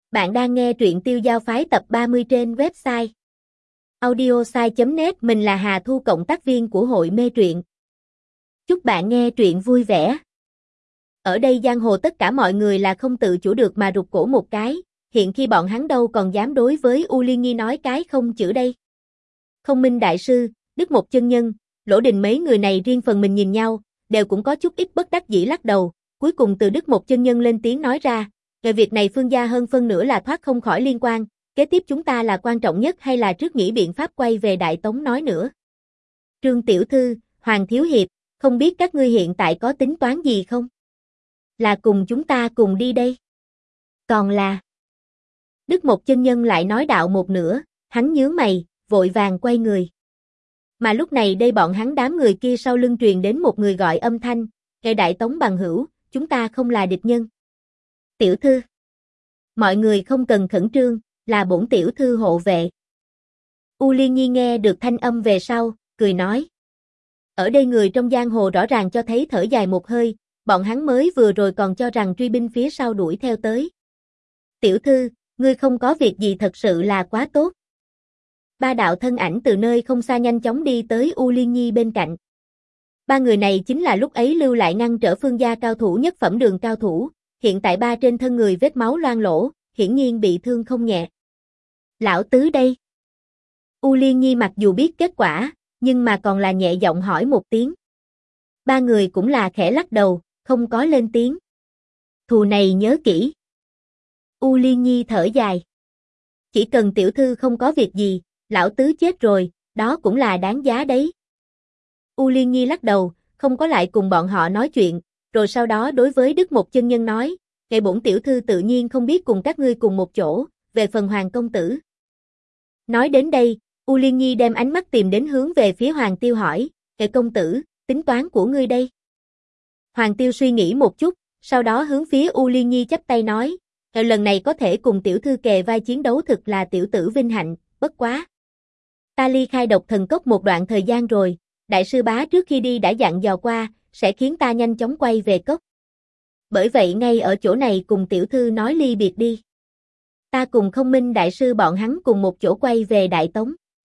Bạn đang nghe truyện Tiêu Giao Phái tập 30 trên website audiosai.net. Mình là Hà Thu, cộng tác viên của hội mê truyện. Chúc bạn nghe truyện vui vẻ. Ở đây giang hồ tất cả mọi người là không tự chủ được mà rụt cổ một cái, hiện khi bọn hắn đâu còn dám đối với U Liên Nhi nói cái không chữ đây. Không Minh Đại Sư, Đức Một Chân Nhân, Lỗ Đình mấy người này riêng phần mình nhìn nhau, đều cũng có chút ít bất đắc dĩ lắc đầu, cuối cùng từ Đức Một Chân Nhân lên tiếng nói ra. Về việc này Phương gia hơn phân nửa là thoát không khỏi liên quan, kế tiếp chúng ta là quan trọng nhất hay là trước nghĩ biện pháp quay về Đại Tống nói nữa? Trương Tiểu Thư, Hoàng Thiếu Hiệp, không biết các ngươi hiện tại có tính toán gì không? Là cùng chúng ta cùng đi đây? Còn là... Đức Một Chân Nhân lại nói đạo một nửa, hắn nhướng mày, vội vàng quay người. Mà lúc này đây bọn hắn đám người kia sau lưng truyền đến một người gọi âm thanh, "Nghe Đại Tống bằng hữu, chúng ta không là địch nhân." Tiểu thư. Mọi người không cần khẩn trương, là bổn tiểu thư hộ vệ. U Liên Nhi nghe được thanh âm về sau, cười nói. Ở đây người trong giang hồ rõ ràng cho thấy thở dài một hơi, bọn hắn mới vừa rồi còn cho rằng truy binh phía sau đuổi theo tới. Tiểu thư, ngươi không có việc gì thật sự là quá tốt. Ba đạo thân ảnh từ nơi không xa nhanh chóng đi tới U Liên Nhi bên cạnh. Ba người này chính là lúc ấy lưu lại ngăn trở Phương gia cao thủ nhất phẩm Đường cao thủ. Hiện tại ba trên thân người vết máu loang lỗ, hiển nhiên bị thương không nhẹ. Lão tứ đây. U Liên Nhi mặc dù biết kết quả, nhưng mà còn là nhẹ giọng hỏi một tiếng. Ba người cũng là khẽ lắc đầu, không có lên tiếng. Thù này nhớ kỹ. U Liên Nhi thở dài. Chỉ cần tiểu thư không có việc gì, lão tứ chết rồi, đó cũng là đáng giá đấy. U Liên Nhi lắc đầu, không có lại cùng bọn họ nói chuyện. Rồi sau đó đối với Đức Một Chân Nhân nói, "Ngày bổn tiểu thư tự nhiên không biết cùng các ngươi cùng một chỗ, về phần Hoàng công tử." Nói đến đây, U Liên Nhi đem ánh mắt tìm đến hướng về phía Hoàng Tiêu hỏi, "Ngày công tử, tính toán của ngươi đây?" Hoàng Tiêu suy nghĩ một chút, sau đó hướng phía U Liên Nhi chắp tay nói, "Lần này có thể cùng tiểu thư kề vai chiến đấu thực là tiểu tử vinh hạnh, bất quá. Ta ly khai Độc Thần Cốc một đoạn thời gian rồi, đại sư bá trước khi đi đã dặn dò qua, sẽ khiến ta nhanh chóng quay về cốc. Bởi vậy ngay ở chỗ này cùng tiểu thư nói ly biệt đi. Ta cùng Không Minh Đại Sư bọn hắn cùng một chỗ quay về Đại Tống."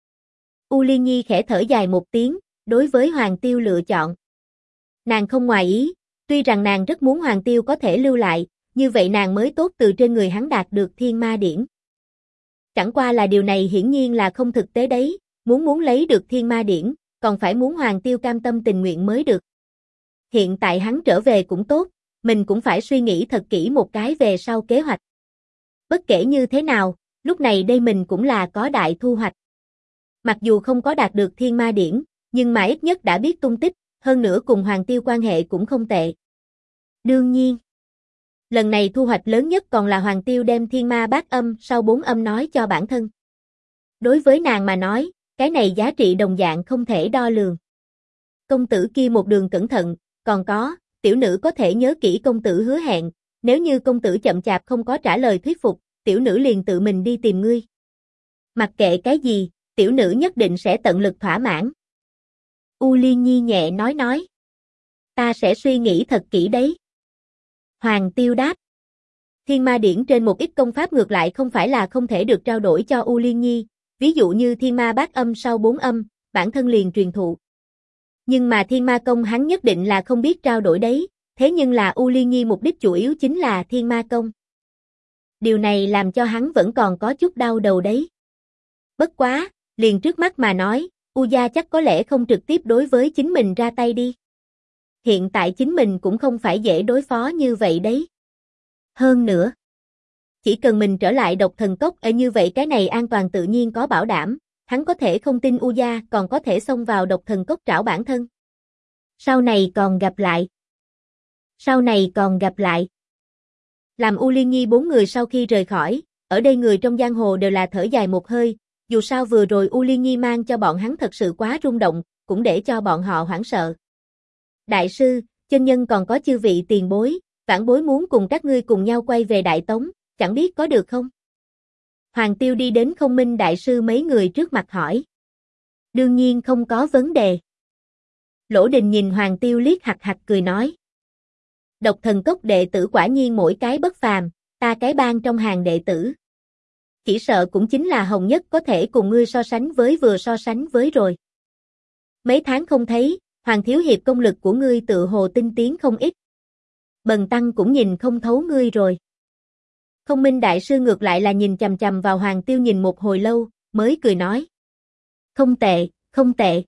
U Liên Nhi khẽ thở dài một tiếng, đối với Hoàng Tiêu lựa chọn. Nàng không ngoài ý, tuy rằng nàng rất muốn Hoàng Tiêu có thể lưu lại, như vậy nàng mới tốt từ trên người hắn đạt được Thiên Ma Điển. Chẳng qua là điều này hiển nhiên là không thực tế đấy, muốn lấy được Thiên Ma Điển, còn phải muốn Hoàng Tiêu cam tâm tình nguyện mới được. Hiện tại hắn trở về cũng tốt, mình cũng phải suy nghĩ thật kỹ một cái về sau kế hoạch. Bất kể như thế nào, lúc này đây mình cũng là có đại thu hoạch. Mặc dù không có đạt được Thiên Ma Điển, nhưng mà ít nhất đã biết tung tích, hơn nữa cùng Hoàng Tiêu quan hệ cũng không tệ. Đương nhiên, lần này thu hoạch lớn nhất còn là Hoàng Tiêu đem Thiên Ma Bát Âm sau 4 âm nói cho bản thân. Đối với nàng mà nói, cái này giá trị đồng dạng không thể đo lường. Công tử kia một đường cẩn thận, còn có, tiểu nữ có thể nhớ kỹ công tử hứa hẹn, nếu như công tử chậm chạp không có trả lời thuyết phục, tiểu nữ liền tự mình đi tìm ngươi. Mặc kệ cái gì, tiểu nữ nhất định sẽ tận lực thỏa mãn. U Liên Nhi nhẹ nói. Ta sẽ suy nghĩ thật kỹ đấy. Hoàng Tiêu đáp. Thiên Ma Điển trên một ít công pháp ngược lại không phải là không thể được trao đổi cho U Liên Nhi, ví dụ như Thiên Ma Bát Âm sau 4 âm, bản thân liền truyền thụ. Nhưng mà Thiên Ma Công hắn nhất định là không biết trao đổi đấy, thế nhưng là U Liên Nhi mục đích chủ yếu chính là Thiên Ma Công. Điều này làm cho hắn vẫn còn có chút đau đầu đấy. Bất quá, liền trước mắt mà nói, U gia chắc có lẽ không trực tiếp đối với chính mình ra tay đi. Hiện tại chính mình cũng không phải dễ đối phó như vậy đấy. Hơn nữa, chỉ cần mình trở lại Độc Thần Cốc ở như vậy cái này an toàn tự nhiên có bảo đảm. Hắn có thể không tin U gia còn có thể xông vào Độc Thần Cốc trảo bản thân. Sau này còn gặp lại. Sau này còn gặp lại. Làm U Liên Nhi 4 người sau khi rời khỏi, ở đây người trong giang hồ đều là thở dài một hơi, dù sao vừa rồi U Liên Nhi mang cho bọn hắn thật sự quá rung động, cũng để cho bọn họ hoảng sợ. Đại sư, chân nhân còn có chư vị tiền bối, vãn bối muốn cùng các ngươi cùng nhau quay về Đại Tống, chẳng biết có được không? Hoàng Tiêu đi đến Không Minh Đại Sư mấy người trước mặt hỏi. Đương nhiên không có vấn đề. Lỗ Đình nhìn Hoàng Tiêu liếc hặc hặc cười nói. Độc Thần Cốc đệ tử quả nhiên mỗi cái bất phàm, ta cái bang trong hàng đệ tử. Chỉ sợ cũng chính là Hồng Nhất có thể cùng ngươi so sánh với rồi. Mấy tháng không thấy, Hoàng Thiếu Hiệp công lực của ngươi tự hồ tinh tiến không ít. Bần tăng cũng nhìn không thấu ngươi rồi. Không Minh Đại Sư ngược lại là nhìn chằm chằm vào Hoàng Tiêu nhìn một hồi lâu, mới cười nói. Không tệ, không tệ.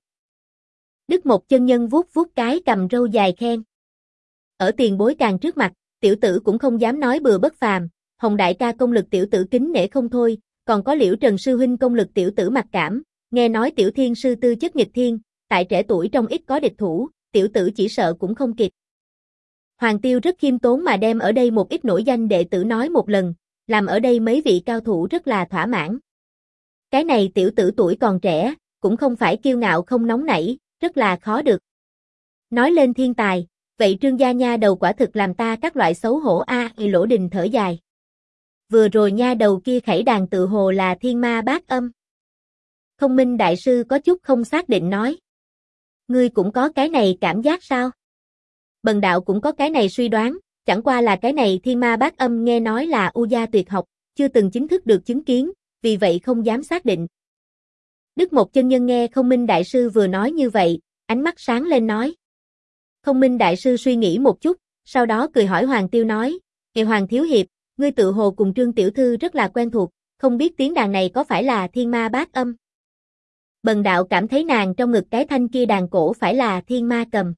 Đức Một chân nhân vuốt vuốt cái cầm râu dài khen. Ở tiền bối càng trước mặt, tiểu tử cũng không dám nói bừa bất phàm, Hồng đại ca công lực tiểu tử kính nể không thôi, còn có Liễu Trần sư huynh công lực tiểu tử mặc cảm, nghe nói tiểu thiên sư tư chất nghịch thiên, tại trẻ tuổi trong ít có địch thủ, tiểu tử chỉ sợ cũng không kịp. Hoàng Tiêu rất khiêm tốn mà đem ở đây một ít nổi danh đệ tử nói một lần, làm ở đây mấy vị cao thủ rất là thỏa mãn. Cái này tiểu tử tuổi còn trẻ, cũng không phải kiêu ngạo không nóng nảy, rất là khó được. Nói lên thiên tài, vậy Trương gia nha đầu quả thực làm ta các loại xấu hổ Lỗ Đình thở dài. Vừa rồi nha đầu kia khẩy đàn tự hồ là thiên ma bát âm. Không Minh Đại Sư có chút không xác định nói. Ngươi cũng có cái này cảm giác sao? Bần đạo cũng có cái này suy đoán, chẳng qua là cái này thiên ma bát âm nghe nói là U gia tuyệt học, chưa từng chính thức được chứng kiến, vì vậy không dám xác định. Đức Một chân nhân nghe Không Minh Đại Sư vừa nói như vậy, ánh mắt sáng lên nói. Không Minh Đại Sư suy nghĩ một chút, sau đó cười hỏi Hoàng Tiêu nói, Hoàng Thiếu Hiệp, ngươi tự hồ cùng Trương Tiểu Thư rất là quen thuộc, không biết tiếng đàn này có phải là thiên ma bát âm? Bần đạo cảm thấy nàng trong ngực cái thanh kia đàn cổ phải là thiên ma cầm.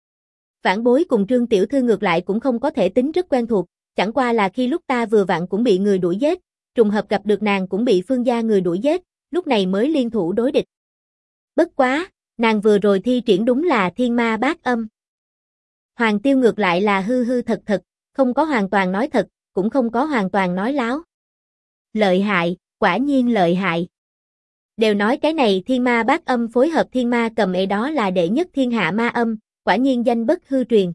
Vãn bối cùng Trương Tiểu Thư ngược lại cũng không có thể tính rất quen thuộc, chẳng qua là khi lúc ta vừa vặn cũng bị người đuổi giết, trùng hợp gặp được nàng cũng bị Phương gia người đuổi giết, lúc này mới liên thủ đối địch. Bất quá, nàng vừa rồi thi triển đúng là thiên ma bát âm. Hoàng Tiêu ngược lại là hư hư thật thật, không có hoàn toàn nói thật, cũng không có hoàn toàn nói láo. Lợi hại, quả nhiên lợi hại. Đều nói cái này thiên ma bát âm phối hợp thiên ma cầm đó là đệ nhất thiên hạ ma âm, quả nhiên danh bất hư truyền.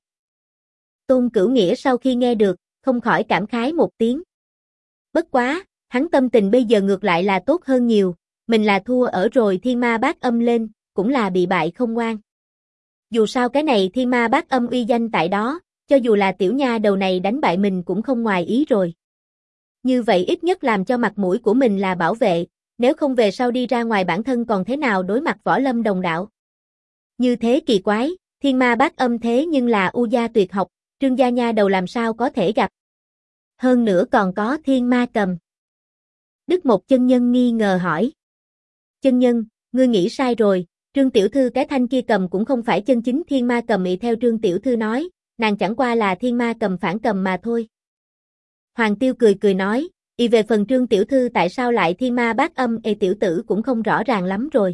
Tôn Cửu Nghĩa sau khi nghe được, không khỏi cảm khái một tiếng. Bất quá, hắn tâm tình bây giờ ngược lại là tốt hơn nhiều, mình là thua ở rồi thiên ma bát âm lên, cũng là bị bại không ngoan. Dù sao cái này thiên ma bát âm uy danh tại đó, cho dù là tiểu nha đầu này đánh bại mình cũng không ngoài ý rồi. Như vậy ít nhất làm cho mặt mũi của mình là bảo vệ, nếu không về sau đi ra ngoài bản thân còn thế nào đối mặt võ lâm đồng đạo. Như thế kỳ quái, thiên ma bát âm thế nhưng là U gia tuyệt học, Trương gia nha đầu làm sao có thể gặp. Hơn nữa còn có thiên ma cầm. Đức Một chân nhân nghi ngờ hỏi. Chân nhân, ngươi nghĩ sai rồi, Trương Tiểu Thư cái thanh kia cầm cũng không phải chân chính thiên ma cầm theo Trương Tiểu Thư nói, nàng chẳng qua là thiên ma cầm phản cầm mà thôi. Hoàng Tiêu cười nói, về phần Trương Tiểu Thư tại sao lại thiên ma bát âm tiểu tử cũng không rõ ràng lắm rồi.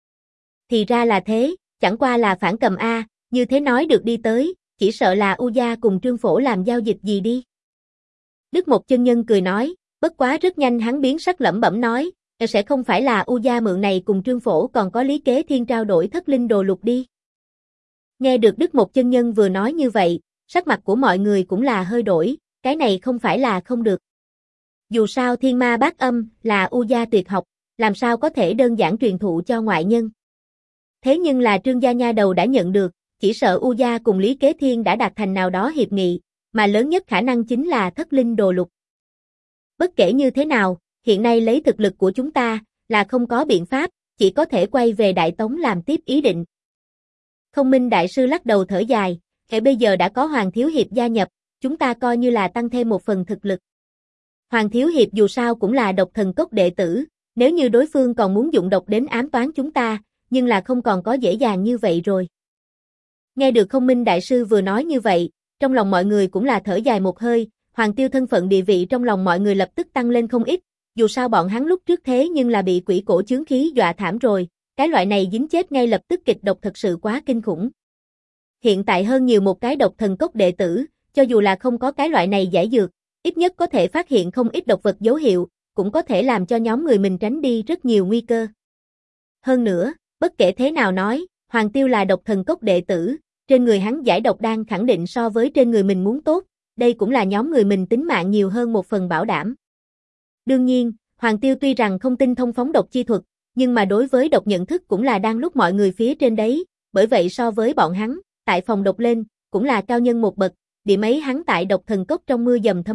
Thì ra là thế, chẳng qua là phản cầm A, như thế nói được đi tới, chỉ sợ là U gia cùng Trương Phổ làm giao dịch gì đi. Đức Một chân nhân cười nói, bất quá rất nhanh hắn biến sắc lẩm bẩm nói, sẽ không phải là U gia mượn này cùng Trương Phổ còn có Lý Kế Thiên trao đổi thất linh đồ lục đi. Nghe được Đức Một chân nhân vừa nói như vậy, sắc mặt của mọi người cũng là hơi đổi, cái này không phải là không được. Dù sao thiên ma bát âm là U gia tuyệt học, làm sao có thể đơn giản truyền thụ cho ngoại nhân. Thế nhưng là Trương gia nha đầu đã nhận được, chỉ sợ U gia cùng Lý Kế Thiên đã đạt thành nào đó hiệp nghị, mà lớn nhất khả năng chính là thất linh đồ lục. Bất kể như thế nào, hiện nay lấy thực lực của chúng ta, là không có biện pháp, chỉ có thể quay về Đại Tống làm tiếp ý định. Không Minh Đại Sư lắc đầu thở dài, bây giờ đã có Hoàng Thiếu Hiệp gia nhập, chúng ta coi như là tăng thêm một phần thực lực. Hoàng Thiếu Hiệp dù sao cũng là độc thần cốc đệ tử, nếu như đối phương còn muốn dụng độc đến ám toán chúng ta, nhưng là không còn có dễ dàng như vậy rồi. Nghe được Không Minh Đại Sư vừa nói như vậy, trong lòng mọi người cũng là thở dài một hơi, Hoàng Tiêu thân phận địa vị trong lòng mọi người lập tức tăng lên không ít, dù sao bọn hắn lúc trước thế nhưng là bị quỷ cổ chướng khí dọa thảm rồi, cái loại này dính chết ngay lập tức kịch độc thật sự quá kinh khủng. Hiện tại hơn nhiều một cái độc thần cốc đệ tử, cho dù là không có cái loại này giải dược, ít nhất có thể phát hiện không ít độc vật dấu hiệu, cũng có thể làm cho nhóm người mình tránh đi rất nhiều nguy cơ. Hơn nữa, bất kể thế nào nói, Hoàng Tiêu là độc thần cốc đệ tử, trên người hắn giải độc đan khẳng định so với trên người mình muốn tốt, đây cũng là nhóm người mình tính mạng nhiều hơn một phần bảo đảm. Đương nhiên, Hoàng Tiêu tuy rằng không tinh thông phóng độc chi thuật, nhưng mà đối với độc nhận thức cũng là đang lúc mọi người phía trên đấy, bởi vậy so với bọn hắn, tại phòng độc lên, cũng là cao nhân một bậc, điểm ấy hắn tại độc thần cốc trong mưa dầm thấm đất,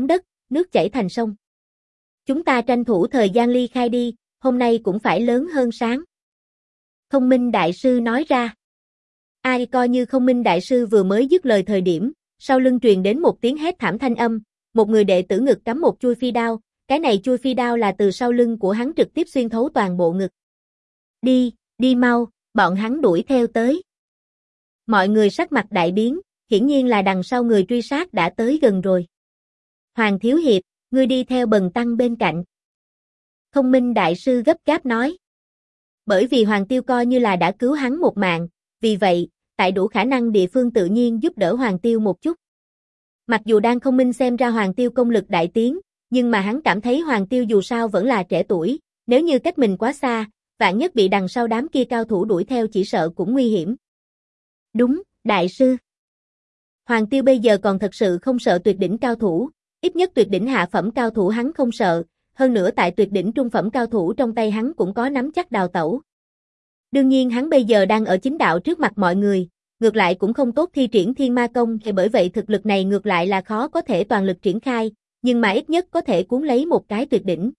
nước chảy thành sông. Chúng ta tranh thủ thời gian ly khai đi, hôm nay cũng phải lớn hơn sáng. Không Minh Đại Sư nói ra. Ai coi như Không Minh Đại Sư vừa mới dứt lời thời điểm, sau lưng truyền đến một tiếng hét thảm thanh âm, một người đệ tử ngực cắm một chuôi phi đao, cái này chuôi phi đao là từ sau lưng của hắn trực tiếp xuyên thấu toàn bộ ngực. Đi, đi mau, bọn hắn đuổi theo tới. Mọi người sắc mặt đại biến, hiển nhiên là đằng sau người truy sát đã tới gần rồi. Hoàng Thiếu Hiệp, ngươi đi theo Bần Tăng bên cạnh. Không Minh Đại Sư gấp gáp nói. Bởi vì Hoàng Tiêu coi như là đã cứu hắn một mạng, vì vậy, tại đủ khả năng địa phương tự nhiên giúp đỡ Hoàng Tiêu một chút. Mặc dù đang Không Minh xem ra Hoàng Tiêu công lực đại tiến, nhưng mà hắn cảm thấy Hoàng Tiêu dù sao vẫn là trẻ tuổi, nếu như cách mình quá xa, vạn nhất bị đằng sau đám kia cao thủ đuổi theo chỉ sợ cũng nguy hiểm. Đúng, Đại Sư. Hoàng Tiêu bây giờ còn thật sự không sợ tuyệt đỉnh cao thủ, ít nhất tuyệt đỉnh hạ phẩm cao thủ hắn không sợ, hơn nữa tại tuyệt đỉnh trung phẩm cao thủ trong tay hắn cũng có nắm chắc đào tẩu. Đương nhiên hắn bây giờ đang ở chính đạo trước mặt mọi người, ngược lại cũng không tốt thi triển thiên ma công thì bởi vậy thực lực này ngược lại là khó có thể toàn lực triển khai, nhưng mà ít nhất có thể cuốn lấy một cái tuyệt đỉnh.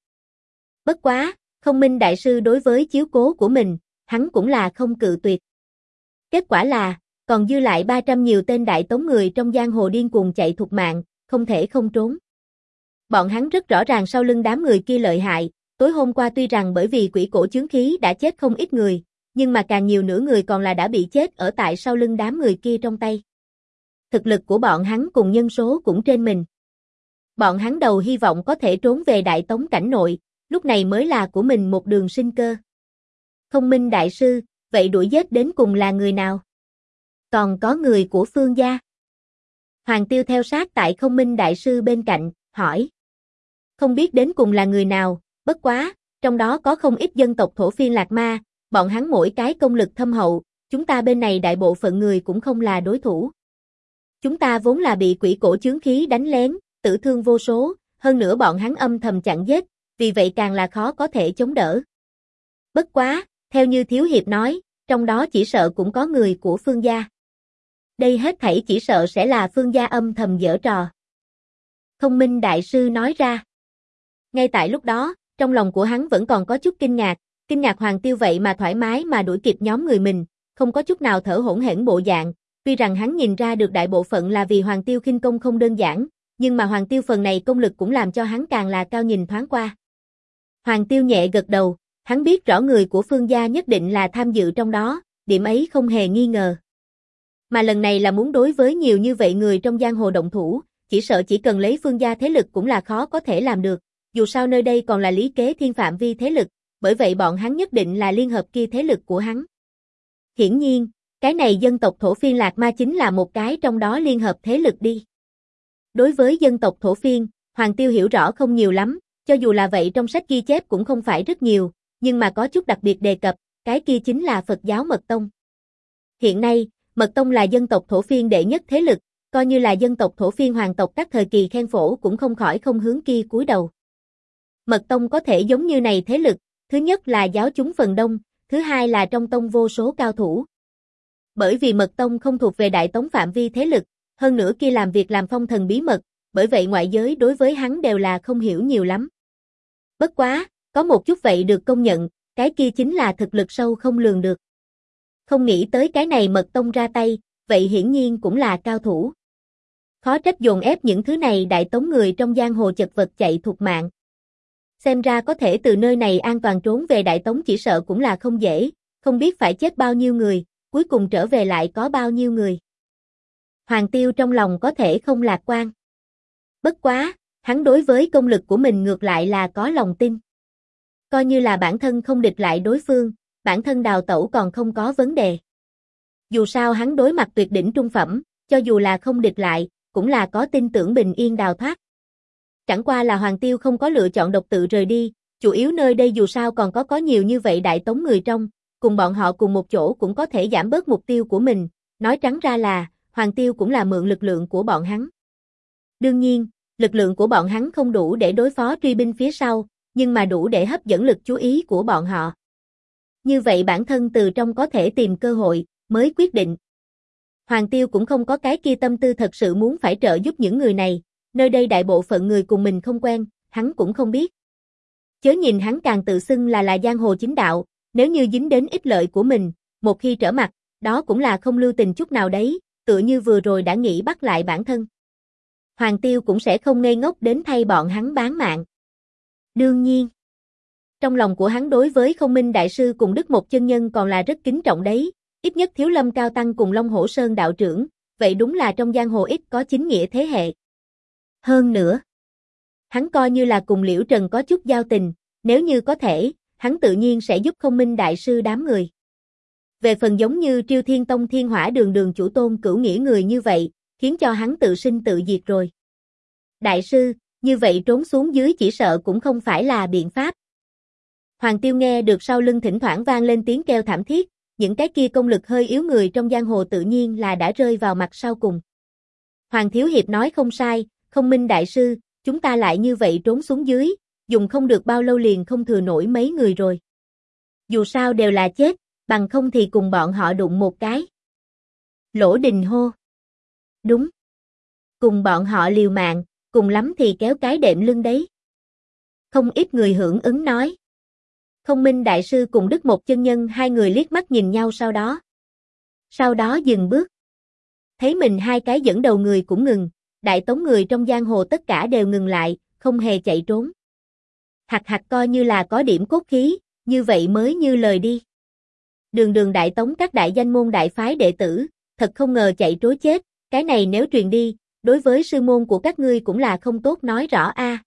Bất quá, Không Minh Đại Sư đối với chiếu cố của mình, hắn cũng là không cự tuyệt. Kết quả là, còn dư lại 300 nhiều tên đại tống người trong giang hồ điên cuồng chạy thục mạng, không thể không trốn. Bọn hắn rất rõ ràng sau lưng đám người kia lợi hại, tối hôm qua tuy rằng bởi vì quỷ cổ chướng khí đã chết không ít người, nhưng mà càng nhiều nữa người còn là đã bị chết ở tại sau lưng đám người kia trong tay. Thực lực của bọn hắn cùng nhân số cũng trên mình. Bọn hắn đầu hy vọng có thể trốn về Đại Tống cảnh nội, lúc này mới là của mình một đường sinh cơ. Không Minh Đại Sư, vậy đuổi giết đến cùng là người nào? Còn có người của Phương gia. Hoàng Tiêu theo sát tại Không Minh Đại Sư bên cạnh, hỏi. Không biết đến cùng là người nào, bất quá, trong đó có không ít dân tộc thổ phiên Lạc Ma, bọn hắn mỗi cái công lực thâm hậu, chúng ta bên này đại bộ phận người cũng không là đối thủ. Chúng ta vốn là bị quỷ cổ chướng khí đánh lén, tử thương vô số, hơn nữa bọn hắn âm thầm chặn giết, vì vậy càng là khó có thể chống đỡ. Bất quá, theo như Thiếu Hiệp nói, trong đó chỉ sợ cũng có người của Phương gia. Đây hết thảy chỉ sợ sẽ là Phương gia âm thầm giở trò. Không Minh Đại Sư nói ra. Ngay tại lúc đó, trong lòng của hắn vẫn còn có chút kinh ngạc Hoàng Tiêu vậy mà thoải mái mà đuổi kịp nhóm người mình, không có chút nào thở hổn hển bộ dạng, tuy rằng hắn nhìn ra được đại bộ phận là vì Hoàng Tiêu khinh công không đơn giản, nhưng mà Hoàng Tiêu phần này công lực cũng làm cho hắn càng là cao nhìn thoáng qua. Hoàng Tiêu nhẹ gật đầu, hắn biết rõ người của Phương gia nhất định là tham dự trong đó, điểm ấy không hề nghi ngờ. Mà lần này là muốn đối với nhiều như vậy người trong giang hồ động thủ, chỉ sợ chỉ cần lấy Phương gia thế lực cũng là khó có thể làm được, dù sao nơi đây còn là Lý Kế Thiên phạm vi thế lực, bởi vậy bọn hắn nhất định là liên hợp kia thế lực của hắn. Hiển nhiên, cái này dân tộc thổ phiên Lạc Ma chính là một cái trong đó liên hợp thế lực đi. Đối với dân tộc thổ phiên, Hoàng Tiêu hiểu rõ không nhiều lắm, cho dù là vậy trong sách ghi chép cũng không phải rất nhiều, nhưng mà có chút đặc biệt đề cập, cái kia chính là Phật giáo Mật Tông. Hiện nay, Mật Tông là dân tộc thổ phiên đệ nhất thế lực, coi như là dân tộc thổ phiên hoàng tộc các thời kỳ khen phổ cũng không khỏi không hướng kia cúi đầu. Mật Tông có thể giống như này thế lực, thứ nhất là giáo chúng phần đông, thứ hai là trong tông vô số cao thủ. Bởi vì Mật Tông không thuộc về Đại Tống phạm vi thế lực, hơn nữa kia làm việc làm phong thần bí mật, bởi vậy ngoại giới đối với hắn đều là không hiểu nhiều lắm. Bất quá, có một chút vậy được công nhận, cái kia chính là thực lực sâu không lường được. Không nghĩ tới cái này Mật Tông ra tay, vậy hiển nhiên cũng là cao thủ. Khó trách dồn ép những thứ này Đại Tống người trong giang hồ chật vật chạy thục mạng. Xem ra có thể từ nơi này an toàn trốn về Đại Tống chỉ sợ cũng là không dễ, không biết phải chết bao nhiêu người, cuối cùng trở về lại có bao nhiêu người. Hoàng Tiêu trong lòng có thể không lạc quan. Bất quá, hắn đối với công lực của mình ngược lại là có lòng tin. Coi như là bản thân không địch lại đối phương, bản thân đào tẩu còn không có vấn đề. Dù sao hắn đối mặt tuyệt đỉnh trung phẩm, cho dù là không địch lại, cũng là có tin tưởng bình yên đào thoát. Chẳng qua là Hoàng Tiêu không có lựa chọn độc tự rời đi, chủ yếu nơi đây dù sao còn có nhiều như vậy Đại Tống người trong, cùng bọn họ cùng một chỗ cũng có thể giảm bớt mục tiêu của mình, nói trắng ra là, Hoàng Tiêu cũng là mượn lực lượng của bọn hắn. Đương nhiên, lực lượng của bọn hắn không đủ để đối phó truy binh phía sau, nhưng mà đủ để hấp dẫn lực chú ý của bọn họ. Như vậy bản thân từ trong có thể tìm cơ hội, mới quyết định. Hoàng Tiêu cũng không có cái kia tâm tư thật sự muốn phải trợ giúp những người này, nơi đây đại bộ phận người cùng mình không quen, hắn cũng không biết. Chớ nhìn hắn càng tự xưng là giang hồ chính đạo, nếu như dính đến ích lợi của mình, một khi trở mặt, đó cũng là không lưu tình chút nào đấy, tựa như vừa rồi đã nghĩ bắt lại bản thân. Hoàng Tiêu cũng sẽ không ngây ngốc đến thay bọn hắn bán mạng. Đương nhiên, trong lòng của hắn đối với Không Minh Đại Sư cùng Đức Một Chân Nhân còn là rất kính trọng đấy, ít nhất Thiếu Lâm Cao Tăng cùng Long Hổ Sơn đạo trưởng, vậy đúng là trong giang hồ ít có chính nghĩa thế hệ. Hơn nữa, hắn coi như là cùng Liễu Trần có chút giao tình, nếu như có thể, hắn tự nhiên sẽ giúp Không Minh Đại Sư đám người. Về phần giống như Triêu Thiên Tông Thiên Hỏa Đường chủ tôn cửu nghĩa người như vậy, khiến cho hắn tự sinh tự diệt rồi. Đại sư, như vậy trốn xuống dưới chỉ sợ cũng không phải là biện pháp. Hoàng Tiêu nghe được sau lưng thỉnh thoảng vang lên tiếng kêu thảm thiết, những cái kia công lực hơi yếu người trong giang hồ tự nhiên là đã rơi vào mặt sau cùng. Hoàng Thiếu Hiệp nói không sai, Không Minh Đại Sư, chúng ta lại như vậy trốn xuống dưới, dùng không được bao lâu liền không thừa nổi mấy người rồi. Dù sao đều là chết, bằng không thì cùng bọn họ đụng một cái. Lỗ Đình hô. Đúng. Cùng bọn họ liều mạng, cùng lắm thì kéo cái đệm lưng đấy. Không ít người hưởng ứng nói. Không Minh Đại Sư cùng Đức Một Chân Nhân hai người liếc mắt nhìn nhau sau đó dừng bước. Thấy mình hai cái dẫn đầu người cũng ngừng, đại tống người trong giang hồ tất cả đều ngừng lại, không hề chạy trốn. Hạc coi như là có điểm cốt khí, như vậy mới như lời đi. Đường đại tống các đại danh môn đại phái đệ tử, thật không ngờ chạy trối chết, cái này nếu truyền đi, đối với sư môn của các ngươi cũng là không tốt nói rõ a.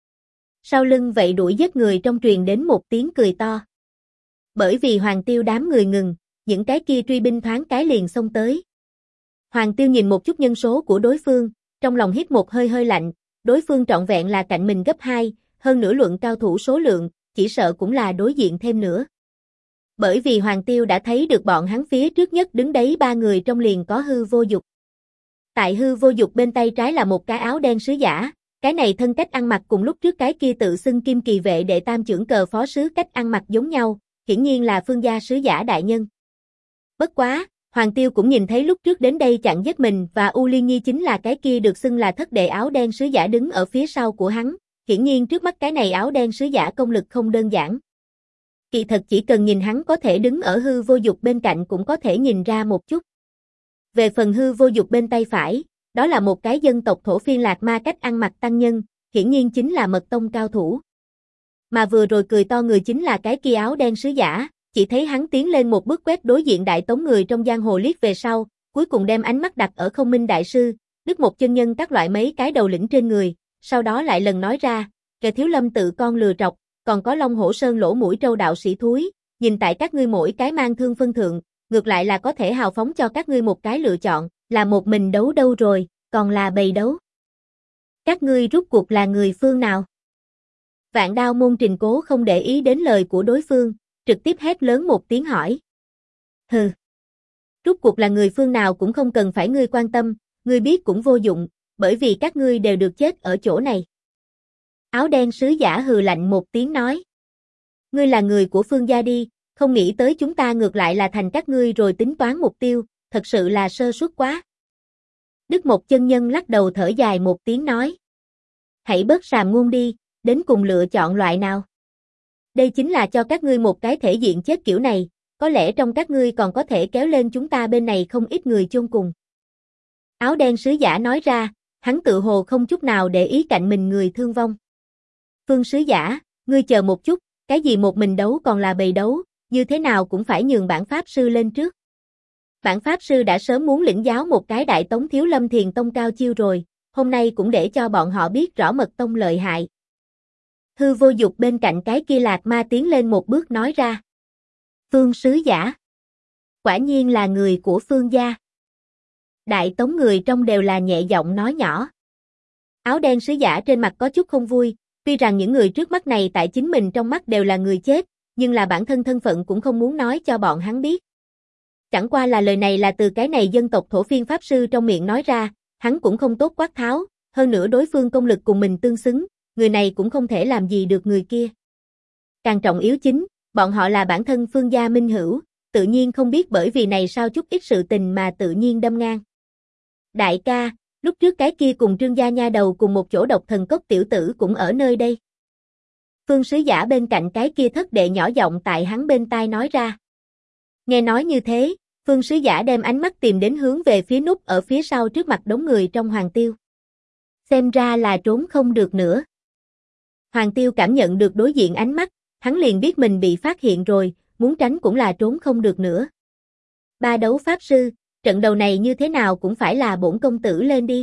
Sau lưng vậy đuổi giết người trong truyền đến một tiếng cười to. Bởi vì Hoàng Tiêu đám người ngừng, những cái kia truy binh thoáng cái liền xông tới. Hoàng Tiêu nhìn một chút nhân số của đối phương, trong lòng hít một hơi lạnh, đối phương trọn vẹn là cạnh mình gấp 2, hơn nữa luận cao thủ số lượng, chỉ sợ cũng là đối diện thêm nữa. Bởi vì Hoàng Tiêu đã thấy được bọn hắn phía trước nhất đứng đấy ba người trong liền có Hư Vô Dục. Tại Hư Vô Dục bên tay trái là một cái áo đen sứ giả, cái này thân cách ăn mặc cùng lúc trước cái kia tự xưng Kim Kỳ vệ đệ tam trưởng cờ phó sứ cách ăn mặc giống nhau, hiển nhiên là Phương gia sứ giả đại nhân. Bất quá, Hoàng Tiêu cũng nhìn thấy lúc trước đến đây chặn giết mình và U Liên Nhi chính là cái kia được xưng là thất đệ áo đen sứ giả đứng ở phía sau của hắn, hiển nhiên trước mắt cái này áo đen sứ giả công lực không đơn giản. Kỳ thật chỉ cần nhìn hắn có thể đứng ở Hư Vô Dục bên cạnh cũng có thể nhìn ra một chút. Về phần Hư Vô Dục bên tay phải, đó là một cái dân tộc thổ phiên Lạc Ma cách ăn mặc tăng nhân, hiển nhiên chính là mật tông cao thủ. Mà vừa rồi cười to người chính là cái kia áo đen sứ giả, chỉ thấy hắn tiến lên một bước quét đối diện đại tống người trong giang hồ liếc về sau, cuối cùng đem ánh mắt đặt ở Không Minh Đại Sư, Đức Một Chân Nhân các loại mấy cái đầu lĩnh trên người, sau đó lại lần nói ra, kẻ Thiếu Lâm tự con lừa trọc, còn có Long Hổ Sơn lỗ mũi trâu đạo sĩ thúi, nhìn tại các ngươi mỗi cái mang thương phân thượng, ngược lại là có thể hào phóng cho các ngươi một cái lựa chọn, là một mình đấu đâu rồi, còn là bầy đấu. Các ngươi rút cuộc là người phương nào? Vạn Đao Môn Trình Cố không để ý đến lời của đối phương, trực tiếp hét lớn một tiếng hỏi. Hừ. Rút cuộc là người phương nào cũng không cần phải ngươi quan tâm, ngươi biết cũng vô dụng, bởi vì các ngươi đều được chết ở chỗ này. Áo đen sứ giả hừ lạnh một tiếng nói. Ngươi là người của Phương gia đi, không nghĩ tới chúng ta ngược lại là thành các ngươi rồi tính toán mục tiêu, thật sự là sơ suất quá. Đức Một Chân Nhân lắc đầu thở dài một tiếng nói. Hãy bớt sàm ngôn đi, đến cùng lựa chọn loại nào. Đây chính là cho các ngươi một cái thể diện chết kiểu này, có lẽ trong các ngươi còn có thể kéo lên chúng ta bên này không ít người chôn cùng. Áo đen sứ giả nói ra, hắn tự hồ không chút nào để ý cạnh mình người thương vong. Phương sứ giả, ngươi chờ một chút, cái gì một mình đấu còn là bầy đấu, như thế nào cũng phải nhường bản pháp sư lên trước. Bản pháp sư đã sớm muốn lĩnh giáo một cái đại tống Thiếu Lâm Thiền Tông cao chiêu rồi, hôm nay cũng để cho bọn họ biết rõ mật tông lợi hại. Hư Vô Dục bên cạnh cái kia Lạc Ma tiến lên một bước nói ra. Phương sứ giả. Quả nhiên là người của Phương gia. Đại tống người trong đều là nhẹ giọng nói nhỏ. Áo đen sứ giả trên mặt có chút không vui, tuy rằng những người trước mắt này tại chính mình trong mắt đều là người chết, nhưng là bản thân thân phận cũng không muốn nói cho bọn hắn biết. Chẳng qua là lời này là từ cái này dân tộc thổ phiên pháp sư trong miệng nói ra, hắn cũng không tốt quát tháo, hơn nữa đối phương công lực cùng mình tương xứng, người này cũng không thể làm gì được người kia. Càng trọng yếu chính, bọn họ là bản thân Phương gia minh hữu, tự nhiên không biết bởi vì này sao chút ít sự tình mà tự nhiên đâm ngang. Đại ca, Lúc trước cái kia cùng Trương gia nha đầu cùng một chỗ độc thần cốc tiểu tử cũng ở nơi đây. Phương sứ giả bên cạnh cái kia thất đệ nhỏ giọng tại hắn bên tai nói ra. Nghe nói như thế, Phương sứ giả đem ánh mắt tìm đến hướng về phía nút ở phía sau trước mặt đống người trong Hoàng Tiêu. Xem ra là trốn không được nữa. Hoàng Tiêu cảm nhận được đối diện ánh mắt, hắn liền biết mình bị phát hiện rồi, muốn tránh cũng là trốn không được nữa. Ba đấu pháp sư, trận đầu này như thế nào cũng phải là bổn công tử lên đi.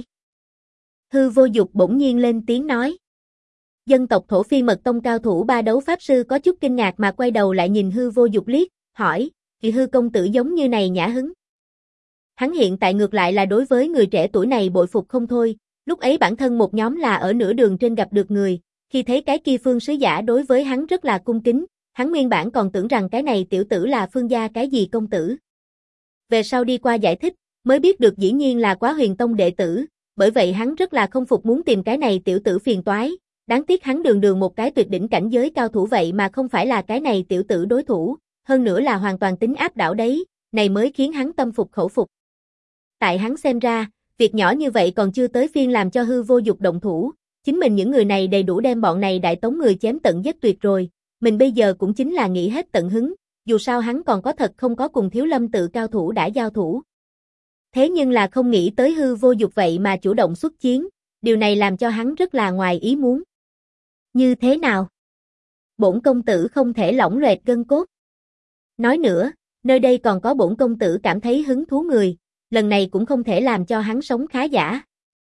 Hư Vô Dục bỗng nhiên lên tiếng nói. Dân tộc Thổ Phi Mật Tông cao thủ ba đấu pháp sư có chút kinh ngạc mà quay đầu lại nhìn Hư Vô Dục liếc, hỏi, kỳ Hư công tử giống như này nhã hứng. Hắn hiện tại ngược lại là đối với người trẻ tuổi này bội phục không thôi, lúc ấy bản thân một nhóm là ở nửa đường trên gặp được người, khi thấy cái kia Phương sứ giả đối với hắn rất là cung kính, hắn nguyên bản còn tưởng rằng cái này tiểu tử là Phương gia cái gì công tử. Về sau đi qua giải thích, mới biết được dĩ nhiên là Quá Huyền Tông đệ tử, bởi vậy hắn rất là không phục muốn tìm cái này tiểu tử phiền toái, đáng tiếc hắn đường đường một cái tuyệt đỉnh cảnh giới cao thủ vậy mà không phải là cái này tiểu tử đối thủ, hơn nữa là hoàn toàn tính áp đảo đấy, này mới khiến hắn tâm phục khẩu phục. Tại hắn xem ra, việc nhỏ như vậy còn chưa tới phiên làm cho Hư Vô Dục động thủ, chính mình những người này đầy đủ đem bọn này đại tống người chém tận giết tuyệt rồi, mình bây giờ cũng chính là nghĩ hết tận hứng, dù sao hắn còn có thật không có cùng Thiếu Lâm tự cao thủ đã giao thủ. Thế nhưng là không nghĩ tới Hư Vô Dục vậy mà chủ động xuất chiến, điều này làm cho hắn rất là ngoài ý muốn. Như thế nào? Bổn công tử không thể lỏng loẹt gân cốt. Nói nữa, nơi đây còn có bổn công tử cảm thấy hứng thú người, lần này cũng không thể làm cho hắn sống khá giả.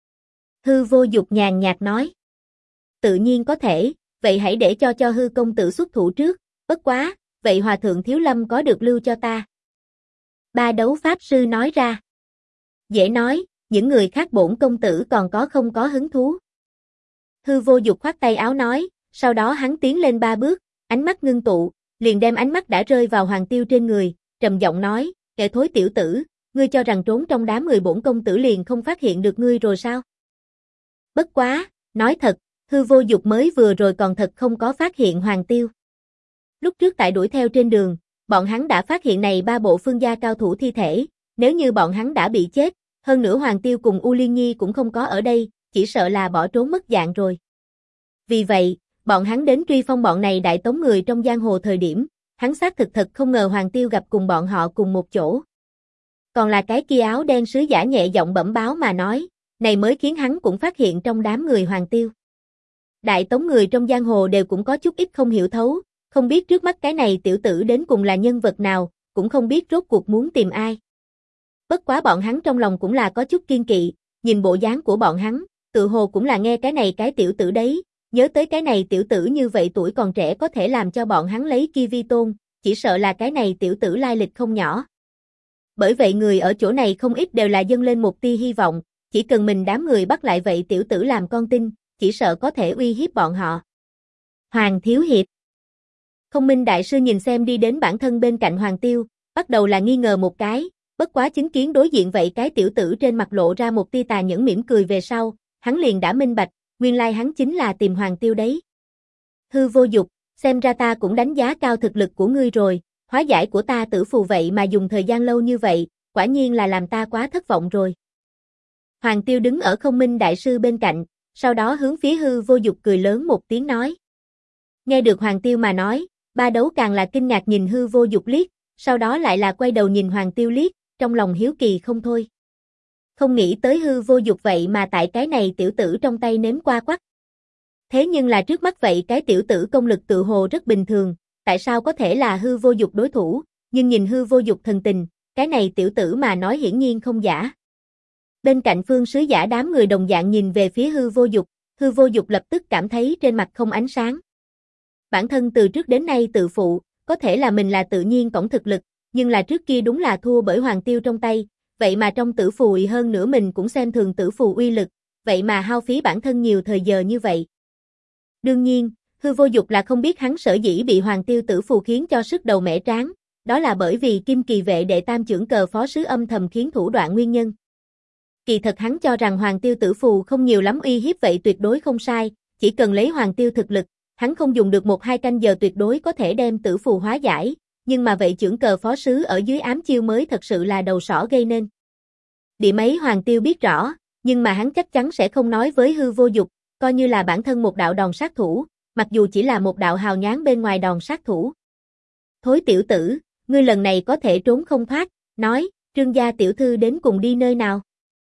Hư Vô Dục nhàn nhạt nói. Tự nhiên có thể, vậy hãy để cho Hư công tử xuất thủ trước, bất quá, vậy Hòa thượng Thiếu Lâm có được lưu cho ta. Ba đấu pháp sư nói ra. Dễ nói, những người khác bổn công tử còn không có hứng thú. Hư Vô Dục khoát tay áo nói, sau đó hắn tiến lên 3 bước, ánh mắt ngưng tụ, liền đem ánh mắt đã rơi vào Hoàng Tiêu trên người, trầm giọng nói, kẻ thối tiểu tử, ngươi cho rằng trốn trong đám người bổn công tử liền không phát hiện được ngươi rồi sao? Bất quá, nói thật, Hư Vô Dục mới vừa rồi còn thật không có phát hiện Hoàng Tiêu. Lúc trước tại đuổi theo trên đường, bọn hắn đã phát hiện này 3 bộ Phương gia cao thủ thi thể, nếu như bọn hắn đã bị chết, hơn nữa Hoàng Tiêu cùng U Liên Nhi cũng không có ở đây, chỉ sợ là bỏ trốn mất dạng rồi. Vì vậy, bọn hắn đến truy phong bọn này đại tống người trong giang hồ thời điểm, hắn xác thực thật không ngờ Hoàng Tiêu gặp cùng bọn họ cùng một chỗ. Còn là cái kia áo đen sứ giả nhẹ giọng bẩm báo mà nói, này mới khiến hắn cũng phát hiện trong đám người Hoàng Tiêu. Đại tống người trong giang hồ đều cũng có chút ít không hiểu thấu, không biết trước mắt cái này tiểu tử đến cùng là nhân vật nào, cũng không biết rốt cuộc muốn tìm ai. Bất quá bọn hắn trong lòng cũng là có chút kiên kỵ, nhìn bộ dáng của bọn hắn, tự hồ cũng là nghe cái này cái tiểu tử đấy, nhớ tới cái này tiểu tử như vậy tuổi còn trẻ có thể làm cho bọn hắn lấy kia vi tôn, chỉ sợ là cái này tiểu tử lai lịch không nhỏ. Bởi vậy người ở chỗ này không ít đều là dâng lên một tia hy vọng, chỉ cần mình đám người bắt lại vậy tiểu tử làm con tin, chỉ sợ có thể uy hiếp bọn họ. Hoàng Thiếu Hiệp. Không Minh Đại Sư nhìn xem đi đến bản thân bên cạnh Hoàng Tiêu, bắt đầu là nghi ngờ một cái, bất quá chứng kiến đối diện vậy cái tiểu tử trên mặt lộ ra một tia tà nhẫn mỉm cười về sau, hắn liền đã minh bạch, nguyên lai hắn chính là tìm Hoàng Tiêu đấy. Hư Vô Dục, xem ra ta cũng đánh giá cao thực lực của ngươi rồi, hóa giải của ta tử phù vậy mà dùng thời gian lâu như vậy, quả nhiên là làm ta quá thất vọng rồi. Hoàng Tiêu đứng ở Không Minh Đại Sư bên cạnh, sau đó hướng phía Hư Vô Dục cười lớn một tiếng nói. Nghe được Hoàng Tiêu mà nói, ba đấu càng là kinh ngạc nhìn Hư Vô Dục liếc, sau đó lại là quay đầu nhìn Hoàng Tiêu liếc, trong lòng hiếu kỳ không thôi. Không nghĩ tới Hư Vô Dục vậy mà tại cái này tiểu tử trong tay nếm qua quắc. Thế nhưng là trước mắt vậy cái tiểu tử công lực tự hồ rất bình thường, tại sao có thể là Hư Vô Dục đối thủ, nhưng nhìn Hư Vô Dục thần tình, cái này tiểu tử mà nói hiển nhiên không giả. Bên cạnh Phương sứ giả đám người đồng dạng nhìn về phía Hư Vô Dục lập tức cảm thấy trên mặt không ánh sáng. Bản thân từ trước đến nay tự phụ, có thể là mình là tự nhiên cổng thực lực, nhưng là trước kia đúng là thua bởi Hoàng Tiêu trong tay, vậy mà trong tử phù hơn nữa mình cũng xem thường tử phù uy lực, vậy mà hao phí bản thân nhiều thời giờ như vậy. Đương nhiên, Hư Vô Dục là không biết hắn sở dĩ bị Hoàng Tiêu tử phù khiến cho sức đầu mẻ tráng, đó là bởi vì Kim Kỳ vệ đệ tam trưởng cờ phó sứ âm thầm khiến thủ đoạn nguyên nhân. Kỳ thật hắn cho rằng Hoàng Tiêu tử phù không nhiều lắm uy hiếp vậy tuyệt đối không sai, chỉ cần lấy Hoàng Tiêu thực lực, hắn không dùng được 1-2 canh giờ tuyệt đối có thể đem tử phù hóa giải, nhưng mà vậy trưởng cờ phó sứ ở dưới ám chiêu mới thật sự là đầu sỏ gây nên. Điểm ấy Hoàng Tiêu biết rõ, nhưng mà hắn chắc chắn sẽ không nói với Hư Vô Dục, coi như là bản thân một đạo đòn sát thủ, mặc dù chỉ là một đạo hào nhoáng bên ngoài đòn sát thủ. Thối tiểu tử, ngươi lần này có thể trốn không thoát, nói, Trương gia tiểu thư đến cùng đi nơi nào?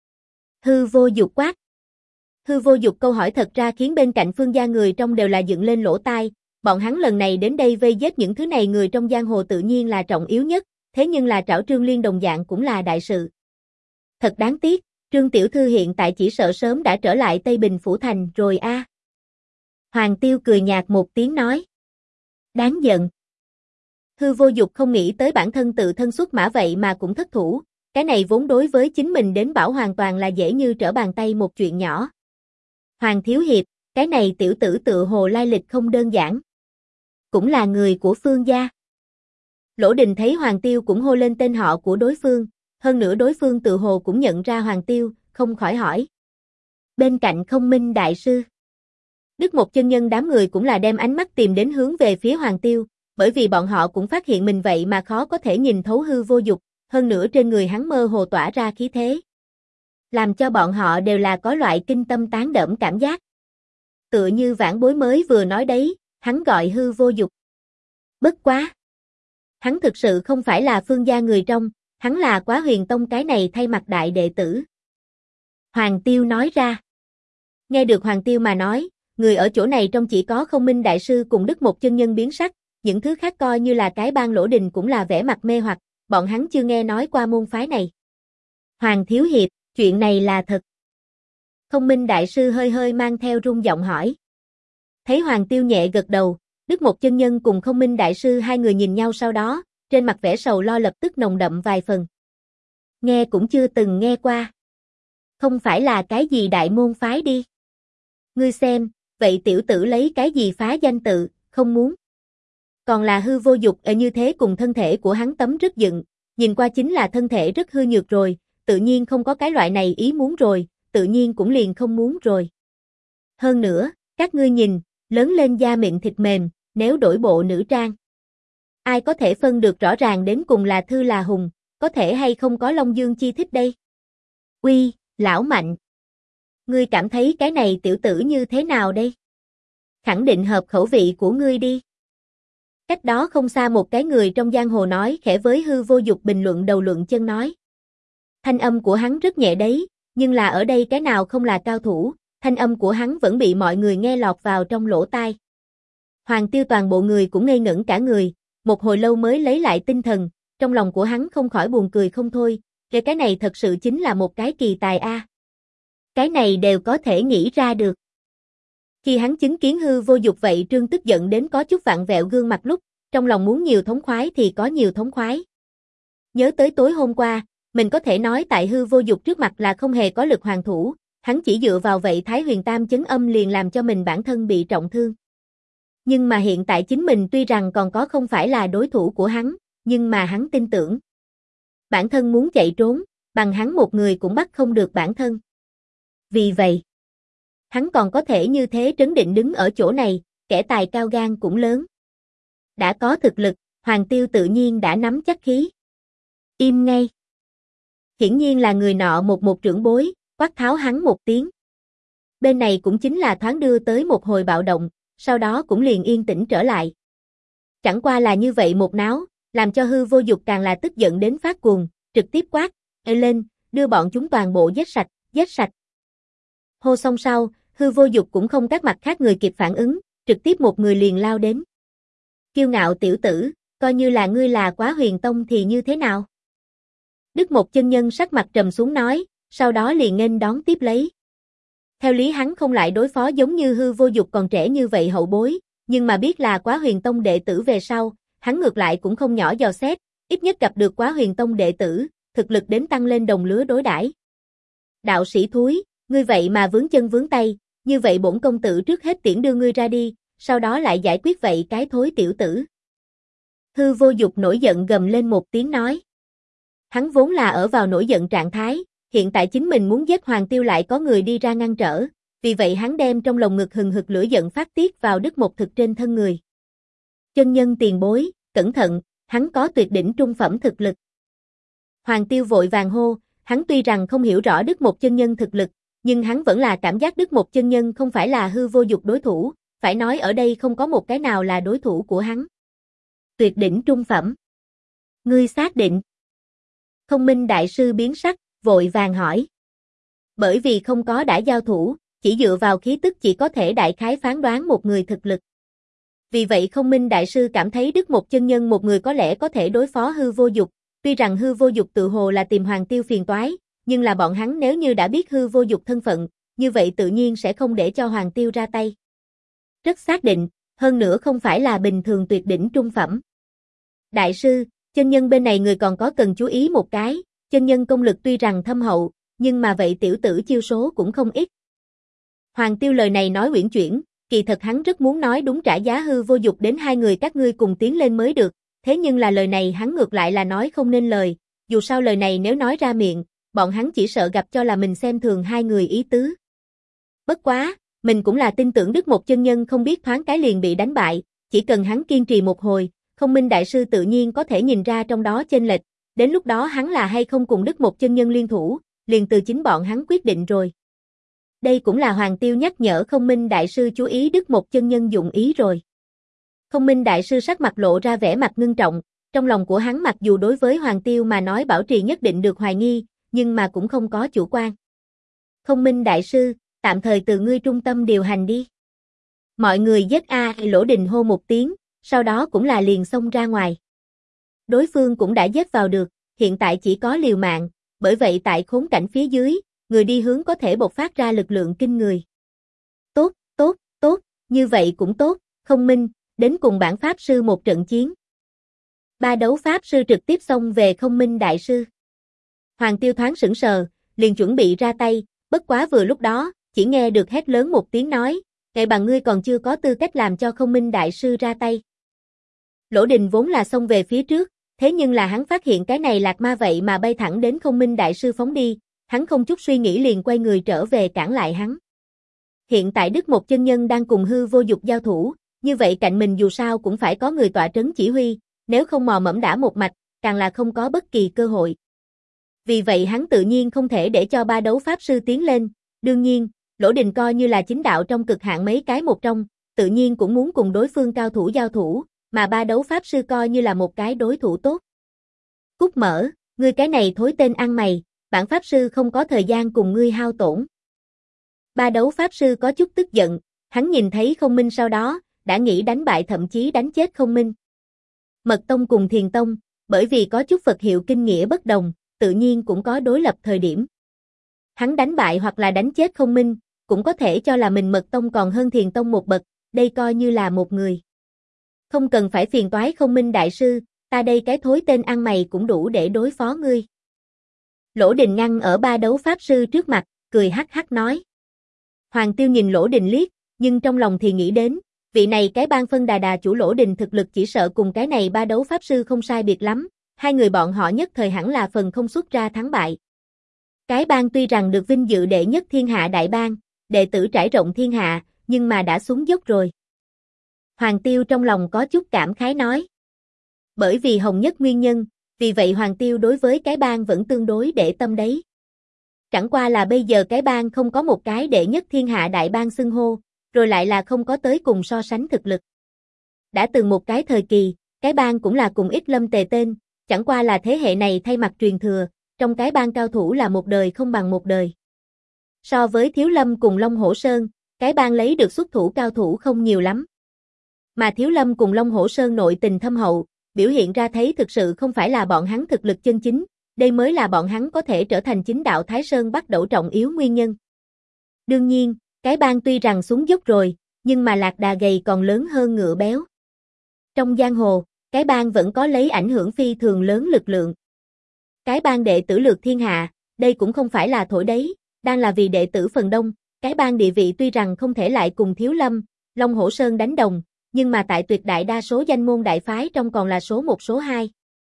Hư Vô Dục quát. Hư Vô Dục câu hỏi thật ra khiến bên cạnh Phương gia người trong đều là dựng lên lỗ tai, bọn hắn lần này đến đây vây giết những thứ này người trong giang hồ tự nhiên là trọng yếu nhất, thế nhưng là trảo Trương Liên đồng dạng cũng là đại sự. Thật đáng tiếc, Trương tiểu thư hiện tại chỉ sợ sớm đã trở lại Tây Bình Phủ Thành rồi a. Hoàng Tiêu cười nhạt một tiếng nói. Đáng giận. Hư Vô Dục không nghĩ tới bản thân tự thân xuất mã vậy mà cũng thất thủ, cái này vốn đối với chính mình đến bảo hoàn toàn là dễ như trở bàn tay một chuyện nhỏ. Hoàng thiếu hiệp, cái này tiểu tử tự hồ lai lịch không đơn giản. Cũng là người của Phương gia. Lỗ Đình thấy Hoàng Tiêu cũng hô lên tên họ của đối phương, hơn nữa đối phương tự hồ cũng nhận ra Hoàng Tiêu, không khỏi hỏi. Bên cạnh Không Minh đại sư. Đức Một chân nhân đám người cũng là đem ánh mắt tìm đến hướng về phía Hoàng Tiêu, bởi vì bọn họ cũng phát hiện mình vậy mà khó có thể nhìn thấu Hư Vô Dục, hơn nữa trên người hắn mơ hồ tỏa ra khí thế. Làm cho bọn họ đều là có loại kinh tâm tán đẫm cảm giác. Tựa như Vãn Bối mới vừa nói đấy, hắn gọi Hư Vô Dục. Bất quá. Hắn thực sự không phải là Phương gia người trong, hắn là Quá Huyền Tông cái này thay mặt đại đệ tử. Hoàng Tiêu nói ra. Nghe được Hoàng Tiêu mà nói, người ở chỗ này trong chỉ có Không Minh đại sư cùng Đức Một chân nhân biến sắc, những thứ khác coi như là cái bang Lỗ Đình cũng là vẻ mặt mê hoặc, bọn hắn chưa nghe nói qua môn phái này. Hoàng thiếu hiệp, chuyện này là thật. Không Minh đại sư hơi hơi mang theo rung giọng hỏi. Thấy Hoàng Tiêu nhẹ gật đầu, Đức Một chân nhân cùng Không Minh đại sư hai người nhìn nhau sau đó, trên mặt vẻ sầu lo lập tức nồng đậm vài phần. Nghe cũng chưa từng nghe qua. Không phải là cái gì đại môn phái đi. Ngươi xem, vậy tiểu tử lấy cái gì phá danh tự, không muốn. Còn là Hư Vô Dục ở như thế cùng thân thể của hắn tấm rất dựng, nhìn qua chính là thân thể rất hư nhược rồi, tự nhiên không có cái loại này ý muốn rồi, tự nhiên cũng liền không muốn rồi. Hơn nữa, các ngươi nhìn, lớn lên da mịn thịt mềm, nếu đổi bộ nữ trang. Ai có thể phân được rõ ràng đến cùng là thư là hùng, có thể hay không có Long Dương chi thích đây? Uy, lão Mạnh. Ngươi cảm thấy cái này tiểu tử như thế nào đây? Khẳng định hợp khẩu vị của ngươi đi. Cách đó không xa một cái người trong giang hồ nói khẽ với Hư Vô Dục bình luận đầu luận chân nói. Thanh âm của hắn rất nhẹ đấy, nhưng là ở đây cái nào không là cao thủ, thanh âm của hắn vẫn bị mọi người nghe lọt vào trong lỗ tai. Hoàng Tiêu toàn bộ người cũng ngây ngẩn cả người, một hồi lâu mới lấy lại tinh thần, trong lòng của hắn không khỏi buồn cười không thôi, cái này thật sự chính là một cái kỳ tài a. Cái này đều có thể nghĩ ra được. Khi hắn chứng kiến Hư Vô Dục vậy trương tức giận đến có chút vặn vẹo gương mặt lúc, trong lòng muốn nhiều thống khoái thì có nhiều thống khoái. Nhớ tới tối hôm qua, mình có thể nói tại Hư Vô Dục trước mặt là không hề có lực hoàn thủ, hắn chỉ dựa vào vậy Thái Huyền Tam chấn âm liền làm cho mình bản thân bị trọng thương. Nhưng mà hiện tại chính mình tuy rằng còn có không phải là đối thủ của hắn, nhưng mà hắn tin tưởng. Bản thân muốn chạy trốn, bằng hắn một người cũng bắt không được bản thân. Vì vậy, hắn còn có thể như thế trấn định đứng ở chỗ này, kẻ tài cao gan cũng lớn. Đã có thực lực, Hoàng Tiêu tự nhiên đã nắm chắc khí. Im ngay. Hiển nhiên là người nọ một trưởng bối, quát tháo hắn một tiếng. Bên này cũng chính là thoáng đưa tới một hồi bạo động, sau đó cũng liền yên tĩnh trở lại. Chẳng qua là như vậy một náo, làm cho Hư Vô Dục càng là tức giận đến phát cuồng, trực tiếp quát, "Ê lên, đưa bọn chúng toàn bộ giết sạch, giết sạch." Hô xong sau, Hư Vô Dục cũng không các mặt khác người kịp phản ứng, trực tiếp một người liền lao đến. Kiêu ngạo tiểu tử, coi như là ngươi là Quá Huyền Tông thì như thế nào? Đức Một chân nhân sắc mặt trầm xuống nói, sau đó liền nghênh đón tiếp lấy. Theo lý hắn không lại đối phó giống như Hư Vô Dục còn trẻ như vậy hậu bối, nhưng mà biết là Quá Huyền Tông đệ tử về sau, hắn ngược lại cũng không nhỏ dò xét, ít nhất gặp được Quá Huyền Tông đệ tử, thực lực đến tăng lên đồng lứa đối đãi. Đạo sĩ thúi, ngươi vậy mà vướng chân vướng tay, như vậy bổn công tử trước hết tiễn đưa ngươi ra đi, sau đó lại giải quyết vậy cái thối tiểu tử. Hư Vô Dục nổi giận gầm lên một tiếng nói. Hắn vốn là ở vào nổi giận trạng thái, hiện tại chính mình muốn giết Hoàng Tiêu lại có người đi ra ngăn trở, vì vậy hắn đem trong lồng ngực hừng hực lửa giận phát tiết vào Đức Một thực trên thân người. Chân nhân tiền bối, cẩn thận, hắn có tuyệt đỉnh trung phẩm thực lực. Hoàng Tiêu vội vàng hô, hắn tuy rằng không hiểu rõ Đức Một chân nhân thực lực, nhưng hắn vẫn là cảm giác Đức Một Chân Nhân không phải là hư vô dục đối thủ, phải nói ở đây không có một cái nào là đối thủ của hắn. Tuyệt đỉnh trung phẩm. Ngươi xác định? Không Minh Đại Sư biến sắc, vội vàng hỏi. Bởi vì không có đã giao thủ, chỉ dựa vào khí tức chỉ có thể đại khái phán đoán một người thực lực. Vì vậy Không Minh Đại Sư cảm thấy Đức Một Chân Nhân một người có lẽ có thể đối phó hư vô dục, tuy rằng hư vô dục tự hồ là tìm Hoàng Tiêu phiền toái, nhưng là bọn hắn nếu như đã biết hư vô dục thân phận, như vậy tự nhiên sẽ không để cho Hoàng Tiêu ra tay. Rất xác định, hơn nữa không phải là bình thường tuyệt đỉnh trung phẩm. Đại sư, chân nhân bên này người còn có cần chú ý một cái, chân nhân công lực tuy rằng thâm hậu, nhưng mà vậy tiểu tử chiêu số cũng không ít. Hoàng Tiêu lời này nói uyển chuyển, kỳ thật hắn rất muốn nói đúng trả giá hư vô dục đến hai người các ngươi cùng tiến lên mới được, thế nhưng là lời này hắn ngược lại là nói không nên lời, dù sao lời này nếu nói ra miệng, bọn hắn chỉ sợ gặp cho là mình xem thường hai người ý tứ. Bất quá, mình cũng là tin tưởng Đức Một Chân Nhân không biết thoáng cái liền bị đánh bại, chỉ cần hắn kiên trì một hồi, Không Minh Đại Sư tự nhiên có thể nhìn ra trong đó chênh lệch, đến lúc đó hắn là hay không cùng Đức Một Chân Nhân liên thủ, liền từ chính bọn hắn quyết định rồi. Đây cũng là Hoàng Tiêu nhắc nhở Không Minh Đại Sư chú ý Đức Một Chân Nhân dụng ý rồi. Không Minh Đại Sư sắc mặt lộ ra vẻ mặt ngưng trọng, trong lòng của hắn mặc dù đối với Hoàng Tiêu mà nói bảo trì nhất định được hoài nghi, nhưng mà cũng không có chủ quan. Không Minh Đại Sư, tạm thời từ ngươi trung tâm điều hành đi. Mọi người giết Lỗ Đình hô một tiếng, sau đó cũng là liền xông ra ngoài. Đối phương cũng đã giết vào được, hiện tại chỉ có liều mạng, bởi vậy tại khốn cảnh phía dưới, người đi hướng có thể bộc phát ra lực lượng kinh người. Tốt, tốt, tốt, như vậy cũng tốt, Không Minh, đến cùng bản Pháp Sư một trận chiến. Ba đấu Pháp Sư trực tiếp xông về Không Minh Đại Sư. Hoàng Tiêu thoáng sững sờ, liền chuẩn bị ra tay, bất quá vừa lúc đó, chỉ nghe được hét lớn một tiếng nói, "Ngài bằng ngươi còn chưa có tư cách làm cho Không Minh Đại Sư ra tay." Lỗ Đình vốn là xông về phía trước, thế nhưng là hắn phát hiện cái này lạc ma vậy mà bay thẳng đến Không Minh Đại Sư phóng đi, hắn không chút suy nghĩ liền quay người trở về cản lại hắn. Hiện tại Đức Một Chân Nhân đang cùng hư vô dục giao thủ, như vậy cạnh mình dù sao cũng phải có người tọa trấn chỉ huy, nếu không mò mẫm đã một mạch, càng là không có bất kỳ cơ hội. Vì vậy hắn tự nhiên không thể để cho ba đấu Pháp Sư tiến lên, đương nhiên, Lỗ Đình coi như là chính đạo trong cực hạn mấy cái một trong, tự nhiên cũng muốn cùng đối phương cao thủ giao thủ, mà ba đấu Pháp Sư coi như là một cái đối thủ tốt. Cút mở, ngươi cái này thối tên ăn mày, bản Pháp Sư không có thời gian cùng ngươi hao tổn. Ba đấu Pháp Sư có chút tức giận, hắn nhìn thấy Không Minh sau đó, đã nghĩ đánh bại thậm chí đánh chết Không Minh. Mật Tông cùng Thiền Tông, bởi vì có chút Phật hiệu kinh nghĩa bất đồng, tự nhiên cũng có đối lập thời điểm. Hắn đánh bại hoặc là đánh chết Không Minh, cũng có thể cho là mình Mật Tông còn hơn Thiền Tông một bậc, đây coi như là một người. Không cần phải phiền toái Không Minh Đại Sư, ta đây cái thối tên ăn mày cũng đủ để đối phó ngươi. Lỗ Đình ngăn ở ba đấu Pháp Sư trước mặt, cười hắc hắc nói. Hoàng Tiêu nhìn Lỗ Đình liếc, nhưng trong lòng thì nghĩ đến, vị này cái bang phân đà đà chủ Lỗ Đình thực lực chỉ sợ cùng cái này ba đấu Pháp Sư không sai biệt lắm, hai người bọn họ nhất thời hẳn là phần không xuất ra thắng bại. Cái bang tuy rằng được vinh dự đệ nhất thiên hạ đại bang, đệ tử trải rộng thiên hạ, nhưng mà đã xuống dốc rồi. Hoàng Tiêu trong lòng có chút cảm khái nói. Bởi vì Hồng Nhất nguyên nhân, vì vậy Hoàng Tiêu đối với cái bang vẫn tương đối để tâm đấy. Chẳng qua là bây giờ cái bang không có một cái đệ nhất thiên hạ đại bang xưng hô, rồi lại là không có tới cùng so sánh thực lực. Đã từng một cái thời kỳ, cái bang cũng là cùng ít lâm tề tên, chẳng qua là thế hệ này thay mặt truyền thừa, trong cái bang cao thủ là một đời không bằng một đời. So với Thiếu Lâm cùng Long Hổ Sơn, cái bang lấy được xuất thủ cao thủ không nhiều lắm. Mà Thiếu Lâm cùng Long Hổ Sơn nội tình thâm hậu, biểu hiện ra thấy thực sự không phải là bọn hắn thực lực chân chính, đây mới là bọn hắn có thể trở thành chính đạo Thái Sơn bắt đầu trọng yếu nguyên nhân. Đương nhiên, cái bang tuy rằng xuống dốc rồi, nhưng mà lạc đà gầy còn lớn hơn ngựa béo. Trong giang hồ, cái bang vẫn có lấy ảnh hưởng phi thường lớn lực lượng. Cái bang đệ tử lược thiên hạ, đây cũng không phải là thổi đấy, đang là vì đệ tử phần đông, cái bang địa vị tuy rằng không thể lại cùng Thiếu Lâm, Long Hổ Sơn đánh đồng, nhưng mà tại tuyệt đại đa số danh môn đại phái trong còn là số 1 số 2.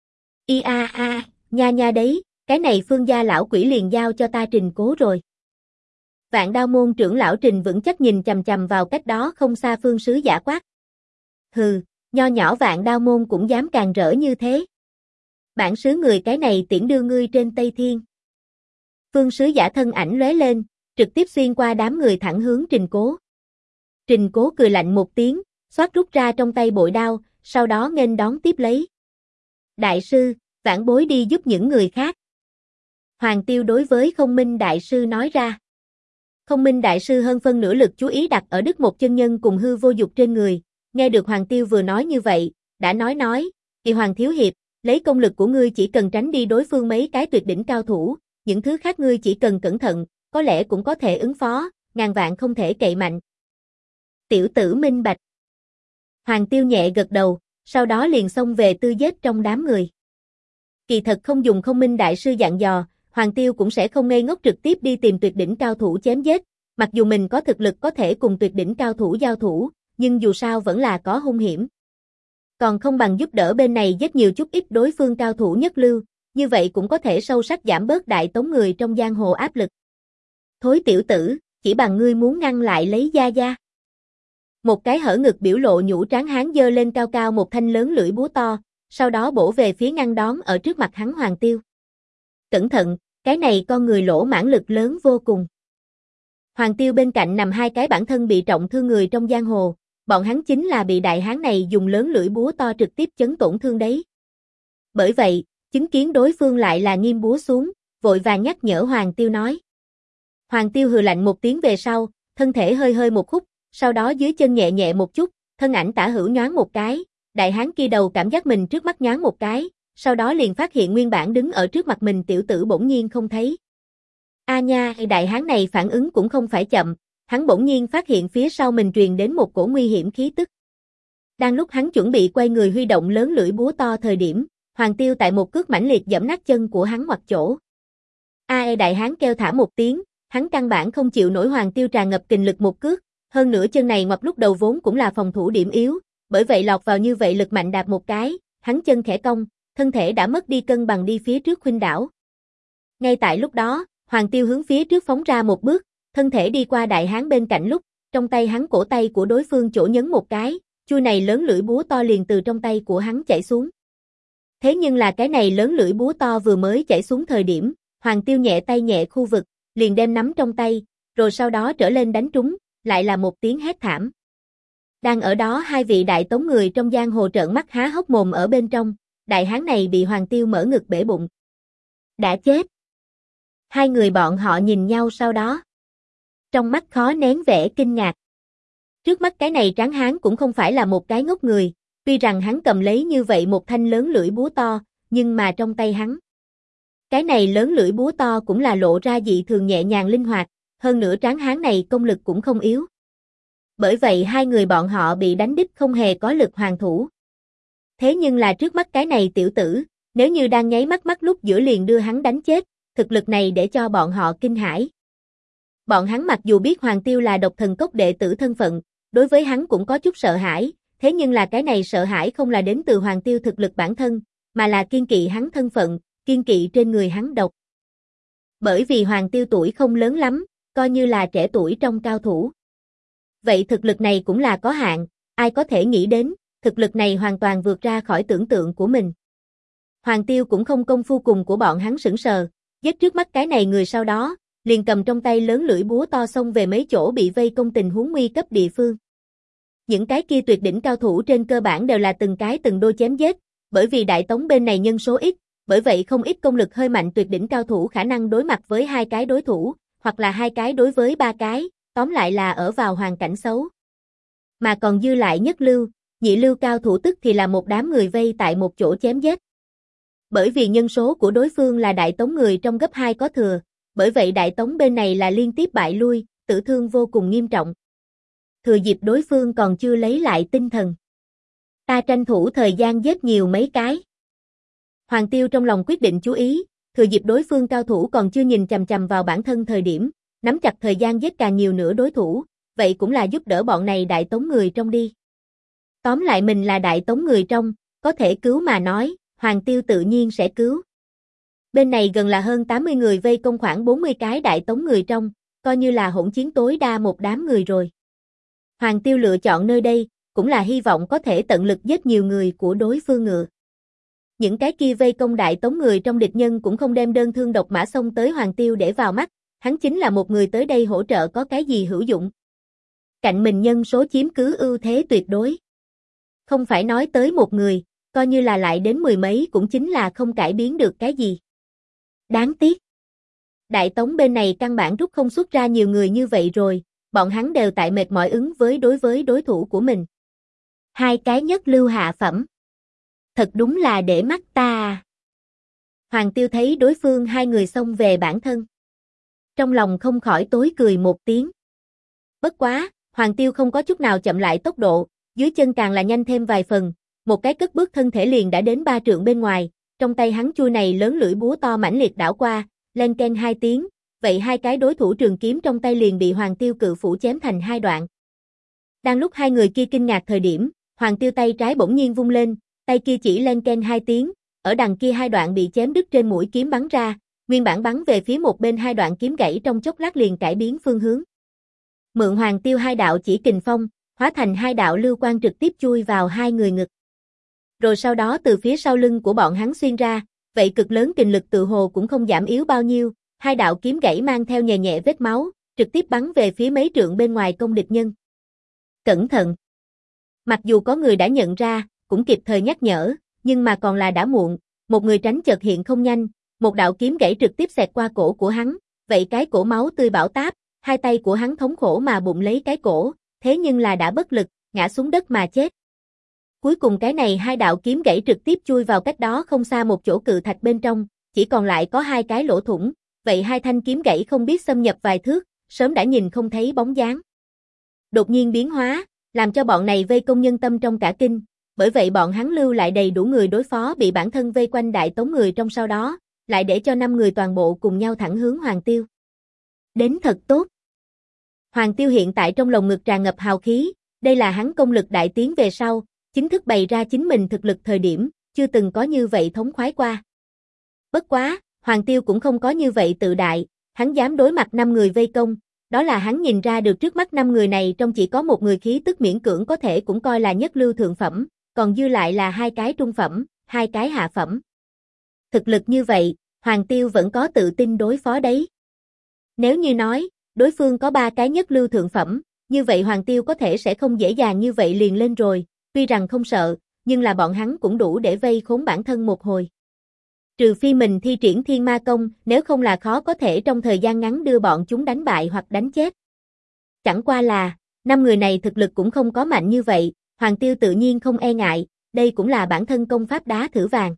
Nha nha đấy, cái này Phương gia lão quỷ liền giao cho ta Trình cố rồi. Vạn Đao môn trưởng lão Trình vững chắc nhìn chằm chằm vào cách đó không xa Phương sứ giả quát. Hừ, nho nhỏ Vạn Đao môn cũng dám càng rỡ như thế. Bản sứ người cái này tiễn đưa ngươi trên Tây Thiên. Phương sứ giả thân ảnh lóe lên, trực tiếp xuyên qua đám người thẳng hướng Trình Cố. Trình Cố cười lạnh một tiếng, xoát rút ra trong tay bội đao, sau đó nghênh đón tiếp lấy. Đại sư, vãn bối đi giúp những người khác. Hoàng Tiêu đối với Không Minh Đại sư nói ra. Không Minh Đại sư hơn phân nửa lực chú ý đặt ở Đức Một Chân Nhân cùng Hư Vô Dục trên người, nghe được Hoàng Tiêu vừa nói như vậy, đã nói, Kỳ Hoàng thiếu hiệp, lấy công lực của ngươi chỉ cần tránh đi đối phương mấy cái tuyệt đỉnh cao thủ, những thứ khác ngươi chỉ cần cẩn thận, có lẽ cũng có thể ứng phó, ngàn vạn không thể cậy mạnh. Tiểu tử minh bạch. Hoàng Tiêu nhẹ gật đầu, sau đó liền xông về tư giết trong đám người. Kỳ thật không dùng Không Minh Đại sư dặn dò, Hoàng Tiêu cũng sẽ không ngây ngốc trực tiếp đi tìm tuyệt đỉnh cao thủ chém giết, mặc dù mình có thực lực có thể cùng tuyệt đỉnh cao thủ giao thủ, nhưng dù sao vẫn là có hung hiểm. Còn không bằng giúp đỡ bên này giết nhiều chút ít đối phương cao thủ nhất lưu, như vậy cũng có thể sâu sắc giảm bớt Đại Tống người trong giang hồ áp lực. Thối tiểu tử, chỉ bằng ngươi muốn ngăn lại lấy Gia Gia. Một cái hở ngực biểu lộ nhũ tráng hán giơ lên cao cao một thanh lớn lưỡi búa to, sau đó bổ về phía ngăn đón ở trước mặt hắn Hoàng Tiêu. Cẩn thận, cái này con người lỗ mãng lực lớn vô cùng. Hoàng Tiêu bên cạnh nằm hai cái bản thân bị trọng thương người trong giang hồ, bọn hắn chính là bị đại hán này dùng lớn lưỡi búa to trực tiếp chấn tổn thương đấy. Bởi vậy, chứng kiến đối phương lại là nghiêm búa xuống, vội vàng nhắc nhở Hoàng Tiêu nói. Hoàng Tiêu hừ lạnh một tiếng về sau, thân thể hơi hơi một khúc, sau đó dưới chân nhẹ nhẹ một chút, thân ảnh tả hữu nhoáng một cái, đại hán kia đầu cảm giác mình trước mắt nhoáng một cái, sau đó liền phát hiện nguyên bản đứng ở trước mặt mình tiểu tử bỗng nhiên không thấy. A nha, đại hán này phản ứng cũng không phải chậm, hắn bỗng nhiên phát hiện phía sau mình truyền đến một cổ nguy hiểm khí tức. Đang lúc hắn chuẩn bị quay người huy động lớn lưỡi búa to thời điểm, Hoàng Tiêu tại một cước mãnh liệt giẫm nát chân của hắn ngoặt chỗ. Đại hán kêu thả một tiếng, hắn căn bản không chịu nổi Hoàng Tiêu tràn ngập kình lực một cước, hơn nữa chân này ngoặt lúc đầu vốn cũng là phòng thủ điểm yếu, bởi vậy lọt vào như vậy lực mạnh đạp một cái, hắn chân khẽ cong, thân thể đã mất đi cân bằng đi phía trước khuynh đảo. Ngay tại lúc đó, Hoàng Tiêu hướng phía trước phóng ra một bước, thân thể đi qua đại hán bên cạnh lúc, trong tay hắn cổ tay của đối phương chỗ nhấn một cái, chui này lớn lưỡi búa to liền từ trong tay của hắn chảy xuống. Thế nhưng là cái này lớn lưỡi búa to vừa mới chảy xuống thời điểm, Hoàng Tiêu nhẹ tay nhẹ khu vực, liền đem nắm trong tay, rồi sau đó trở lên đánh trúng, lại là một tiếng hét thảm. Đang ở đó hai vị Đại Tống người trong giang hồ trợn mắt há hốc mồm ở bên trong, đại hán này bị Hoàng Tiêu mở ngực bể bụng. Đã chết. Hai người bọn họ nhìn nhau sau đó. Trong mắt khó nén vẻ kinh ngạc. Trước mắt cái này tráng hán cũng không phải là một cái ngốc người, tuy rằng hắn cầm lấy như vậy một thanh lớn lưỡi búa to, nhưng mà trong tay hắn. Cái này lớn lưỡi búa to cũng là lộ ra dị thường nhẹ nhàng linh hoạt, hơn nữa tráng hán này công lực cũng không yếu. Bởi vậy hai người bọn họ bị đánh đích không hề có lực hoàn thủ. Thế nhưng là trước mắt cái này tiểu tử, nếu như đang nháy mắt lúc giữa liền đưa hắn đánh chết, thực lực này để cho bọn họ kinh hãi. Bọn hắn mặc dù biết Hoàng Tiêu là Độc Thần Cốc đệ tử thân phận, đối với hắn cũng có chút sợ hãi, thế nhưng là cái này sợ hãi không là đến từ Hoàng Tiêu thực lực bản thân, mà là kiên kỵ hắn thân phận, kiên kỵ trên người hắn độc. Bởi vì Hoàng Tiêu tuổi không lớn lắm, coi như là trẻ tuổi trong cao thủ. Vậy thực lực này cũng là có hạn, ai có thể nghĩ đến, thực lực này hoàn toàn vượt ra khỏi tưởng tượng của mình. Hoàng Tiêu cũng không công phu cùng của bọn hắn sững sờ, giết trước mắt cái này người sau đó, liền cầm trong tay lớn lưỡi búa to xông về mấy chỗ bị vây công tình huống nguy cấp địa phương. Những cái kia tuyệt đỉnh cao thủ trên cơ bản đều là từng cái từng đôi chém giết, bởi vì Đại Tống bên này nhân số ít, bởi vậy không ít công lực hơi mạnh tuyệt đỉnh cao thủ khả năng đối mặt với hai cái đối thủ, hoặc là hai cái đối với ba cái, tóm lại là ở vào hoàn cảnh xấu. Mà còn dư lại nhất lưu, nhị lưu cao thủ tức thì là một đám người vây tại một chỗ chém giết. Bởi vì nhân số của đối phương là Đại Tống người trong gấp 2 có thừa, bởi vậy Đại Tống bên này là liên tiếp bại lui, tử thương vô cùng nghiêm trọng. Thừa dịp đối phương còn chưa lấy lại tinh thần. Ta tranh thủ thời gian giết nhiều mấy cái. Hoàng Tiêu trong lòng quyết định chú ý, thừa dịp đối phương cao thủ còn chưa nhìn chằm chằm vào bản thân thời điểm, nắm chặt thời gian giết càng nhiều nữa đối thủ, vậy cũng là giúp đỡ bọn này Đại Tống người trong đi. Tóm lại mình là Đại Tống người trong, có thể cứu mà nói, Hoàng Tiêu tự nhiên sẽ cứu. Bên này gần là hơn 80 người vây công khoảng 40 cái Đại Tống người trong, coi như là hỗn chiến tối đa một đám người rồi. Hoàng Tiêu lựa chọn nơi đây, cũng là hy vọng có thể tận lực giết nhiều người của đối phương ngựa. Những cái kia vây công Đại Tống người trong địch nhân cũng không đem đơn thương độc mã xông tới Hoàng Tiêu để vào mắt, hắn chính là một người tới đây hỗ trợ có cái gì hữu dụng. Cạnh mình nhân số chiếm cứ ưu thế tuyệt đối. Không phải nói tới một người, coi như là lại đến mười mấy cũng chính là không cải biến được cái gì. Đáng tiếc. Đại Tống bên này căn bản rút không xuất ra nhiều người như vậy rồi, bọn hắn đều tại mệt mỏi ứng với đối thủ của mình. Hai cái nhất lưu hạ phẩm. Thật đúng là để mắt ta. Hoàng Tiêu thấy đối phương hai người xông về bản thân. Trong lòng không khỏi tối cười một tiếng. Bất quá, Hoàng Tiêu không có chút nào chậm lại tốc độ, dưới chân càng là nhanh thêm vài phần, một cái cất bước thân thể liền đã đến 3 trượng bên ngoài, trong tay hắn chui này lớn lưỡi búa to mãnh liệt đảo qua, len keng 2 tiếng, vậy hai cái đối thủ trường kiếm trong tay liền bị Hoàng Tiêu cự phủ chém thành 2 đoạn. Đang lúc hai người kia kinh ngạc thời điểm, Hoàng Tiêu tay trái bỗng nhiên vung lên, tay kia chỉ len keng 2 tiếng, ở đằng kia 2 đoạn bị chém đứt trên mũi kiếm bắn ra, nguyên bản bắn về phía một bên 2 đoạn kiếm gãy trong chốc lát liền cải biến phương hướng. Mượn Hoàng Tiêu 2 đạo chỉ kình phong, hóa thành 2 đạo lưu quang trực tiếp chui vào hai người ngực. Rồi sau đó từ phía sau lưng của bọn hắn xuyên ra, vậy cực lớn kình lực tự hồ cũng không giảm yếu bao nhiêu, 2 đạo kiếm gãy mang theo nhẹ nhẹ vết máu, trực tiếp bắn về phía mấy trượng bên ngoài công địch nhân. Cẩn thận! Mặc dù có người đã nhận ra, cũng kịp thời nhắc nhở, nhưng mà còn là đã muộn, một người tránh chợt hiện không nhanh, một đạo kiếm gãy trực tiếp xẹt qua cổ của hắn, vậy cái cổ máu tươi bão táp, hai tay của hắn thống khổ mà bụng lấy cái cổ, thế nhưng là đã bất lực, ngã xuống đất mà chết. Cuối cùng cái này 2 đạo kiếm gãy trực tiếp chui vào cách đó không xa một chỗ cự thạch bên trong, chỉ còn lại có 2 cái lỗ thủng, vậy 2 thanh kiếm gãy không biết xâm nhập vài thước, sớm đã nhìn không thấy bóng dáng. Đột nhiên biến hóa, làm cho bọn này vây công nhân tâm trong cả kinh, bởi vậy bọn hắn lưu lại đầy đủ người đối phó bị bản thân vây quanh Đại Tống người trong sau đó, lại để cho 5 người toàn bộ cùng nhau thẳng hướng Hoàng Tiêu. Đến thật tốt. Hoàng Tiêu hiện tại trong lồng ngực tràn ngập hào khí, đây là hắn công lực đại tiến về sau, chính thức bày ra chính mình thực lực thời điểm, chưa từng có như vậy thống khoái qua. Bất quá, Hoàng Tiêu cũng không có như vậy tự đại, hắn dám đối mặt 5 người vây công, đó là hắn nhìn ra được trước mắt 5 người này trong chỉ có một người khí tức miễn cưỡng có thể cũng coi là nhất lưu thượng phẩm, còn dư lại là 2 cái trung phẩm, 2 cái hạ phẩm. Thực lực như vậy, Hoàng Tiêu vẫn có tự tin đối phó đấy. Nếu như nói, đối phương có 3 cái nhất lưu thượng phẩm, như vậy Hoàng Tiêu có thể sẽ không dễ dàng như vậy liền lên rồi, tuy rằng không sợ, nhưng là bọn hắn cũng đủ để vây khốn bản thân một hồi. Trừ phi mình thi triển thiên ma công, nếu không là khó có thể trong thời gian ngắn đưa bọn chúng đánh bại hoặc đánh chết. Chẳng qua là, 5 người này thực lực cũng không có mạnh như vậy, Hoàng Tiêu tự nhiên không e ngại, đây cũng là bản thân công pháp đá thử vàng.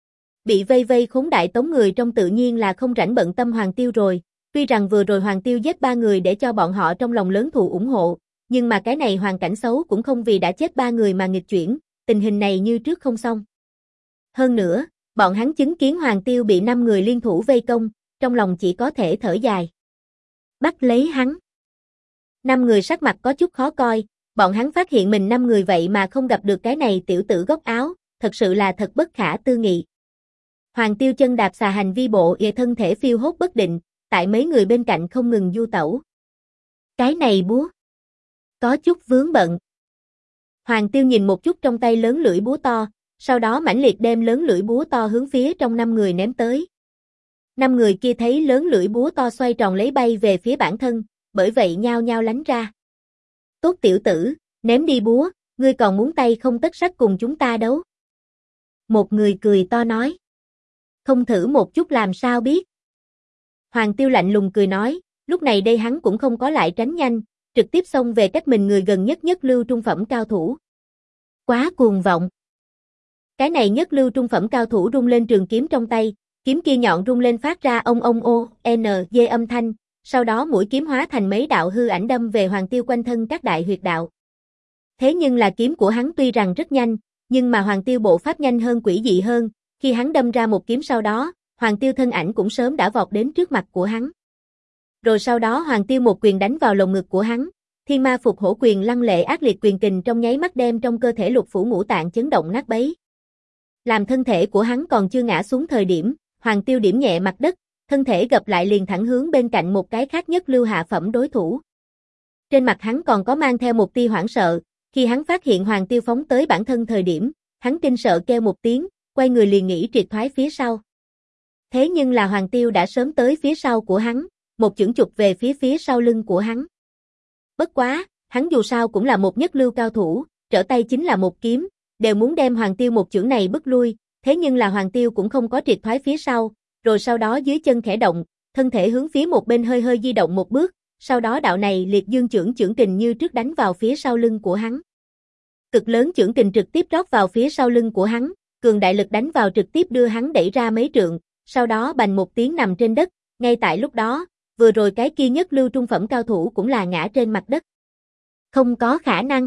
Bị vây khốn Đại Tống người trong tự nhiên là không rảnh bận tâm Hoàng Tiêu rồi, tuy rằng vừa rồi Hoàng Tiêu giết 3 người để cho bọn họ trong lòng lớn thù ủng hộ, nhưng mà cái này hoàn cảnh xấu cũng không vì đã chết 3 người mà nghịch chuyển, tình hình này như trước không xong. Hơn nữa, bọn hắn chứng kiến Hoàng Tiêu bị 5 người liên thủ vây công, trong lòng chỉ có thể thở dài. Bắt lấy hắn. 5 người sắc mặt có chút khó coi, bọn hắn phát hiện mình 5 người vậy mà không gặp được cái này tiểu tử góc áo, thật sự là thật bất khả tư nghị. Hoàng Tiêu chân đạp xà hành vi bộ ỉa thân thể phiêu hốt bất định, tại mấy người bên cạnh không ngừng du tẩu. Cái này búa. Có chút vướng bận. Hoàng Tiêu nhìn một chút trong tay lớn lưỡi búa to, sau đó mãnh liệt đem lớn lưỡi búa to hướng phía trong 5 người ném tới. 5 người kia thấy lớn lưỡi búa to xoay tròn lấy bay về phía bản thân, bởi vậy nhao nhao lánh ra. Tốt tiểu tử, ném đi búa, ngươi còn muốn tay không tất sắt cùng chúng ta đấu. Một người cười to nói. Không thử một chút làm sao biết. Hoàng Tiêu lạnh lùng cười nói, lúc này đây hắn cũng không có lại tránh nhanh, trực tiếp xông về cách mình người gần nhất nhất lưu trung phẩm cao thủ. Quá cuồng vọng. Cái này nhất lưu trung phẩm cao thủ rung lên trường kiếm trong tay, kiếm kia nhọn rung lên phát ra ông o, n, d âm thanh, sau đó mũi kiếm hóa thành mấy đạo hư ảnh đâm về Hoàng Tiêu quanh thân các đại huyệt đạo. Thế nhưng là kiếm của hắn tuy rằng rất nhanh, nhưng mà Hoàng Tiêu bộ pháp nhanh hơn quỷ dị hơn, khi hắn đâm ra một kiếm sau đó, Hoàng Tiêu thân ảnh cũng sớm đã vọt đến trước mặt của hắn. Rồi sau đó Hoàng Tiêu một quyền đánh vào lồng ngực của hắn, Thiên Ma Phục Hổ quyền lăng lệ ác liệt quyền kình trong nháy mắt đem trong cơ thể lục phủ ngũ tạng chấn động nát bấy. Làm thân thể của hắn còn chưa ngã xuống thời điểm, Hoàng Tiêu điểm nhẹ mặt đất, thân thể gập lại liền thẳng hướng bên cạnh một cái khác nhất lưu hạ phẩm đối thủ. Trên mặt hắn còn có mang theo một tia hoảng sợ, khi hắn phát hiện Hoàng Tiêu phóng tới bản thân thời điểm, hắn kinh sợ kêu một tiếng, quay người liền nghĩ triệt thoái phía sau. Thế nhưng là Hoàng Tiêu đã sớm tới phía sau của hắn, một chưởng chụp về phía sau lưng của hắn. Bất quá, hắn dù sao cũng là một nhất lưu cao thủ, trở tay chính là một kiếm, đều muốn đem Hoàng Tiêu một chưởng này bức lui, thế nhưng là Hoàng Tiêu cũng không có triệt thoái phía sau, rồi sau đó dưới chân khẽ động, thân thể hướng phía một bên hơi di động một bước, sau đó đạo này liệt dương chưởng chưởng kình như trước đánh vào phía sau lưng của hắn. Cực lớn chưởng kình trực tiếp rót vào phía sau lưng của hắn, cường đại lực đánh vào trực tiếp đưa hắn đẩy ra mấy trượng, sau đó bành một tiếng nằm trên đất, ngay tại lúc đó, vừa rồi cái kia nhất lưu trung phẩm cao thủ cũng là ngã trên mặt đất. Không có khả năng.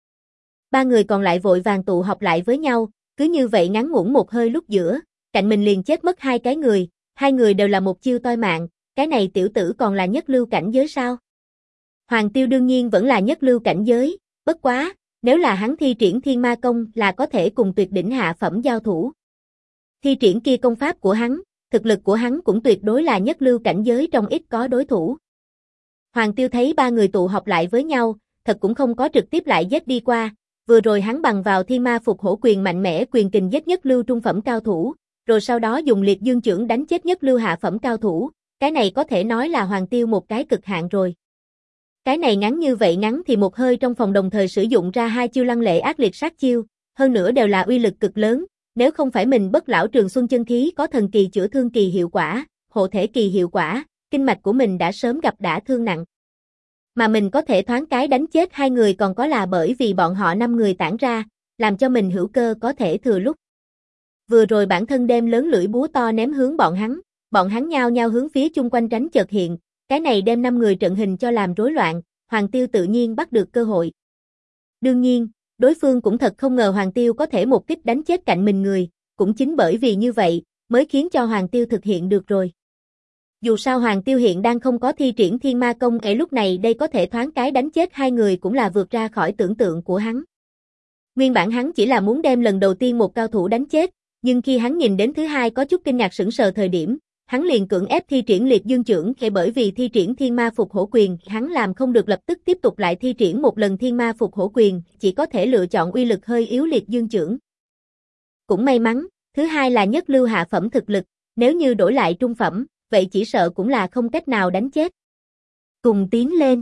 Ba người còn lại vội vàng tụ họp lại với nhau, cứ như vậy ngắn ngủn một hơi lúc giữa, cạnh mình liền chết mất hai người đều là một chiêu toi mạng, cái này tiểu tử còn là nhất lưu cảnh giới sao? Hoàng Tiêu đương nhiên vẫn là nhất lưu cảnh giới, bất quá, nếu là hắn thi triển thiên ma công là có thể cùng tuyệt đỉnh hạ phẩm giao thủ. Thi triển kia công pháp của hắn, thực lực của hắn cũng tuyệt đối là nhất lưu cảnh giới trong ít có đối thủ. Hoàng Tiêu thấy ba người tụ họp lại với nhau, thật cũng không có trực tiếp lại giết đi qua, vừa rồi hắn bằng vào thiên ma phục hổ quyền mạnh mẽ quyền kình giết nhất lưu trung phẩm cao thủ, rồi sau đó dùng liệt dương chưởng đánh chết nhất lưu hạ phẩm cao thủ, cái này có thể nói là Hoàng Tiêu một cái cực hạn rồi. Cái này ngắn như vậy ngắn thì một hơi trong phòng đồng thời sử dụng ra hai chiêu lăng lệ ác liệt sát chiêu, hơn nữa đều là uy lực cực lớn, nếu không phải mình bất lão trường xuân chân khí có thần kỳ chữa thương kỳ hiệu quả, hộ thể kỳ hiệu quả, kinh mạch của mình đã sớm gặp đả thương nặng. Mà mình có thể thoáng cái đánh chết hai người còn có là bởi vì bọn họ 5 người tản ra, làm cho mình hữu cơ có thể thừa lúc. Vừa rồi bản thân đem lớn lưỡi búa to ném hướng bọn hắn nhao nhao hướng phía chung quanh tránh chợt hiện, cái này đem 5 người trận hình cho làm rối loạn, Hoàng Tiêu tự nhiên bắt được cơ hội. Đương nhiên, đối phương cũng thật không ngờ Hoàng Tiêu có thể một kích đánh chết cạnh mình người, cũng chính bởi vì như vậy, mới khiến cho Hoàng Tiêu thực hiện được rồi. Dù sao Hoàng Tiêu hiện đang không có thi triển thiên ma công ở lúc này đây có thể thoáng cái đánh chết hai người cũng là vượt ra khỏi tưởng tượng của hắn. Nguyên bản hắn chỉ là muốn đem lần đầu tiên một cao thủ đánh chết, nhưng khi hắn nhìn đến thứ hai có chút kinh ngạc sững sờ thời điểm, hắn liền cưỡng ép thi triển liệt dương chưởng kể bởi vì thi triển thiên ma phục hổ quyền, hắn làm không được lập tức tiếp tục lại thi triển một lần thiên ma phục hổ quyền, chỉ có thể lựa chọn uy lực hơi yếu liệt dương chưởng. Cũng may mắn, thứ hai là nhất lưu hạ phẩm thực lực, nếu như đổi lại trung phẩm, vậy chỉ sợ cũng là không cách nào đánh chết. Cùng tiến lên.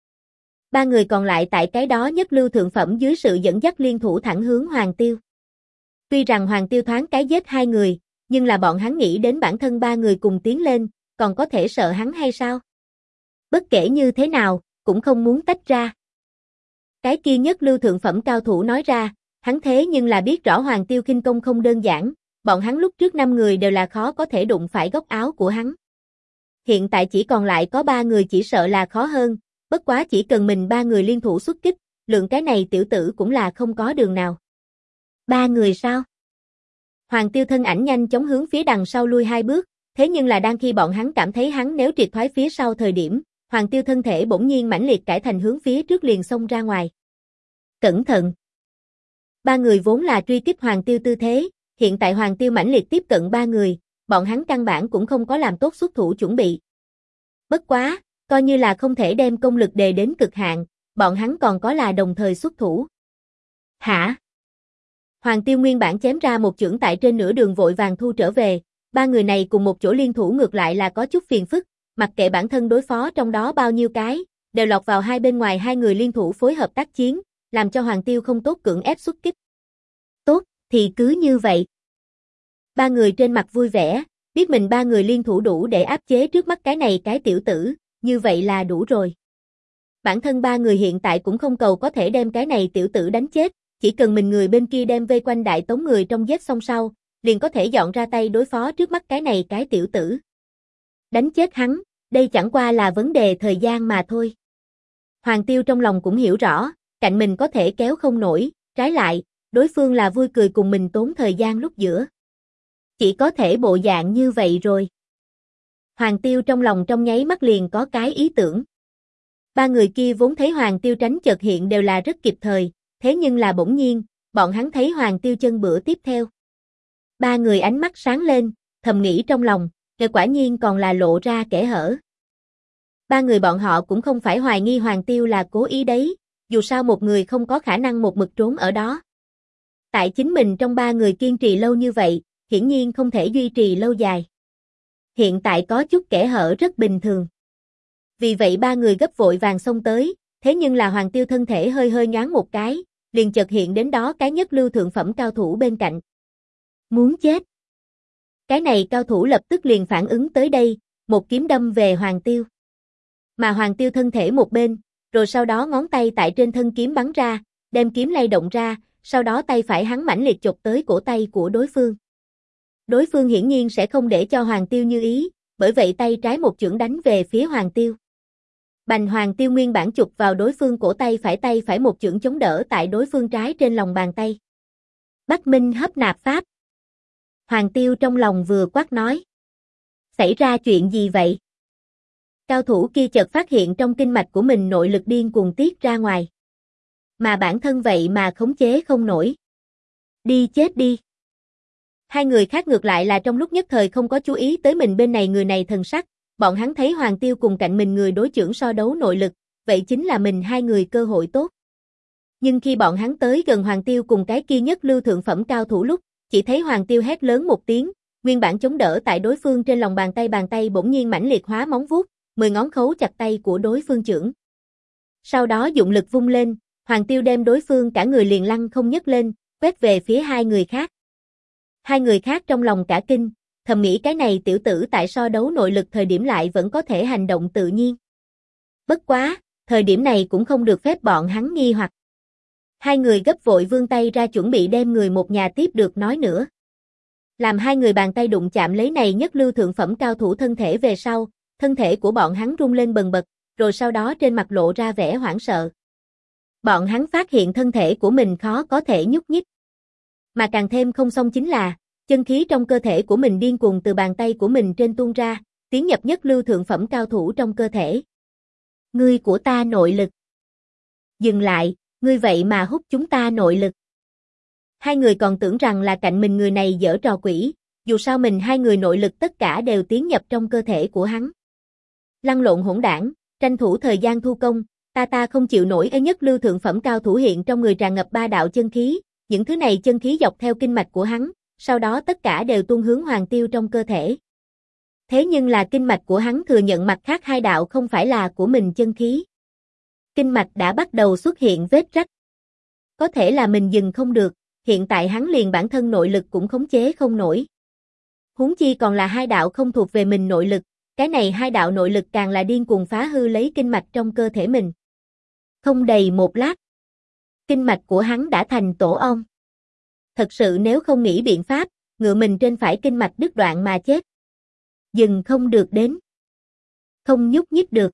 Ba người còn lại tại cái đó nhất lưu thượng phẩm dưới sự dẫn dắt liên thủ thẳng hướng Hoàng Tiêu. Tuy rằng Hoàng Tiêu thoáng cái giết hai người, nhưng là bọn hắn nghĩ đến bản thân ba người cùng tiến lên, còn có thể sợ hắn hay sao? Bất kể như thế nào, cũng không muốn tách ra. Cái kia nhất lưu thượng phẩm cao thủ nói ra, hắn thế nhưng là biết rõ Hoàng Tiêu khinh công không đơn giản, bọn hắn lúc trước 5 người đều là khó có thể đụng phải góc áo của hắn. Hiện tại chỉ còn lại có 3 người chỉ sợ là khó hơn, bất quá chỉ cần mình 3 người liên thủ xuất kích, lượng cái này tiểu tử cũng là không có đường nào. 3 người sao? Hoàng Tiêu thân ảnh nhanh chóng hướng phía đằng sau lui 2 bước, thế nhưng là đang khi bọn hắn cảm thấy hắn nếu triệt thoái phía sau thời điểm, Hoàng Tiêu thân thể bỗng nhiên mãnh liệt cải thành hướng phía trước liền xông ra ngoài. Cẩn thận! 3 người vốn là truy kích Hoàng Tiêu tư thế, hiện tại Hoàng Tiêu mãnh liệt tiếp cận 3 người, bọn hắn căn bản cũng không có làm tốt xuất thủ chuẩn bị. Bất quá, coi như là không thể đem công lực đề đến cực hạn, bọn hắn còn có là đồng thời xuất thủ. Hả? Hoàng Tiêu nguyên bản chém ra một chưởng tại trên nửa đường vội vàng thu trở về, 3 người này cùng một chỗ liên thủ ngược lại là có chút phiền phức, mặc kệ bản thân đối phó trong đó bao nhiêu cái, đều lọt vào hai bên ngoài 2 người liên thủ phối hợp tác chiến, làm cho Hoàng Tiêu không tốt cưỡng ép xuất kích. Tốt, thì cứ như vậy. 3 người trên mặt vui vẻ, biết mình 3 người liên thủ đủ để áp chế trước mắt cái này cái tiểu tử, như vậy là đủ rồi. Bản thân 3 người hiện tại cũng không cầu có thể đem cái này tiểu tử đánh chết, chỉ cần mình người bên kia đem vây quanh đại tống người trong giết xong sau, liền có thể dọn ra tay đối phó trước mắt cái này cái tiểu tử. Đánh chết hắn, đây chẳng qua là vấn đề thời gian mà thôi. Hoàng Tiêu trong lòng cũng hiểu rõ, cạnh mình có thể kéo không nổi, trái lại, đối phương là vui cười cùng mình tốn thời gian lúc giữa. Chỉ có thể bộ dạng như vậy rồi. Hoàng Tiêu trong lòng trong nháy mắt liền có cái ý tưởng. 3 người kia vốn thấy Hoàng Tiêu tránh chợt hiện đều là rất kịp thời, thế nhưng là bỗng nhiên, bọn hắn thấy Hoàng Tiêu chân bữa tiếp theo. 3 người ánh mắt sáng lên, thầm nghĩ trong lòng, quả nhiên còn là lộ ra kẽ hở. 3 người bọn họ cũng không phải hoài nghi Hoàng Tiêu là cố ý đấy, dù sao một người không có khả năng một mực trốn ở đó. Tại chính mình trong 3 người kiên trì lâu như vậy, hiển nhiên không thể duy trì lâu dài. Hiện tại có chút kẽ hở rất bình thường. Vì vậy ba người gấp vội vàng xông tới, thế nhưng là Hoàng Tiêu thân thể hơi hơi nhoáng một cái, liền chợt hiện đến đó cái nhất lưu thượng phẩm cao thủ bên cạnh. Muốn chết. Cái này cao thủ lập tức liền phản ứng tới đây, một kiếm đâm về Hoàng Tiêu. Mà Hoàng Tiêu thân thể một bên, rồi sau đó ngón tay tại trên thân kiếm bắn ra, đem kiếm lay động ra, sau đó tay phải hắn mãnh liệt chộp tới cổ tay của đối phương. Đối phương hiển nhiên sẽ không để cho Hoàng Tiêu như ý, bởi vậy tay trái một chưởng đánh về phía Hoàng Tiêu. Bành Hoàng Tiêu nguyên bản chụp vào đối phương cổ tay phải một chưởng chống đỡ tại đối phương trái trên lòng bàn tay. Bắc Minh hấp nạp pháp. Hoàng Tiêu trong lòng vừa quát nói. Xảy ra chuyện gì vậy? Cao thủ kia chợt phát hiện trong kinh mạch của mình nội lực điên cuồng tiết ra ngoài. Mà bản thân vậy mà khống chế không nổi. Đi chết đi. Hai người khác ngược lại là trong lúc nhất thời không có chú ý tới mình bên này người này thần sắc, bọn hắn thấy Hoàng Tiêu cùng cạnh mình người đối chưởng so đấu nội lực, vậy chính là mình hai người cơ hội tốt. Nhưng khi bọn hắn tới gần Hoàng Tiêu cùng cái kia nhất lưu thượng phẩm cao thủ lúc, chỉ thấy Hoàng Tiêu hét lớn một tiếng, nguyên bản chống đỡ tại đối phương trên lòng bàn tay bỗng nhiên mãnh liệt hóa móng vuốt, 10 ngón khấu chặt tay của đối phương chưởng. Sau đó dụng lực vung lên, Hoàng Tiêu đem đối phương cả người liền lăn không nhấc lên, quét về phía hai người khác. Hai người khác trong lòng cả kinh, thầm nghĩ cái này tiểu tử tại so đấu nội lực thời điểm lại vẫn có thể hành động tự nhiên. Bất quá, thời điểm này cũng không được phép bọn hắn nghi hoặc. Hai người gấp vội vươn tay ra chuẩn bị đem người một nhà tiếp được nói nữa. Làm hai người bàn tay đụng chạm lấy này nhất lưu thượng phẩm cao thủ thân thể về sau, thân thể của bọn hắn rung lên bần bật, rồi sau đó trên mặt lộ ra vẻ hoảng sợ. Bọn hắn phát hiện thân thể của mình khó có thể nhúc nhích. Mà càng thêm không xong chính là, chân khí trong cơ thể của mình điên cuồng từ bàn tay của mình trên tuôn ra, tiến nhập nhất lưu thượng phẩm cao thủ trong cơ thể. Ngươi của ta nội lực. Dừng lại, ngươi vậy mà hút chúng ta nội lực. Hai người còn tưởng rằng là cạnh mình người này giở trò quỷ, dù sao mình hai người nội lực tất cả đều tiến nhập trong cơ thể của hắn. Lăn lộn hỗn đảng, tranh thủ thời gian thu công, ta không chịu nổi ấy nhất lưu thượng phẩm cao thủ hiện trong người tràn ngập ba đạo chân khí, những thứ này chân khí dọc theo kinh mạch của hắn, sau đó tất cả đều tuôn hướng Hoàng Tiêu trong cơ thể. Thế nhưng là kinh mạch của hắn thừa nhận mặt khác hai đạo không phải là của mình chân khí. Kinh mạch đã bắt đầu xuất hiện vết rách. Có thể là mình dừng không được, hiện tại hắn liền bản thân nội lực cũng khống chế không nổi. Huống chi còn là hai đạo không thuộc về mình nội lực, cái này hai đạo nội lực càng là điên cuồng phá hư lấy kinh mạch trong cơ thể mình. Không đầy một lát, kinh mạch của hắn đã thành tổ ong. Thật sự nếu không nghĩ biện pháp, ngựa mình trên phải kinh mạch đứt đoạn mà chết. Dừng không được đến. Không nhúc nhích được.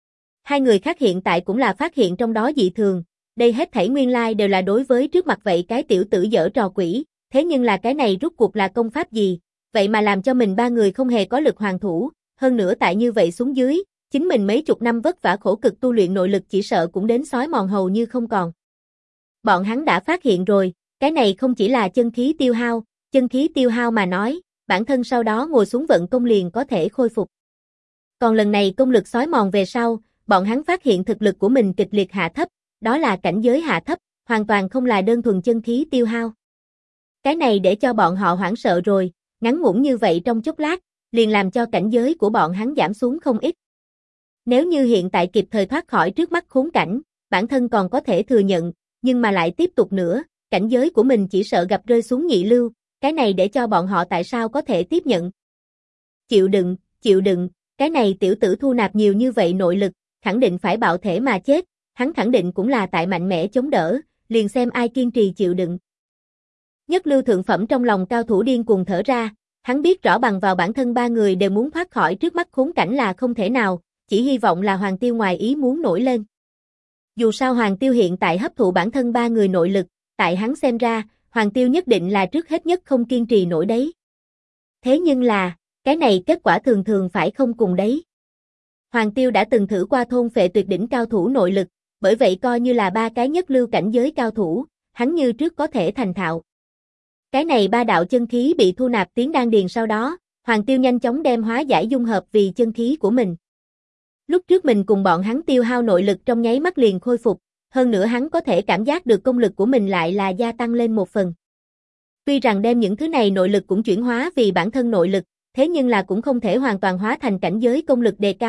Hai người khác hiện tại cũng là phát hiện trong đó dị thường, đây hết thảy nguyên lai đều là đối với trước mặt vậy cái tiểu tử giở trò quỷ, thế nhưng là cái này rút cuộc là công pháp gì, vậy mà làm cho mình ba người không hề có lực hoàn thủ, hơn nữa tại như vậy xuống dưới, chính mình mấy chục năm vất vả khổ cực tu luyện nội lực chỉ sợ cũng đến xói mòn hầu như không còn. Bọn hắn đã phát hiện rồi, cái này không chỉ là chân khí tiêu hao mà nói, bản thân sau đó ngồi xuống vận công liền có thể khôi phục. Còn lần này công lực xói mòn về sau, bọn hắn phát hiện thực lực của mình kịch liệt hạ thấp, đó là cảnh giới hạ thấp, hoàn toàn không là đơn thuần chân khí tiêu hao. Cái này để cho bọn họ hoảng sợ rồi, ngắn ngủn như vậy trong chốc lát, liền làm cho cảnh giới của bọn hắn giảm xuống không ít. Nếu như hiện tại kịp thời thoát khỏi trước mắt khốn cảnh, bản thân còn có thể thừa nhận, nhưng mà lại tiếp tục nữa, cảnh giới của mình chỉ sợ gặp rơi xuống nhị lưu, cái này để cho bọn họ tại sao có thể tiếp nhận. Chịu đựng, cái này tiểu tử thu nạp nhiều như vậy nội lực, khẳng định phải bạo thể mà chết, hắn khẳng định cũng là tại mạnh mẽ chống đỡ, liền xem ai kiên trì chịu đựng. Nhất lưu thượng phẩm trong lòng cao thủ điên cuồng thở ra, hắn biết rõ bằng vào bản thân ba người đều muốn thoát khỏi trước mắt khốn cảnh là không thể nào, chỉ hy vọng là Hoàng Tiêu ngoài ý muốn nổi lên. Dù sao Hoàng Tiêu hiện tại hấp thụ bản thân ba người nội lực, tại hắn xem ra, Hoàng Tiêu nhất định là trước hết nhất không kiên trì nổi đấy. Thế nhưng là, cái này kết quả thường thường phải không cùng đấy. Hoàng Tiêu đã từng thử qua thôn phệ tuyệt đỉnh cao thủ nội lực, bởi vậy coi như là ba cái nhất lưu cảnh giới cao thủ, hắn như trước có thể thành thạo. Cái này ba đạo chân khí bị thu nạp tiến đan điền sau đó, Hoàng Tiêu nhanh chóng đem hóa giải dung hợp vì chân khí của mình. Lúc trước mình cùng bọn hắn tiêu hao nội lực trong nháy mắt liền khôi phục, hơn nữa hắn có thể cảm giác được công lực của mình lại là gia tăng lên một phần. Tuy rằng đem những thứ này nội lực cũng chuyển hóa vì bản thân nội lực, thế nhưng là cũng không thể hoàn toàn hóa thành cảnh giới công lực đề cao,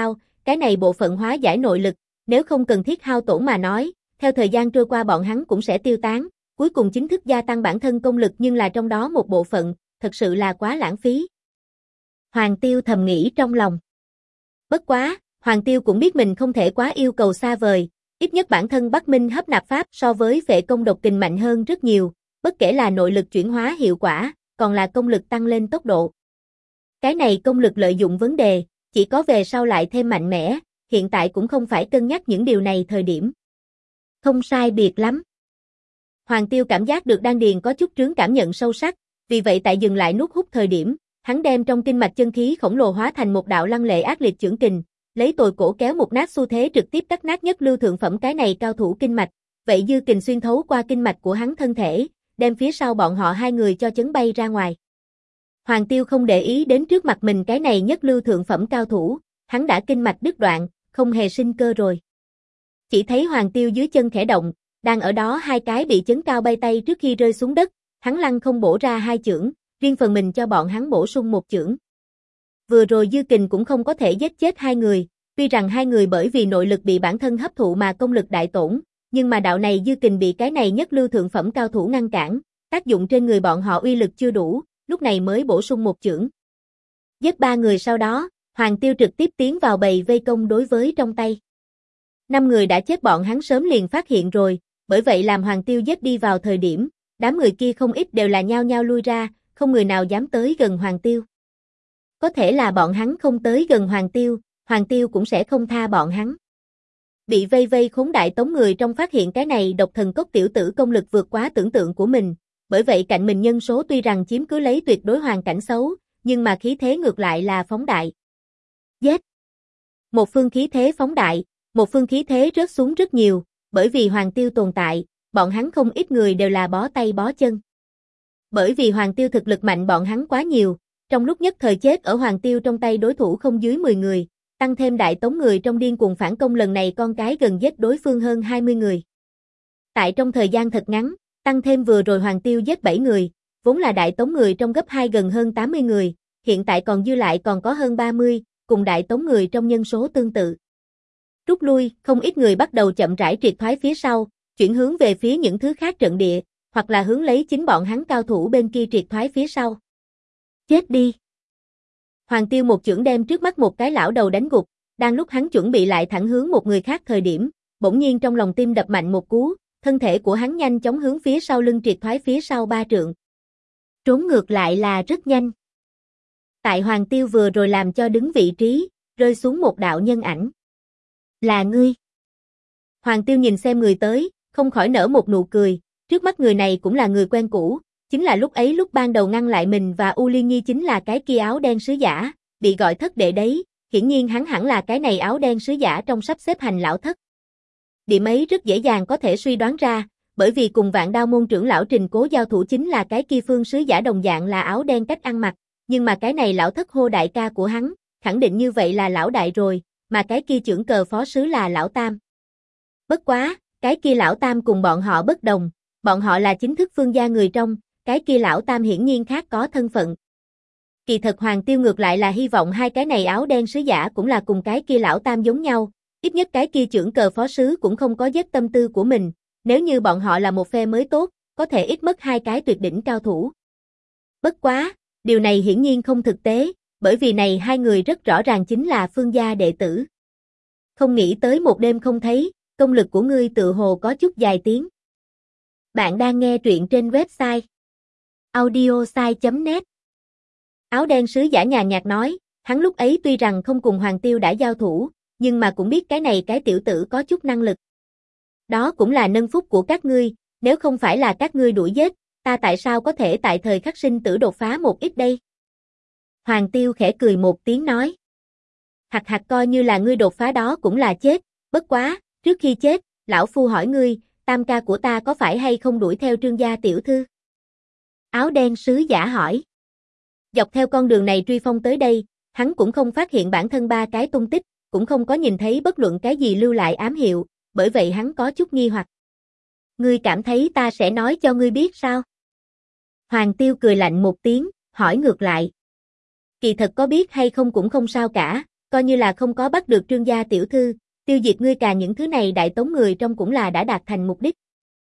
cái này bộ phận hóa giải nội lực, nếu không cần thiết hao tổn mà nói, theo thời gian trôi qua bọn hắn cũng sẽ tiêu tán, cuối cùng chính thức gia tăng bản thân công lực nhưng là trong đó một bộ phận, thật sự là quá lãng phí. Hoàng Tiêu thầm nghĩ trong lòng. Bất quá, Hoàng Tiêu cũng biết mình không thể quá yêu cầu xa vời, ít nhất bản thân Bắc Minh hấp nạp pháp so với Phệ Công độc kình mạnh hơn rất nhiều, bất kể là nội lực chuyển hóa hiệu quả, còn là công lực tăng lên tốc độ. Cái này công lực lợi dụng vấn đề, chỉ có về sau lại thêm mạnh mẽ, hiện tại cũng không phải cân nhắc những điều này thời điểm. Không sai biệt lắm. Hoàng Tiêu cảm giác được đan điền có chút trướng cảm nhận sâu sắc, vì vậy tại dừng lại nuốt hút thời điểm, hắn đem trong kinh mạch chân khí khổng lồ hóa thành một đạo lăng lệ ác liệt chưởng kình, lấy tồi cổ kéo một nát xu thế trực tiếp cắt nát nhất lưu thượng phẩm cái này cao thủ kinh mạch, vậy dư kình xuyên thấu qua kinh mạch của hắn thân thể, đem phía sau bọn họ hai người cho chấn bay ra ngoài. Hoàng Tiêu không để ý đến trước mặt mình cái này nhất lưu thượng phẩm cao thủ, hắn đã kinh mạch đứt đoạn, không hề sinh cơ rồi. Chỉ thấy Hoàng Tiêu dưới chân khẽ động, đang ở đó hai cái bị chấn cao bay tay trước khi rơi xuống đất, hắn lăng không bổ ra hai chưởng, riêng phần mình cho bọn hắn bổ sung một chưởng. Vừa rồi dư kình cũng không có thể giết chết hai người, tuy rằng hai người bởi vì nội lực bị bản thân hấp thụ mà công lực đại tổn, nhưng mà đạo này dư kình bị cái này nhất lưu thượng phẩm cao thủ ngăn cản, tác dụng trên người bọn họ uy lực chưa đủ, lúc này mới bổ sung một chưởng. Giết ba người sau đó, Hoàng Tiêu trực tiếp tiến vào bầy vây công đối với trong tay. 5 người đã chết bọn hắn sớm liền phát hiện rồi, bởi vậy làm Hoàng Tiêu giết đi vào thời điểm, đám người kia không ít đều là nhao nhao lui ra, không người nào dám tới gần Hoàng Tiêu. Có thể là bọn hắn không tới gần Hoàng Tiêu cũng sẽ không tha bọn hắn. Bị vây khốn đại tống người trong phát hiện cái này độc thần cốc tiểu tử công lực vượt quá tưởng tượng của mình, bởi vậy cạnh mình nhân số tuy rằng chiếm cứ lấy tuyệt đối hoàn cảnh xấu, nhưng mà khí thế ngược lại là phóng đại. Giết! Một phương khí thế phóng đại, một phương khí thế rớt xuống rất nhiều, bởi vì Hoàng Tiêu tồn tại, bọn hắn không ít người đều là bó tay bó chân. Bởi vì Hoàng Tiêu thực lực mạnh bọn hắn quá nhiều, trong lúc nhất thời chết ở Hoàng Tiêu trong tay đối thủ không dưới 10 người, tăng thêm đại tống người trong điên cuồng phản công lần này con cái gần giết đối phương hơn 20 người. Tại trong thời gian thật ngắn, tăng thêm vừa rồi Hoàng Tiêu giết 7 người, vốn là đại tống người trong gấp 2 gần hơn 80 người, hiện tại còn dư lại còn có hơn 30, cùng đại tống người trong nhân số tương tự. Rút lui, không ít người bắt đầu chậm rãi triệt thoái phía sau, chuyển hướng về phía những thứ khác trận địa, hoặc là hướng lấy chính bọn hắn cao thủ bên kia triệt thoái phía sau. Chết đi! Hoàng Tiêu một chưởng đem trước mắt một cái lão đầu đánh gục, đang lúc hắn chuẩn bị lại thẳng hướng một người khác thời điểm, bỗng nhiên trong lòng tim đập mạnh một cú, thân thể của hắn nhanh chóng hướng phía sau lưng triệt thoái phía sau 3 trượng. Trốn ngược lại là rất nhanh. Tại Hoàng Tiêu vừa rồi làm cho đứng vị trí, rơi xuống một đạo nhân ảnh. Là ngươi. Hoàng Tiêu nhìn xem người tới, không khỏi nở một nụ cười, trước mắt người này cũng là người quen cũ, chính là lúc ban đầu ngăn lại mình và U Liên Nhi chính là cái kia áo đen sứ giả, bị gọi thất đệ đấy, hiển nhiên hắn hẳn là cái này áo đen sứ giả trong sắp xếp hành lão thất. Điểm ấy rất dễ dàng có thể suy đoán ra, bởi vì cùng Vạn Đao môn trưởng lão Trình Cố giao thủ chính là cái kia phương sứ giả đồng dạng là áo đen cách ăn mặc, nhưng mà cái này lão thất hô đại ca của hắn, khẳng định như vậy là lão đại rồi, mà cái kia trưởng cờ phó sứ là lão tam. Bất quá, cái kia lão tam cùng bọn họ bất đồng, bọn họ là chính thức phương gia người trong, cái kia lão tam hiển nhiên khác có thân phận. Kỳ thật Hoàng Tiêu ngược lại là hy vọng hai cái này áo đen sứ giả cũng là cùng cái kia lão tam giống nhau, ít nhất cái kia trưởng cờ phó sứ cũng không có giết tâm tư của mình, nếu như bọn họ là một phe mới tốt, có thể ít mất hai cái tuyệt đỉnh cao thủ. Bất quá, điều này hiển nhiên không thực tế, bởi vì này hai người rất rõ ràng chính là phương gia đệ tử. Không nghĩ tới một đêm không thấy, công lực của ngươi tự hồ có chút dài tiếng. Bạn đang nghe truyện trên website audiosai.net. Áo đen sứ giả nhàn nhạt nói, hắn lúc ấy tuy rằng không cùng Hoàng Tiêu đã giao thủ, nhưng mà cũng biết cái này cái tiểu tử có chút năng lực. Đó cũng là nâng phúc của các ngươi, nếu không phải là các ngươi đuổi giết, ta tại sao có thể tại thời khắc sinh tử đột phá một ít đây? Hoàng Tiêu khẽ cười một tiếng nói. Hạt hạt coi như là ngươi đột phá đó cũng là chết, bất quá, trước khi chết, lão phu hỏi ngươi, tam ca của ta có phải hay không đuổi theo Trương gia tiểu thư? Áo đen sứ giả hỏi. Dọc theo con đường này truy phong tới đây, hắn cũng không phát hiện bản thân ba cái tung tích, cũng không có nhìn thấy bất luận cái gì lưu lại ám hiệu, bởi vậy hắn có chút nghi hoặc. Ngươi cảm thấy ta sẽ nói cho ngươi biết sao? Hoàng Tiêu cười lạnh một tiếng, hỏi ngược lại. Kỳ thật có biết hay không cũng không sao cả, coi như là không có bắt được Trương gia tiểu thư, tiêu diệt ngươi cả những thứ này Đại Tống người trong cũng là đã đạt thành mục đích.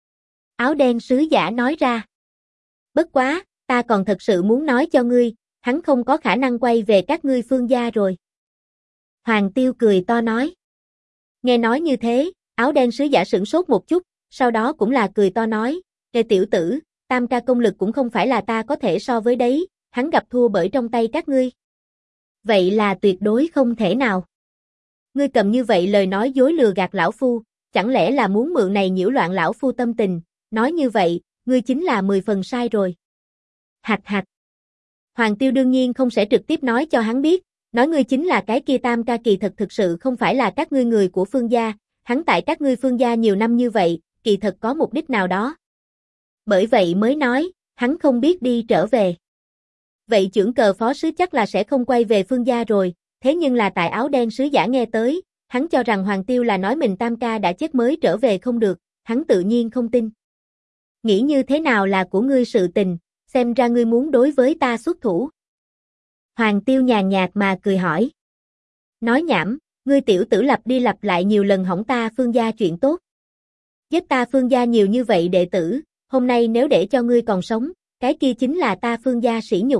Áo đen sứ giả nói ra. Bất quá, ta còn thật sự muốn nói cho ngươi, hắn không có khả năng quay về các ngươi Phương gia rồi. Hoàng Tiêu cười to nói. Nghe nói như thế, áo đen sứ giả sửng sốt một chút, sau đó cũng là cười to nói, Ê tiểu tử, Tam ca công lực cũng không phải là ta có thể so với đấy, hắn gặp thua bởi trong tay các ngươi. Vậy là tuyệt đối không thể nào. Ngươi cầm như vậy lời nói dối lừa gạt lão phu, chẳng lẽ là muốn mượn này nhiễu loạn lão phu tâm tình, nói như vậy, ngươi chính là 10 phần sai rồi. Hạch hạch. Hoàng Tiêu đương nhiên không sẽ trực tiếp nói cho hắn biết, nói ngươi chính là cái kia Tam ca kỳ thật thực sự không phải là các ngươi người của Phương gia, hắn tại các ngươi Phương gia nhiều năm như vậy, kỳ thật có mục đích nào đó. Bởi vậy mới nói, hắn không biết đi trở về. Vậy chưởng cờ phó sứ chắc là sẽ không quay về Phương gia rồi, thế nhưng là tại áo đen sứ giả nghe tới, hắn cho rằng Hoàng Tiêu là nói mình Tam ca đã chết mới trở về không được, hắn tự nhiên không tin. Nghĩ như thế nào là của ngươi sự tình, xem ra ngươi muốn đối với ta xuất thủ. Hoàng Tiêu nhàn nhạt mà cười hỏi. Nói nhảm, ngươi tiểu tử lặp đi lặp lại nhiều lần hỏng ta Phương gia chuyện tốt. Giết ta Phương gia nhiều như vậy đệ tử, hôm nay nếu để cho ngươi còn sống, cái kia chính là ta Phương gia sỉ nhục.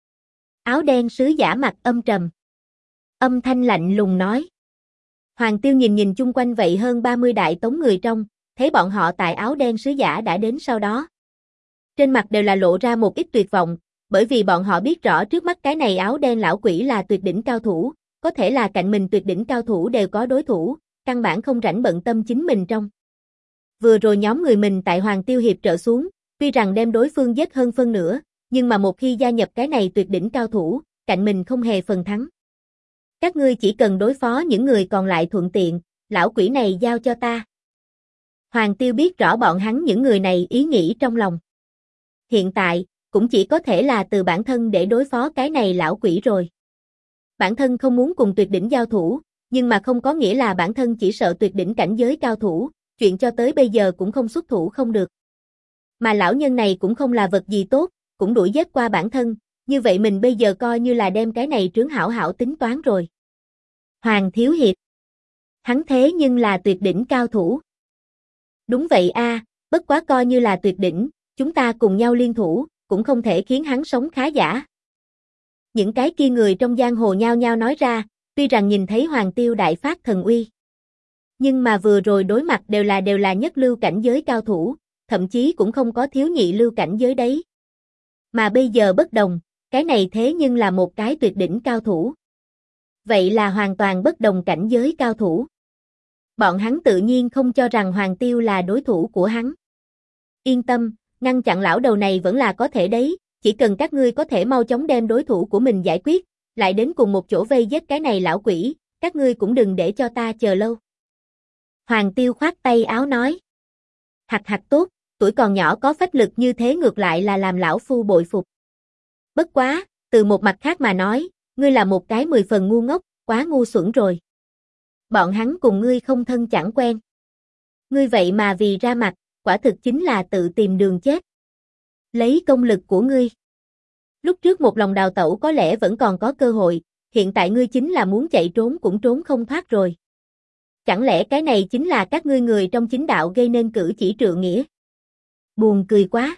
Áo đen sứ giả mặt âm trầm. Âm thanh lạnh lùng nói. Hoàng Tiêu nhìn chung quanh vậy hơn 30 Đại Tống người trong, thấy bọn họ tại áo đen sứ giả đã đến sau đó. Trên mặt đều là lộ ra một ít tuyệt vọng, bởi vì bọn họ biết rõ trước mắt cái này áo đen lão quỷ là tuyệt đỉnh cao thủ, có thể là cạnh mình tuyệt đỉnh cao thủ đều có đối thủ, căn bản không rảnh bận tâm chính mình trong. Vừa rồi nhóm người mình tại Hoàng Tiêu hiệp trợ xuống, tuy rằng đem đối phương giết hơn phân nửa, nhưng mà một khi gia nhập cái này tuyệt đỉnh cao thủ, cạnh mình không hề phần thắng. Các ngươi chỉ cần đối phó những người còn lại thuận tiện, lão quỷ này giao cho ta. Hoàng Tiêu biết rõ bọn hắn những người này ý nghĩ trong lòng. Hiện tại, cũng chỉ có thể là từ bản thân để đối phó cái này lão quỷ rồi. Bản thân không muốn cùng tuyệt đỉnh giao thủ, nhưng mà không có nghĩa là bản thân chỉ sợ tuyệt đỉnh cảnh giới cao thủ, chuyện cho tới bây giờ cũng không xuất thủ không được. Mà lão nhân này cũng không là vật gì tốt, cũng đuổi giết qua bản thân, như vậy mình bây giờ coi như là đem cái này trướng hảo hảo tính toán rồi. Hoàng Thiếu Hiệp. Hắn thế nhưng là tuyệt đỉnh cao thủ. Đúng vậy a, bất quá coi như là tuyệt đỉnh, chúng ta cùng nhau liên thủ, cũng không thể khiến hắn sống khá giả. Những cái kia người trong giang hồ nhao nhao nói ra, tuy rằng nhìn thấy Hoàng Tiêu đại phát thần uy. Nhưng mà vừa rồi đối mặt đều là nhất lưu cảnh giới cao thủ, thậm chí cũng không có thiếu nhị lưu cảnh giới đấy. Mà bây giờ bất đồng, cái này thế nhưng là một cái tuyệt đỉnh cao thủ. Vậy là hoàn toàn bất đồng cảnh giới cao thủ. Bọn hắn tự nhiên không cho rằng Hoàng Tiêu là đối thủ của hắn. Yên tâm, ngăn chặn lão đầu này vẫn là có thể đấy, chỉ cần các ngươi có thể mau chóng đem đối thủ của mình giải quyết, lại đến cùng một chỗ vây giết cái này lão quỷ, các ngươi cũng đừng để cho ta chờ lâu. Hoàng Tiêu khoát tay áo nói. Hạch hạch tốt, tuổi còn nhỏ có phách lực như thế ngược lại là làm lão phu bội phục. Bất quá, từ một mặt khác mà nói, ngươi là một cái 10 phần ngu ngốc, quá ngu xuẩn rồi. Bọn hắn cùng ngươi không thân chẳng quen. Ngươi vậy mà vì ra mặt, quả thực chính là tự tìm đường chết. Lấy công lực của ngươi. Lúc trước một lòng đào tẩu có lẽ vẫn còn có cơ hội, hiện tại ngươi chính là muốn chạy trốn cũng trốn không thoát rồi. Chẳng lẽ cái này chính là các ngươi người trong chính đạo gây nên cử chỉ trượng nghĩa? Buồn cười quá.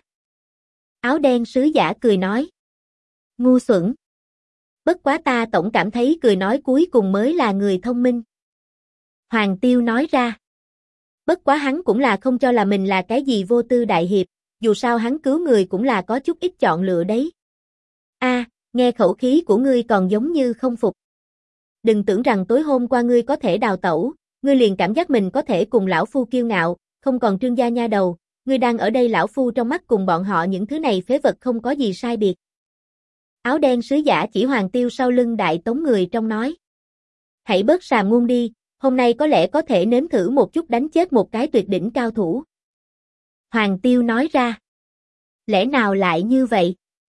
Áo đen sứ giả cười nói. Ngu xuẩn. Bất quá ta tổng cảm thấy cười nói cuối cùng mới là người thông minh. Hoàng Tiêu nói ra. Bất quá hắn cũng là không cho là mình là cái gì vô tư đại hiệp, dù sao hắn cứu người cũng là có chút ít chọn lựa đấy. A, nghe khẩu khí của ngươi còn giống như không phục. Đừng tưởng rằng tối hôm qua ngươi có thể đào tẩu, ngươi liền cảm giác mình có thể cùng lão phu kiêu ngạo, không còn Trương gia nha đầu, ngươi đang ở đây lão phu trong mắt cùng bọn họ những thứ này phế vật không có gì sai biệt. Áo đen sứ giả chỉ Hoàng Tiêu sau lưng Đại Tống người trong nói. Hãy bớt sàm ngôn đi, hôm nay có lẽ có thể nếm thử một chút đánh chết một cái tuyệt đỉnh cao thủ. Hoàng Tiêu nói ra. Lẽ nào lại như vậy?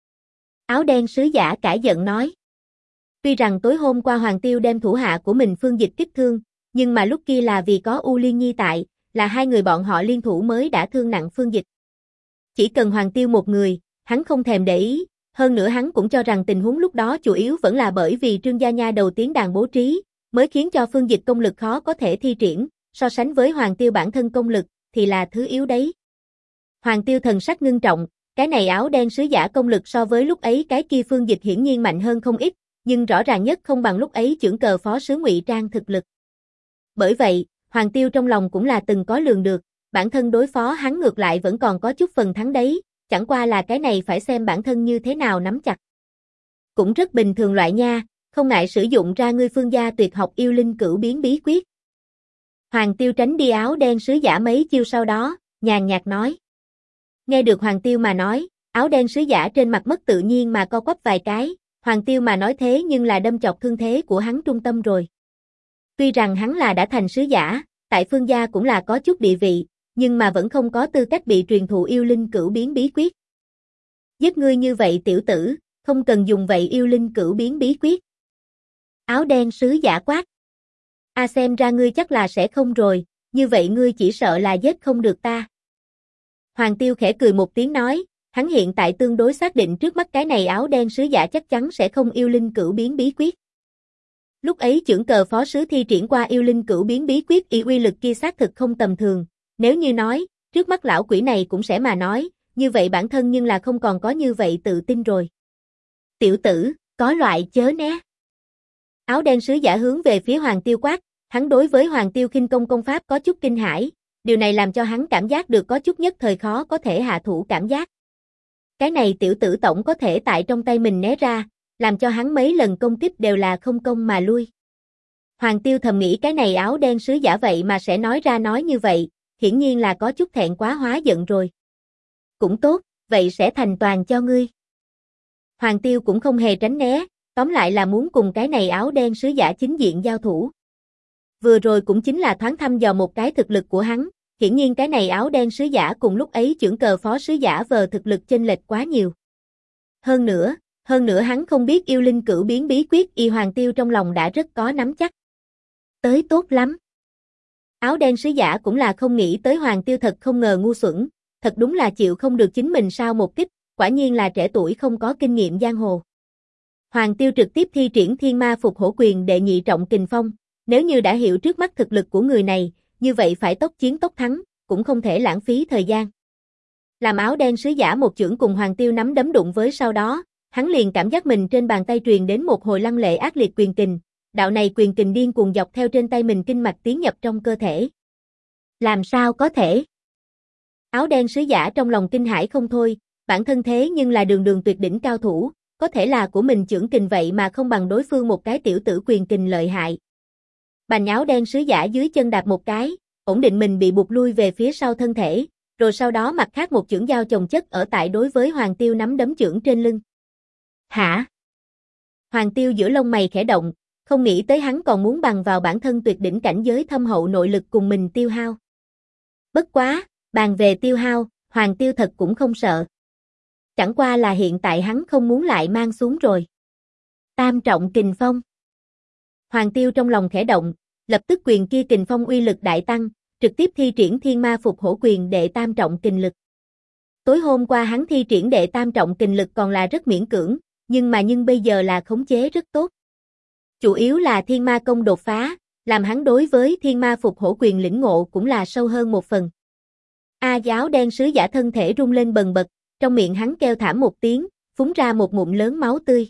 Áo đen sứ giả cãi giận nói. Tuy rằng tối hôm qua Hoàng Tiêu đem thủ hạ của mình Phương Dịch kích thương, nhưng mà lúc kia là vì có U Liên Nhi tại, là hai người bọn họ liên thủ mới đã thương nặng Phương Dịch. Chỉ cần Hoàng Tiêu một người, hắn không thèm để ý, Hơn nữa hắn cũng cho rằng tình huống lúc đó chủ yếu vẫn là bởi vì Trương Gia Nha đầu tiến đàn bố trí, mới khiến cho Phương Dịch công lực khó có thể thi triển, so sánh với Hoàng Tiêu bản thân công lực, thì là thứ yếu đấy. Hoàng Tiêu thần sắc ngưng trọng, cái này áo đen sứ giả công lực so với lúc ấy cái kia Phương Dịch hiển nhiên mạnh hơn không ít, nhưng rõ ràng nhất không bằng lúc ấy chưởng cờ phó sứ Ngụy Trang thực lực. Bởi vậy, Hoàng Tiêu trong lòng cũng là từng có lường được, bản thân đối phó hắn ngược lại vẫn còn có chút phần thắng đấy, chẳng qua là cái này phải xem bản thân như thế nào nắm chặt. Cũng rất bình thường loại nha, không ngại sử dụng ra ngươi Phương gia tuyệt học yêu linh cửu biến bí quyết. Hoàng Tiêu tránh đi áo đen sứ giả mấy chiêu sau đó, nhàn nhạt nói. Nghe được Hoàng Tiêu mà nói, áo đen sứ giả trên mặt mất tự nhiên mà co quắp vài cái, Hoàng Tiêu mà nói thế nhưng là đâm chọc thương thế của hắn trung tâm rồi. Tuy rằng hắn là đã thành sứ giả, tại Phương gia cũng là có chút địa vị, nhưng mà vẫn không có tư cách bị truyền thụ yêu linh cửu biến bí quyết. Giết ngươi như vậy tiểu tử, không cần dùng vậy yêu linh cửu biến bí quyết. Áo đen sứ giả quát. Xem ra ngươi chắc là sẽ không rồi, như vậy ngươi chỉ sợ là giết không được ta. Hoàng Tiêu khẽ cười một tiếng nói, hắn hiện tại tương đối xác định trước mắt cái này áo đen sứ giả chắc chắn sẽ không yêu linh cửu biến bí quyết. Lúc ấy chưởng cờ phó sứ thi triển qua yêu linh cửu biến bí quyết y uy lực kia xác thực không tầm thường, nếu như nói, trước mắt lão quỷ này cũng sẽ mà nói, như vậy bản thân nhưng là không còn có như vậy tự tin rồi. Tiểu tử, có loại chớ né. Áo đen sứ giả hướng về phía Hoàng Tiêu quát, hắn đối với Hoàng Tiêu khinh công công pháp có chút kinh hãi, điều này làm cho hắn cảm giác được có chút nhất thời khó có thể hạ thủ cảm giác. Cái này tiểu tử tổng có thể tại trong tay mình né ra, làm cho hắn mấy lần công kích đều là không công mà lui. Hoàng Tiêu thầm nghĩ cái này áo đen sứ giả vậy mà sẽ nói ra nói như vậy, hiển nhiên là có chút thẹn quá hóa giận rồi. Cũng tốt, vậy sẽ thành toàn cho ngươi. Hoàng Tiêu cũng không hề tránh né, tóm lại là muốn cùng cái này áo đen sứ giả chính diện giao thủ. Vừa rồi cũng chính là thoáng thăm dò một cái thực lực của hắn, hiển nhiên cái này áo đen sứ giả cùng lúc ấy chưởng cờ phó sứ giả vờ thực lực chênh lệch quá nhiều. Hơn nữa hắn không biết yêu linh cửu biến bí quyết y Hoàng Tiêu trong lòng đã rất có nắm chắc. Tới tốt lắm. Áo đen sứ giả cũng là không nghĩ tới Hoàng Tiêu thật không ngờ ngu xuẩn, thật đúng là chịu không được chính mình sao một kích, quả nhiên là trẻ tuổi không có kinh nghiệm giang hồ. Hoàng Tiêu trực tiếp thi triển Thiên Ma Phục Hổ Quyền đệ nhị trọng kình phong, nếu như đã hiểu trước mắt thực lực của người này, như vậy phải tốc chiến tốc thắng, cũng không thể lãng phí thời gian. Làm áo đen sứ giả một chưởng cùng Hoàng Tiêu nắm đấm đụng với sau đó, hắn liền cảm giác mình trên bàn tay truyền đến một hồi lăng lệ ác liệt quyền kình, đạo này quyền kình điên cuồng dọc theo trên tay mình kinh mạch tiến nhập trong cơ thể. Làm sao có thể? Áo đen sứ giả trong lòng kinh hãi không thôi, bản thân thế nhưng là đường đường tuyệt đỉnh cao thủ, có thể là của mình chưởng kình vậy mà không bằng đối phương một cái tiểu tử quyền kình lợi hại. Bành áo đen sứ giả dưới chân đạp một cái, ổn định mình bị buộc lui về phía sau thân thể, rồi sau đó mặt khác một chưởng dao chồng chất ở tại đối với Hoàng Tiêu nắm đấm chưởng trên lưng. Hả? Hoàng Tiêu giữa lông mày khẽ động, không nghĩ tới hắn còn muốn bằng vào bản thân tuyệt đỉnh cảnh giới thâm hậu nội lực cùng mình tiêu hao. Bất quá, bàn về tiêu hao, Hoàng Tiêu thật cũng không sợ. Chẳng qua là hiện tại hắn không muốn lại mang xuống rồi. Tam trọng kình phong. Hoàng Tiêu trong lòng khẽ động, lập tức quyền kia kình phong uy lực đại tăng, trực tiếp thi triển Thiên Ma Phục Hổ Quyền đệ tam trọng kình lực. Tối hôm qua hắn thi triển đệ tam trọng kình lực còn là rất miễn cưỡng, nhưng bây giờ là khống chế rất tốt. Chủ yếu là Thiên Ma công đột phá, làm hắn đối với Thiên Ma Phục Hổ Quyền lĩnh ngộ cũng là sâu hơn một phần. Áo đen sứ giả thân thể rung lên bần bật, trong miệng hắn kêu thảm một tiếng, phúng ra một ngụm lớn máu tươi.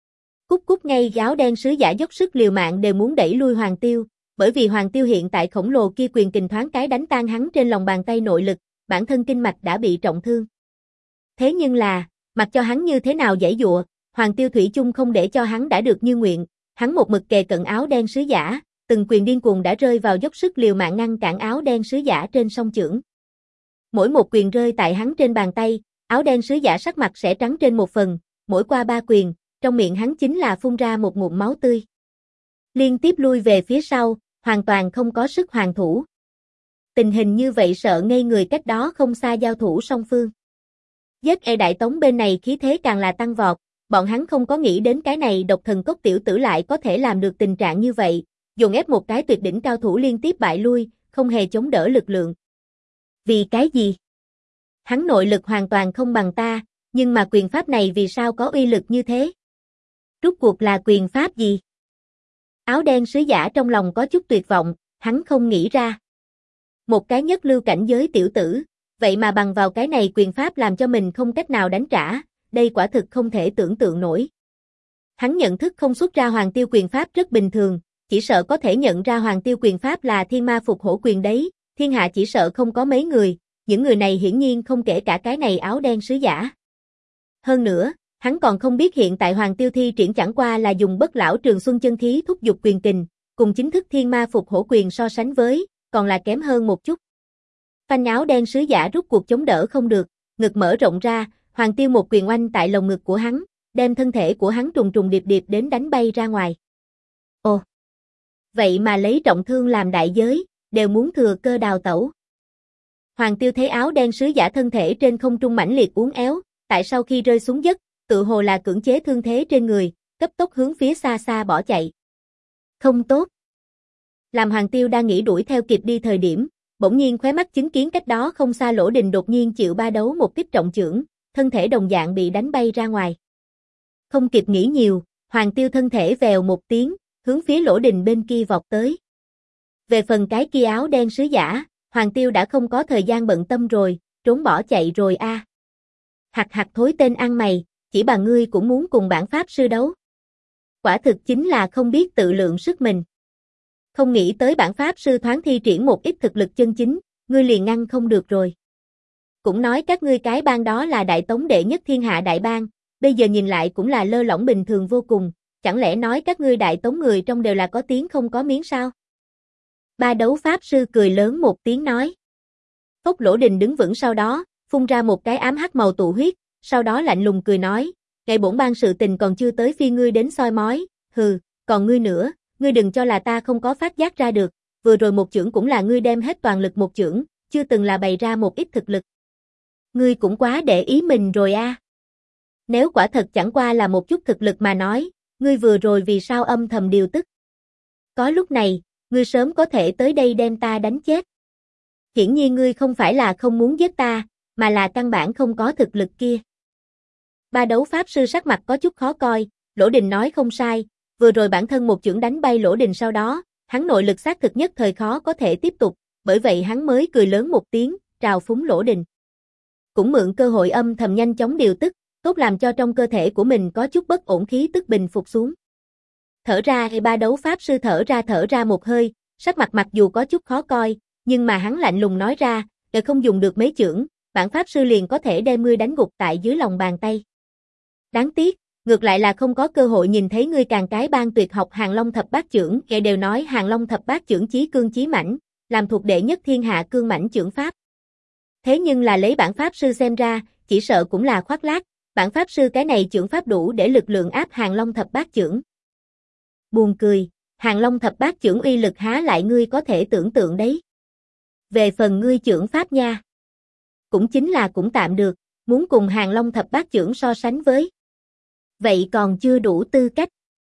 Cút ngay áo đen sứ giả dốc sức liều mạng đều muốn đẩy lui Hoàng Tiêu, bởi vì Hoàng Tiêu hiện tại khổng lồ kia quyền kình thoáng cái đánh tan hắn trên lòng bàn tay nội lực, bản thân kinh mạch đã bị trọng thương. Thế nhưng là, mặc cho hắn như thế nào giãy giụa, Hoàng Tiêu thủy chung không để cho hắn đã được như nguyện, hắn một mực kề cận áo đen sứ giả, từng quyền điên cuồng đã rơi vào dốc sức liều mạng ngăn cản áo đen sứ giả trên song chưởng. Mỗi một quyền rơi tại hắn trên bàn tay, áo đen sứ giả sắc mặt sẽ trắng trên một phần, mỗi qua 3 quyền, trong miệng hắn chính là phun ra một ngụm máu tươi. Liên tiếp lui về phía sau, hoàn toàn không có sức hoàn thủ. Tình hình như vậy sợ ngây người cách đó không xa giao thủ song phương. Giết Đại Tống bên này khí thế càng là tăng vọt, bọn hắn không có nghĩ đến cái này độc thần cốc tiểu tử lại có thể làm được tình trạng như vậy, dồn ép một cái tuyệt đỉnh cao thủ liên tiếp bại lui, không hề chống đỡ lực lượng. Vì cái gì? Hắn nội lực hoàn toàn không bằng ta, Nhưng mà quyền pháp này vì sao có uy lực như thế? Rốt cuộc là quyền pháp gì? Áo đen sứ giả trong lòng có chút tuyệt vọng, hắn không nghĩ ra. Một cái nhất lưu cảnh giới tiểu tử, vậy mà bằng vào cái này quyền pháp làm cho mình không cách nào đánh trả, đây quả thực không thể tưởng tượng nổi. Hắn nhận thức không xuất ra Hoàng Tiêu quyền pháp rất bình thường, chỉ sợ có thể nhận ra Hoàng Tiêu quyền pháp là Thiên Ma Phục Hổ quyền đấy, thiên hạ chỉ sợ không có mấy người, những người này hiển nhiên không kể cả cái này áo đen sứ giả. Hơn nữa, hắn còn không biết hiện tại Hoàng Tiêu thi triển chẳng qua là dùng Bất Lão Trường Xuân chân khí thúc giục quyền kình, cùng chính thức Thiên Ma Phục Hổ quyền so sánh với, còn là kém hơn một chút. Phanh áo đen sứ giả rút cuộc chống đỡ không được, ngực mở rộng ra, Hoàng Tiêu một quyền oanh tại lồng ngực của hắn, đem thân thể của hắn trùng trùng điệp điệp đến đánh bay ra ngoài. Ồ! Vậy mà lấy trọng thương làm đại giới, đều muốn thừa cơ đào tẩu. Hoàng Tiêu thấy áo đen sứ giả thân thể trên không trung mãnh liệt uốn éo, tại sau khi rơi xuống đất, tự hồ là cưỡng chế thương thế trên người, cấp tốc hướng phía xa xa bỏ chạy. Không tốt. Làm Hoàng Tiêu đang nghĩ đuổi theo kịp đi thời điểm, bỗng nhiên khóe mắt chứng kiến cách đó không xa Lỗ Đình đột nhiên chịu ba đấu một kích trọng chưởng, thân thể đồng dạng bị đánh bay ra ngoài. Không kịp nghĩ nhiều, Hoàng Tiêu thân thể vèo một tiếng, hướng phía Lỗ Đình bên kia vọt tới. Về phần cái kia áo đen sứ giả, Hoàng Tiêu đã không có thời gian bận tâm rồi, trốn bỏ chạy rồi a. Hặc hặc thối tên ăn mày, chỉ bà ngươi cũng muốn cùng bản pháp sư đấu. Quả thực chính là không biết tự lượng sức mình. Không nghĩ tới bản pháp sư thoáng thi triển một ít thực lực chân chính, ngươi liền ngăn không được rồi. Cũng nói các ngươi cái bang đó là đại tống đệ nhất thiên hạ đại bang, bây giờ nhìn lại cũng là lơ lỏng bình thường vô cùng, chẳng lẽ nói các ngươi đại tống người trong đều là có tiếng không có miếng sao? Ba đấu pháp sư cười lớn một tiếng nói. Phốc Lỗ Đình đứng vững sau đó, phun ra một cái ám hắc màu tụ huyết, sau đó lạnh lùng cười nói, ngày bổn bang sự tình còn chưa tới phi ngươi đến soi mói, hừ, còn ngươi nữa, ngươi đừng cho là ta không có phát giác ra được, vừa rồi một chưởng cũng là ngươi đem hết toàn lực một chưởng, chưa từng là bày ra một ít thực lực. Ngươi cũng quá để ý mình rồi a. Nếu quả thật chẳng qua là một chút thực lực mà nói, ngươi vừa rồi vì sao âm thầm điều tức? Có lúc này, ngươi sớm có thể tới đây đem ta đánh chết. Hiển nhiên ngươi không phải là không muốn giết ta, mà là căn bản không có thực lực kia. Ba đấu pháp sư sắc mặt có chút khó coi, Lỗ Đình nói không sai, vừa rồi bản thân một chưởng đánh bay Lỗ Đình sau đó, hắn nội lực xác thực nhất thời khó có thể tiếp tục, bởi vậy hắn mới cười lớn một tiếng, trào phúng Lỗ Đình. Cũng mượn cơ hội âm thầm nhanh chóng điều tức, tốt làm cho trong cơ thể của mình có chút bất ổn khí tức bình phục xuống. Thở ra ba đấu pháp sư thở ra một hơi, sắc mặt mặc dù có chút khó coi, nhưng mà hắn lạnh lùng nói ra, để không dùng được mấy chưởng, bản pháp sư liền có thể đem ngươi đánh gục tại dưới lòng bàn tay. Đáng tiếc, ngược lại là không có cơ hội nhìn thấy ngươi càng cái bang tuyệt học Hàng Long thập bát chưởng, kẻ đều nói Hàng Long thập bát chưởng chí cương chí mãnh, làm thuộc đệ nhất thiên hạ cương mãnh chưởng pháp. Thế nhưng là lấy bản pháp sư xem ra, chỉ sợ cũng là khoác lác, bản pháp sư cái này chưởng pháp đủ để lực lượng áp Hàng Long thập bát chưởng. Buồn cười, Hàng Long thập bát chưởng uy lực há lại ngươi có thể tưởng tượng đấy. Về phần ngươi chưởng pháp nha, cũng chính là cũng tạm được, muốn cùng Hàng Long thập bát chưởng so sánh với. Vậy còn chưa đủ tư cách.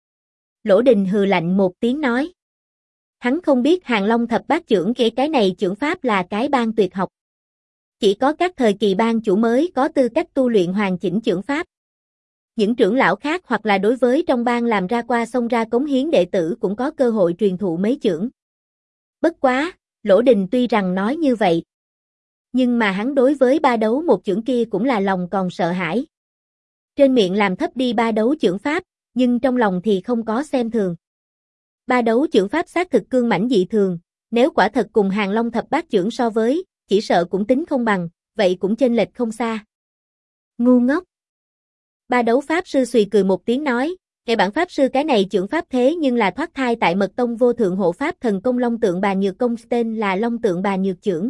Lỗ Đình hừ lạnh một tiếng nói. Hắn không biết Hàng Long thập bát chưởng cái này chưởng pháp là cái bang tuyệt học. Chỉ có các thời kỳ bang chủ mới có tư cách tu luyện hoàn chỉnh chưởng pháp. Những trưởng lão khác hoặc là đối với trong bang làm ra qua xông ra cống hiến đệ tử cũng có cơ hội truyền thụ mấy chưởng. Bất quá, Lỗ Đình tuy rằng nói như vậy, nhưng mà hắn đối với ba đấu một chưởng kia cũng là lòng còn sợ hãi. Trên miệng làm thấp đi ba đấu chưởng pháp, nhưng trong lòng thì không có xem thường. Ba đấu chưởng pháp xác thực cương mãnh dị thường, nếu quả thật cùng Hàng Long thập bát chưởng so với, chỉ sợ cũng tính không bằng, vậy cũng chênh lệch không xa. Ngu ngốc. Ba đấu pháp sư xùy cười một tiếng nói, cái bản pháp sư cái này chưởng pháp thế nhưng là thoát thai tại Mật Tông vô thượng hộ pháp thần công Long Tượng Bà Nhược Công, tên là Long Tượng Bà Nhược chưởng.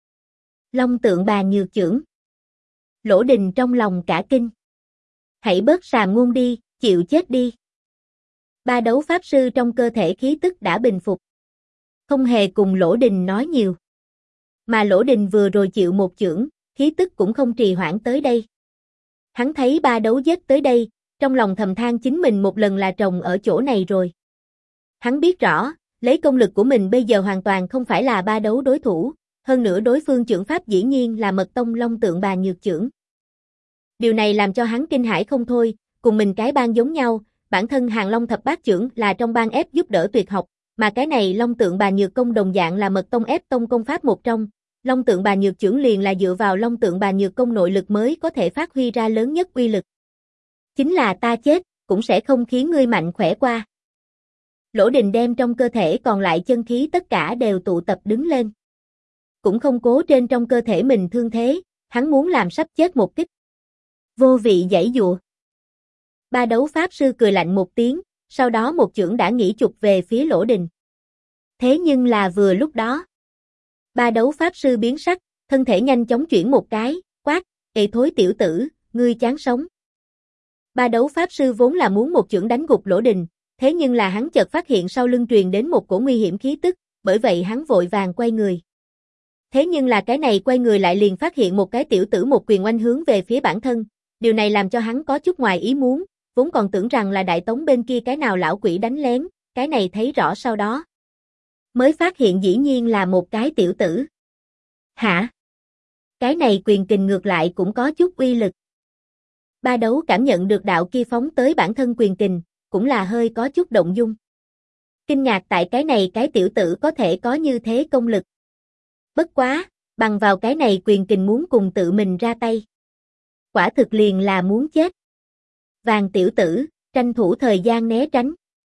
Long Tượng Bà Nhược chưởng. Lỗ Đình trong lòng cả kinh. Hãy bớt sàm ngôn đi, chịu chết đi. Ba đấu pháp sư trong cơ thể khí tức đã bình phục. Không hề cùng Lỗ Đình nói nhiều. Mà Lỗ Đình vừa rồi chịu một chưởng, khí tức cũng không trì hoãn tới đây. Hắn thấy ba đấu giết tới đây, trong lòng thầm than chính mình một lần là trồng ở chỗ này rồi. Hắn biết rõ, lấy công lực của mình bây giờ hoàn toàn không phải là ba đấu đối thủ, hơn nữa đối phương chưởng pháp dĩ nhiên là Mật Tông Long Tượng Bà Nhược chưởng. Điều này làm cho hắn kinh hãi không thôi, cùng mình cái bang giống nhau, bản thân Hàng Long thập bát chưởng là trong bang ép giúp đỡ tuyệt học, mà cái này Long Tượng Bà Nhược Công đồng dạng là mật tông ép tông công pháp một trong. Long Tượng Bà Nhược chưởng liền là dựa vào Long Tượng Bà Nhược Công nội lực mới có thể phát huy ra lớn nhất uy lực. Chính là ta chết, cũng sẽ không khiến ngươi mạnh khỏe qua. Lỗ Đình đem trong cơ thể còn lại chân khí tất cả đều tụ tập đứng lên. Cũng không cố trên trong cơ thể mình thương thế, hắn muốn làm sắp chết một kích. Vô vị giãy dụa. Ba đấu pháp sư cười lạnh một tiếng, sau đó một chưởng đã nghỉ chụp về phía Lỗ Đình. Thế nhưng là vừa lúc đó. Ba đấu pháp sư biến sắc, thân thể nhanh chóng chuyển một cái, quát, ê thối tiểu tử, ngươi chán sống. Ba đấu pháp sư vốn là muốn một chưởng đánh gục Lỗ Đình, thế nhưng là hắn chợt phát hiện sau lưng truyền đến một cổ nguy hiểm khí tức, bởi vậy hắn vội vàng quay người. Thế nhưng là cái này quay người lại liền phát hiện một cái tiểu tử một quyền oanh hướng về phía bản thân, điều này làm cho hắn có chút ngoài ý muốn, vốn còn tưởng rằng là Đại Tống bên kia cái nào lão quỷ đánh lén, cái này thấy rõ sau đó. Mới phát hiện dĩ nhiên là một cái tiểu tử. Hả? Cái này quyền kình ngược lại cũng có chút uy lực. Ba đấu cảm nhận được đạo kia phóng tới bản thân quyền kình, cũng là hơi có chút động dung. Kinh ngạc tại cái này cái tiểu tử có thể có như thế công lực. Bất quá, bằng vào cái này quyền kình muốn cùng tự mình ra tay. Quả thực liền là muốn chết. Vàng tiểu tử, tranh thủ thời gian né tránh.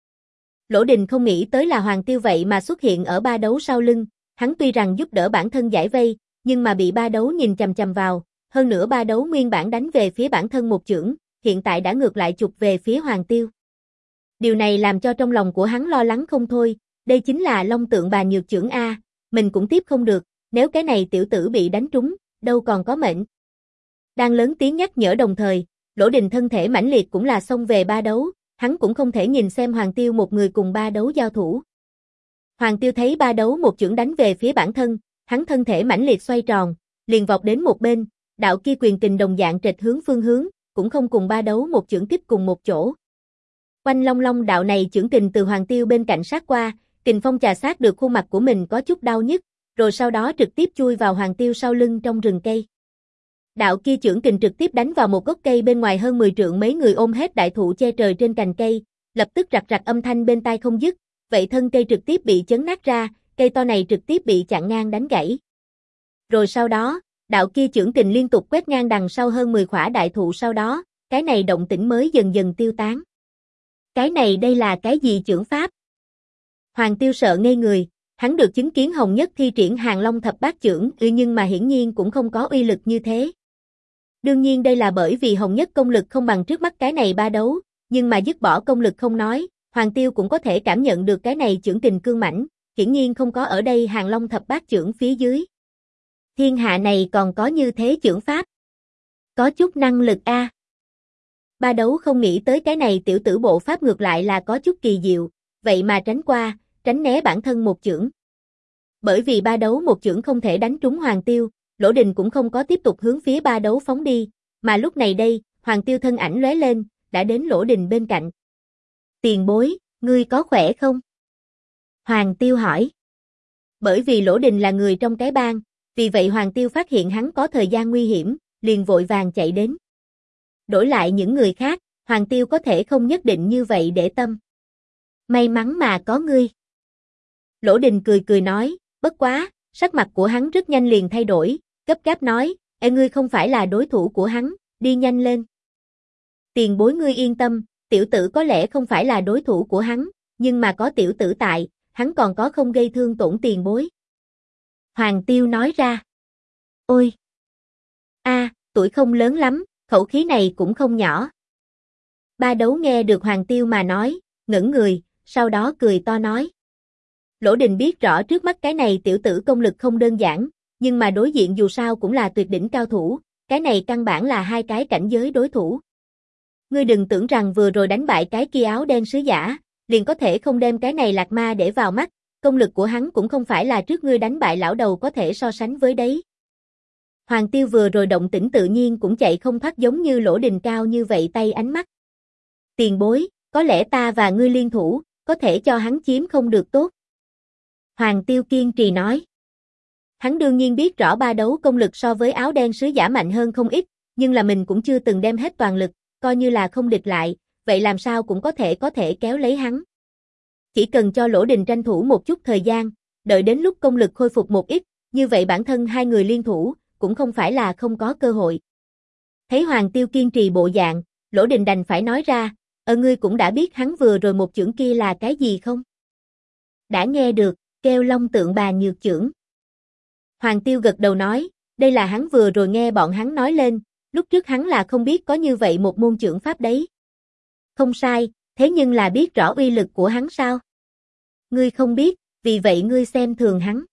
Lỗ Đình không nghĩ tới là Hoàng Tiêu vậy mà xuất hiện ở ba đấu sau lưng, hắn tuy rằng giúp đỡ bản thân giải vây, nhưng mà bị ba đấu nhìn chằm chằm vào, hơn nữa ba đấu nguyên bản đánh về phía bản thân một chưởng, hiện tại đã ngược lại chụp về phía Hoàng Tiêu. Điều này làm cho trong lòng của hắn lo lắng không thôi, đây chính là Long Tượng Bà Nhược chưởng A, mình cũng tiếp không được, nếu cái này tiểu tử bị đánh trúng, đâu còn có mệnh. Đang lớn tiếng nhắc nhở đồng thời, Lỗ Đình thân thể mãnh liệt cũng là xông về ba đấu, hắn cũng không thể nhìn xem Hoàng Tiêu một người cùng ba đấu giao thủ. Hoàng Tiêu thấy ba đấu một chưởng đánh về phía bản thân, hắn thân thể mãnh liệt xoay tròn, liền vọt đến một bên, đạo kia quyền kình đồng dạng trệch hướng phương hướng, cũng không cùng ba đấu một chưởng tiếp cùng một chỗ. Oanh long long đạo này chưởng kình từ Hoàng Tiêu bên cạnh sát qua, kình phong chà sát được khuôn mặt của mình có chút đau nhức, rồi sau đó trực tiếp chui vào Hoàng Tiêu sau lưng trong rừng cây. Đạo kia chưởng kình trực tiếp đánh vào một gốc cây bên ngoài hơn 10 trượng, mấy người ôm hết đại thụ che trời trên cành cây, lập tức rạc rạc âm thanh bên tai không dứt, vậy thân cây trực tiếp bị chấn nát ra, cây to này trực tiếp bị chặn ngang đánh gãy. Rồi sau đó, đạo kia chưởng kình liên tục quét ngang đằng sau hơn 10 khỏa đại thụ, sau đó, cái này động tĩnh mới dần dần tiêu tán. Cái này đây là cái gì chưởng pháp? Hoàng Tiêu sợ ngây người, hắn được chứng kiến Hồng Nhất thi triển Hàng Long thập bát chưởng, nhưng mà hiển nhiên cũng không có uy lực như thế. Đương nhiên đây là bởi vì Hồng Nhất công lực không bằng trước mắt cái này ba đấu, nhưng mà dứt bỏ công lực không nói, Hoàng Tiêu cũng có thể cảm nhận được cái này chưởng kình cương mãnh, hiển nhiên không có ở đây Hàng Long thập bát chưởng phía dưới. Thiên hạ này còn có như thế chưởng pháp. Có chút năng lực a. Ba đấu không nghĩ tới cái này tiểu tử bộ pháp ngược lại là có chút kỳ diệu, vậy mà tránh qua, tránh né bản thân một chưởng. Bởi vì ba đấu một chưởng không thể đánh trúng Hoàng Tiêu, Lỗ Đình cũng không có tiếp tục hướng phía ba đấu phóng đi, mà lúc này đây, Hoàng Tiêu thân ảnh lóe lên, đã đến Lỗ Đình bên cạnh. Tiền bối, ngươi có khỏe không? Hoàng Tiêu hỏi. Bởi vì Lỗ Đình là người trong cái bang, vì vậy Hoàng Tiêu phát hiện hắn có thời gian nguy hiểm, liền vội vàng chạy đến. Đổi lại những người khác, Hoàng Tiêu có thể không nhất định như vậy để tâm. May mắn mà có ngươi. Lỗ Đình cười cười nói, bất quá, sắc mặt của hắn rất nhanh liền thay đổi, gấp gáp nói, ngươi không phải là đối thủ của hắn, đi nhanh lên. Tiền bối ngươi yên tâm, tiểu tử có lẽ không phải là đối thủ của hắn, nhưng mà có tiểu tử tại, hắn còn có không gây thương tổn tiền bối. Hoàng Tiêu nói ra. Ôi! Tuổi không lớn lắm, khẩu khí này cũng không nhỏ. Ba đấu nghe được Hoàng Tiêu mà nói, ngẩn người, sau đó cười to nói. Lỗ Đình biết rõ trước mắt cái này tiểu tử công lực không đơn giản, nhưng mà đối diện dù sao cũng là tuyệt đỉnh cao thủ, cái này căn bản là hai cái cảnh giới đối thủ. Ngươi đừng tưởng rằng vừa rồi đánh bại cái kia áo đen sứ giả, liền có thể không đem cái này Lạc Ma để vào mắt, công lực của hắn cũng không phải là trước ngươi đánh bại lão đầu có thể so sánh với đấy. Hoàng Tiêu vừa rồi động tĩnh tự nhiên cũng chạy không thoát giống như Lỗ Đình cao như vậy tay ánh mắt. Tiền bối, có lẽ ta và ngươi liên thủ, có thể cho hắn chiếm không được tốt. Hoàng Tiêu kiên trì nói. Hắn đương nhiên biết rõ ba đấu công lực so với áo đen sứ giả mạnh hơn không ít, nhưng là mình cũng chưa từng đem hết toàn lực, coi như là không địch lại, vậy làm sao cũng có thể kéo lấy hắn. Chỉ cần cho Lỗ Đình tranh thủ một chút thời gian, đợi đến lúc công lực khôi phục một ít, như vậy bản thân hai người liên thủ, cũng không phải là không có cơ hội. Thấy Hoàng Tiêu kiên trì bộ dạng, Lỗ Đình đành phải nói ra, ngươi cũng đã biết hắn vừa rồi một chưởng kia là cái gì không? Đã nghe được, kêu Long Tượng Bà Nhược chưởng. Hoàng Tiêu gật đầu nói, đây là hắn vừa rồi nghe bọn hắn nói lên, lúc trước hắn là không biết có như vậy một môn chưởng pháp đấy. Không sai, thế nhưng là biết rõ uy lực của hắn sao? Ngươi không biết, vì vậy ngươi xem thường hắn.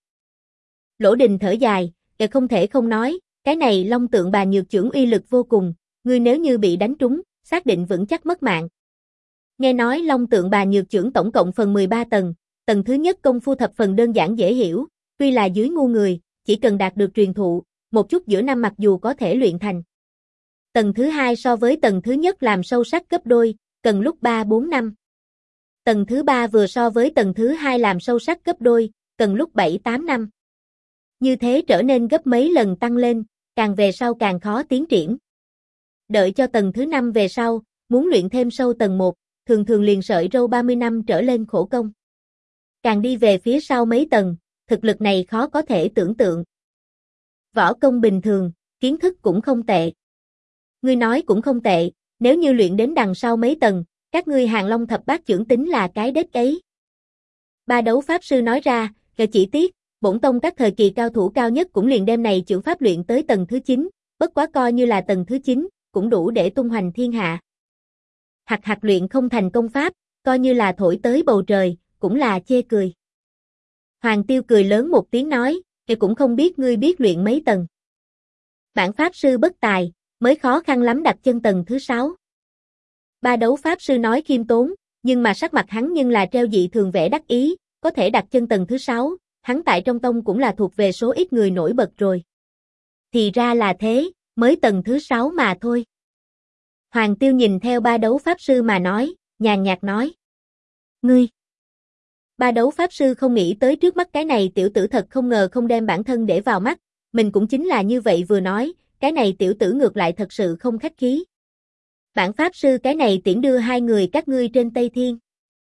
Lỗ Đình thở dài, không thể không nói, cái này Long Tượng Bà Nhược chưởng uy lực vô cùng, ngươi nếu như bị đánh trúng, xác định vững chắc mất mạng. Nghe nói Long Tượng Bà Nhược chưởng tổng cộng phần 13 tầng, tầng thứ nhất công phu thập phần đơn giản dễ hiểu, tuy là dưới ngu người, chỉ cần đạt được truyền thụ, một chút giữa năm mặc dù có thể luyện thành. Tầng thứ hai so với tầng thứ nhất làm sâu sắc gấp đôi, cần lúc 3-4 năm. Tầng thứ ba vừa so với tầng thứ hai làm sâu sắc gấp đôi, cần lúc 7-8 năm. Như thế trở nên gấp mấy lần tăng lên, càng về sau càng khó tiến triển. Đợi cho tầng thứ 5 về sau, muốn luyện thêm sâu tầng 1, thường thường liền sợi râu 30 năm trở lên khổ công. Càng đi về phía sau mấy tầng, thực lực này khó có thể tưởng tượng. Võ công bình thường, kiến thức cũng không tệ. Ngươi nói cũng không tệ, nếu như luyện đến đằng sau mấy tầng, các ngươi Hàng Long thập bát chưởng tính là cái đếch ấy. Ba đấu pháp sư nói ra, chỉ tiếc, bổn tông các thời kỳ cao thủ cao nhất cũng liền đem này chưởng pháp luyện tới tầng thứ 9, bất quá coi như là tầng thứ 9, cũng đủ để tung hoành thiên hạ. Hạt luyện không thành công pháp, coi như là thổi tới bầu trời, cũng là chê cười. Hoàng Tiêu cười lớn một tiếng nói, cũng không biết ngươi biết luyện mấy tầng. Bản pháp sư bất tài, mới khó khăn lắm đặt chân tầng thứ 6. Ba đấu pháp sư nói khiêm tốn, nhưng mà sắc mặt hắn nhưng là treo dị thường vẻ đắc ý, có thể đặt chân tầng thứ 6, hắn tại trong tông cũng là thuộc về số ít người nổi bật rồi. Thì ra là thế, mới tầng thứ 6 mà thôi. Hoàng Tiêu nhìn theo ba đấu pháp sư mà nói, nhàn nhạt nói. Ngươi! Ba đấu pháp sư không nghĩ tới trước mắt cái này tiểu tử thật không ngờ không đem bản thân để vào mắt, mình cũng chính là như vậy vừa nói, cái này tiểu tử ngược lại thật sự không khách khí. Bản pháp sư cái này tiễn đưa hai người các ngươi trên Tây Thiên.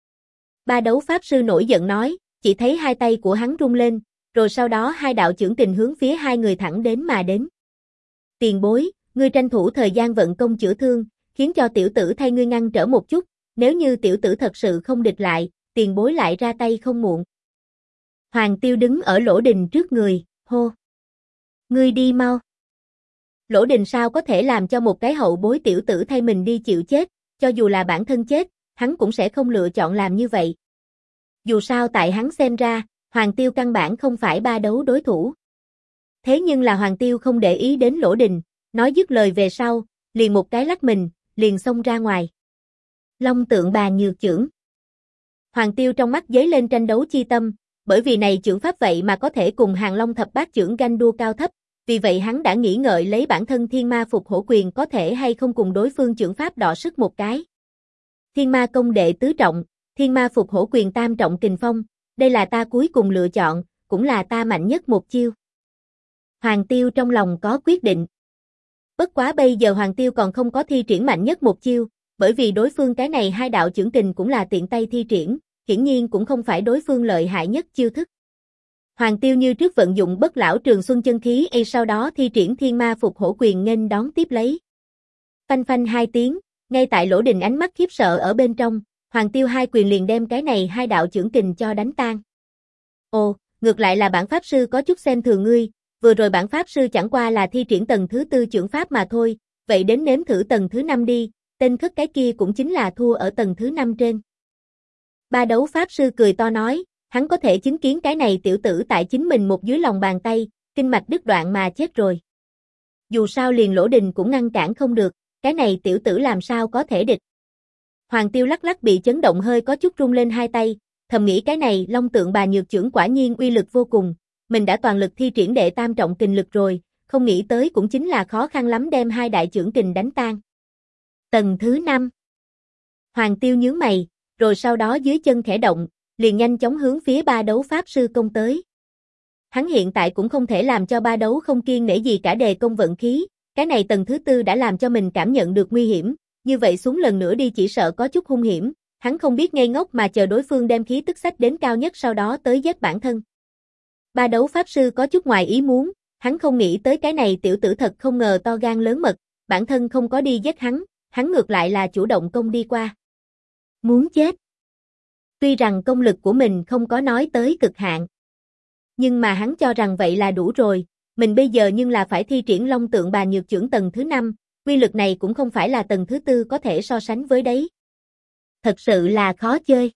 Ba đấu pháp sư nổi giận nói, chỉ thấy hai tay của hắn rung lên, rồi sau đó hai đạo chưởng kình hướng phía hai người thẳng đến mà đến. Tiền bối, ngươi tranh thủ thời gian vận công chữa thương, khiến cho tiểu tử thay ngươi ngăn trở một chút, nếu như tiểu tử thật sự không địch lại, tiền bối lại ra tay không muộn. Hoàng Tiêu đứng ở Lỗ Đình trước người, hô. Ngươi đi mau. Lỗ Đình sao có thể làm cho một cái hậu bối tiểu tử thay mình đi chịu chết, cho dù là bản thân chết, hắn cũng sẽ không lựa chọn làm như vậy. Dù sao tại hắn xem ra, Hoàng Tiêu căn bản không phải ba đấu đối thủ. Thế nhưng là Hoàng Tiêu không để ý đến Lỗ Đình, nói dứt lời về sau, liền một cái lắc mình, liền xông ra ngoài. Long Tượng Bà Nhược chưởng. Hoàng Tiêu trong mắt giấy lên tranh đấu chi tâm, bởi vì này chưởng pháp vậy mà có thể cùng Hàng Long thập bát chưởng ganh đua cao thấp, vì vậy hắn đã nghĩ ngợi lấy bản thân Thiên Ma Phục Hổ Quyền có thể hay không cùng đối phương chưởng pháp đọ sức một cái. Thiên Ma công đệ tứ trọng, Thiên Ma Phục Hổ Quyền tam trọng kình phong, đây là ta cuối cùng lựa chọn, cũng là ta mạnh nhất một chiêu. Hoàng Tiêu trong lòng có quyết định. Bất quá bây giờ Hoàng Tiêu còn không có thi triển mạnh nhất một chiêu, bởi vì đối phương cái này hai đạo chưởng kình cũng là tiện tay thi triển, hiển nhiên cũng không phải đối phương lợi hại nhất chiêu thức. Hoàng Tiêu như trước vận dụng Bất Lão Trường Xuân chân khí sau đó thi triển Thiên Ma Phục Hổ Quyền nghênh đón tiếp lấy. Phanh phanh hai tiếng, ngay tại Lỗ Đình ánh mắt khiếp sợ ở bên trong, Hoàng Tiêu hai quyền liền đem cái này hai đạo chưởng kình cho đánh tan. Ồ, ngược lại là bản pháp sư có chút xem thường ngươi, vừa rồi bản pháp sư chẳng qua là thi triển tầng thứ 4 chưởng pháp mà thôi, vậy đến nếm thử tầng thứ 5 đi, tên khất cái kia cũng chính là thua ở tầng thứ 5 trên. Ba đấu pháp sư cười to nói, hắn có thể chứng kiến cái này tiểu tử tại chính mình một dưới lòng bàn tay, kinh mạch đứt đoạn mà chết rồi. Dù sao liền Lỗ Đình cũng ngăn cản không được, cái này tiểu tử làm sao có thể địch. Hoàng Tiêu lắc lắc bị chấn động hơi có chút rung lên hai tay, thầm nghĩ cái này Long Tượng Bà Nhược chưởng quả nhiên uy lực vô cùng, mình đã toàn lực thi triển đệ tam trọng kình lực rồi, không nghĩ tới cũng chính là khó khăn lắm đem hai đại chưởng kình đánh tan. Tầng thứ 5. Hoàng Tiêu nhướng mày, rồi sau đó dưới chân khẽ động, liền nhanh chóng hướng phía ba đấu pháp sư công tới. Hắn hiện tại cũng không thể làm cho ba đấu không kiêng nể gì cả đề công vận khí, Cái này tầng thứ tư đã làm cho mình cảm nhận được nguy hiểm, như vậy xuống lần nữa đi chỉ sợ có chút hung hiểm, hắn không biết ngây ngốc mà chờ đối phương đem khí tức xách đến cao nhất sau đó tới giết bản thân. Ba đấu pháp sư có chút ngoài ý muốn, hắn không nghĩ tới cái này tiểu tử thật không ngờ to gan lớn mật, bản thân không có đi giết hắn ngược lại là chủ động công đi qua. Muốn chết. Tuy rằng công lực của mình không có nói tới cực hạn, nhưng mà hắn cho rằng vậy là đủ rồi, mình bây giờ nhưng là phải thi triển Long Tượng Bà Nhược Chưởng tầng thứ 5, quy lực này cũng không phải là tầng thứ 4 có thể so sánh với đấy. Thật sự là khó chơi.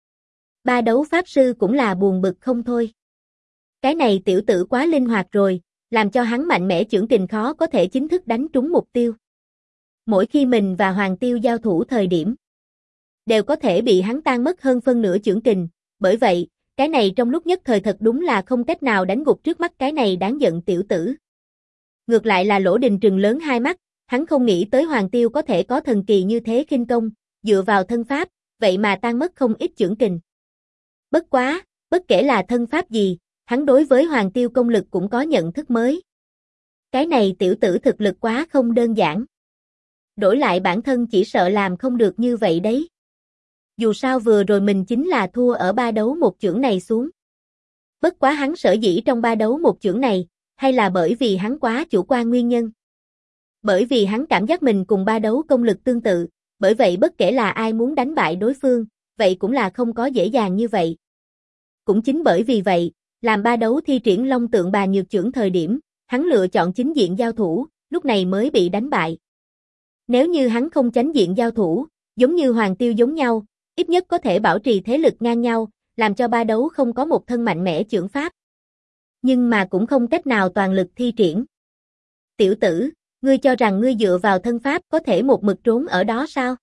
Ba đấu pháp sư cũng là buồn bực không thôi. Cái này tiểu tử quá linh hoạt rồi, làm cho hắn mạnh mẽ chưởng kình khó có thể chính thức đánh trúng mục tiêu. Mỗi khi mình và Hoàng Tiêu giao thủ thời điểm, đều có thể bị hắn tan mất hơn phân nửa chưởng kình, bởi vậy, cái này trong lúc nhất thời thật đúng là không cách nào đánh gục trước mắt cái này đáng giận tiểu tử. Ngược lại là Lỗ Đình trừng lớn hai mắt, hắn không nghĩ tới Hoàng Tiêu có thể có thần kỳ như thế khinh công, dựa vào thân pháp, vậy mà tan mất không ít chưởng kình. Bất quá, bất kể là thân pháp gì, hắn đối với Hoàng Tiêu công lực cũng có nhận thức mới. Cái này tiểu tử thực lực quá không đơn giản. Đổi lại bản thân chỉ sợ làm không được như vậy đấy. Dù sao vừa rồi mình chính là thua ở ba đấu một chưởng này xuống. Bất quá hắn sở dĩ trong ba đấu một chưởng này, hay là bởi vì hắn quá chủ quan nguyên nhân. Bởi vì hắn cảm giác mình cùng ba đấu công lực tương tự, bởi vậy bất kể là ai muốn đánh bại đối phương, vậy cũng là không có dễ dàng như vậy. Cũng chính bởi vì vậy, làm ba đấu thi triển Long Tượng Bà Nhược Chưởng thời điểm, hắn lựa chọn chính diện giao thủ, lúc này mới bị đánh bại. Nếu như hắn không chánh diện giao thủ, giống như Hoàng Tiêu giống nhau, ít nhất có thể bảo trì thế lực ngang nhau, làm cho ba đấu không có một thân mạnh mẽ chưởng pháp. Nhưng mà cũng không cách nào toàn lực thi triển. Tiểu tử, ngươi cho rằng ngươi dựa vào thân pháp có thể một mực trốn ở đó sao?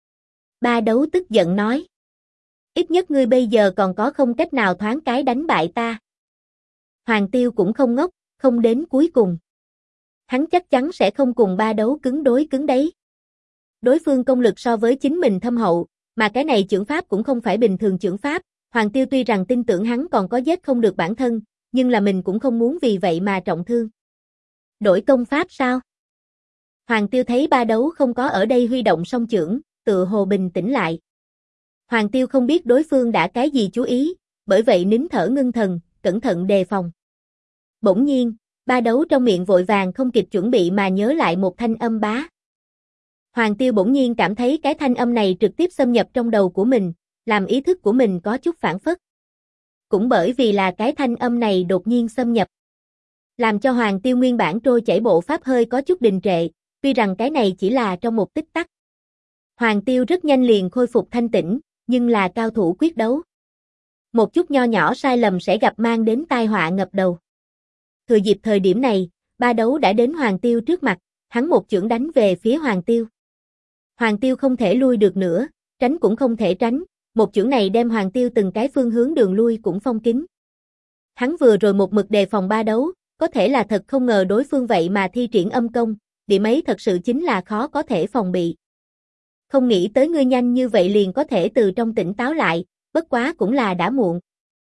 Ba đấu tức giận nói. Ít nhất ngươi bây giờ còn có không cách nào thoáng cái đánh bại ta. Hoàng Tiêu cũng không ngốc, không đến cuối cùng. Hắn chắc chắn sẽ không cùng ba đấu cứng đối cứng đấy. Đối phương công lực so với chính mình thâm hậu, mà cái này chưởng pháp cũng không phải bình thường chưởng pháp. Hoàng Tiêu tuy rằng tin tưởng hắn còn có giết không được bản thân, nhưng là mình cũng không muốn vì vậy mà trọng thương. Đổi công pháp sao? Hoàng Tiêu thấy ba đấu không có ở đây huy động song chưởng, tựa hồ bình tĩnh lại. Hoàng Tiêu không biết đối phương đã cái gì chú ý, bởi vậy nín thở ngưng thần, cẩn thận đề phòng. Bỗng nhiên, ba đấu trong miệng vội vàng không kịp chuẩn bị mà nhớ lại một thanh âm bá. Hoàng Tiêu bỗng nhiên cảm thấy cái thanh âm này trực tiếp xâm nhập trong đầu của mình, làm ý thức của mình có chút phản phất. Cũng bởi vì là cái thanh âm này đột nhiên xâm nhập, làm cho Hoàng Tiêu nguyên bản trôi chảy bộ pháp hơi có chút đình trệ, tuy rằng cái này chỉ là trong một tích tắc. Hoàng Tiêu rất nhanh liền khôi phục thanh tĩnh, nhưng là cao thủ quyết đấu. Một chút nho nhỏ sai lầm sẽ gặp mang đến tai họa ngập đầu. Thừa dịp thời điểm này, ba đấu đã đến Hoàng Tiêu trước mặt, hắn một chưởng đánh về phía Hoàng Tiêu. Hoàng Tiêu không thể lui được nữa, tránh cũng không thể tránh, một chưởng này đem Hoàng Tiêu từng cái phương hướng đường lui cũng phong kín. Hắn vừa rồi một mực đề phòng ba đấu, có thể là thật không ngờ đối phương vậy mà thi triển âm công, điểm ấy thật sự chính là khó có thể phòng bị. Không nghĩ tới ngươi nhanh như vậy liền có thể từ trong tỉnh táo lại, bất quá cũng là đã muộn.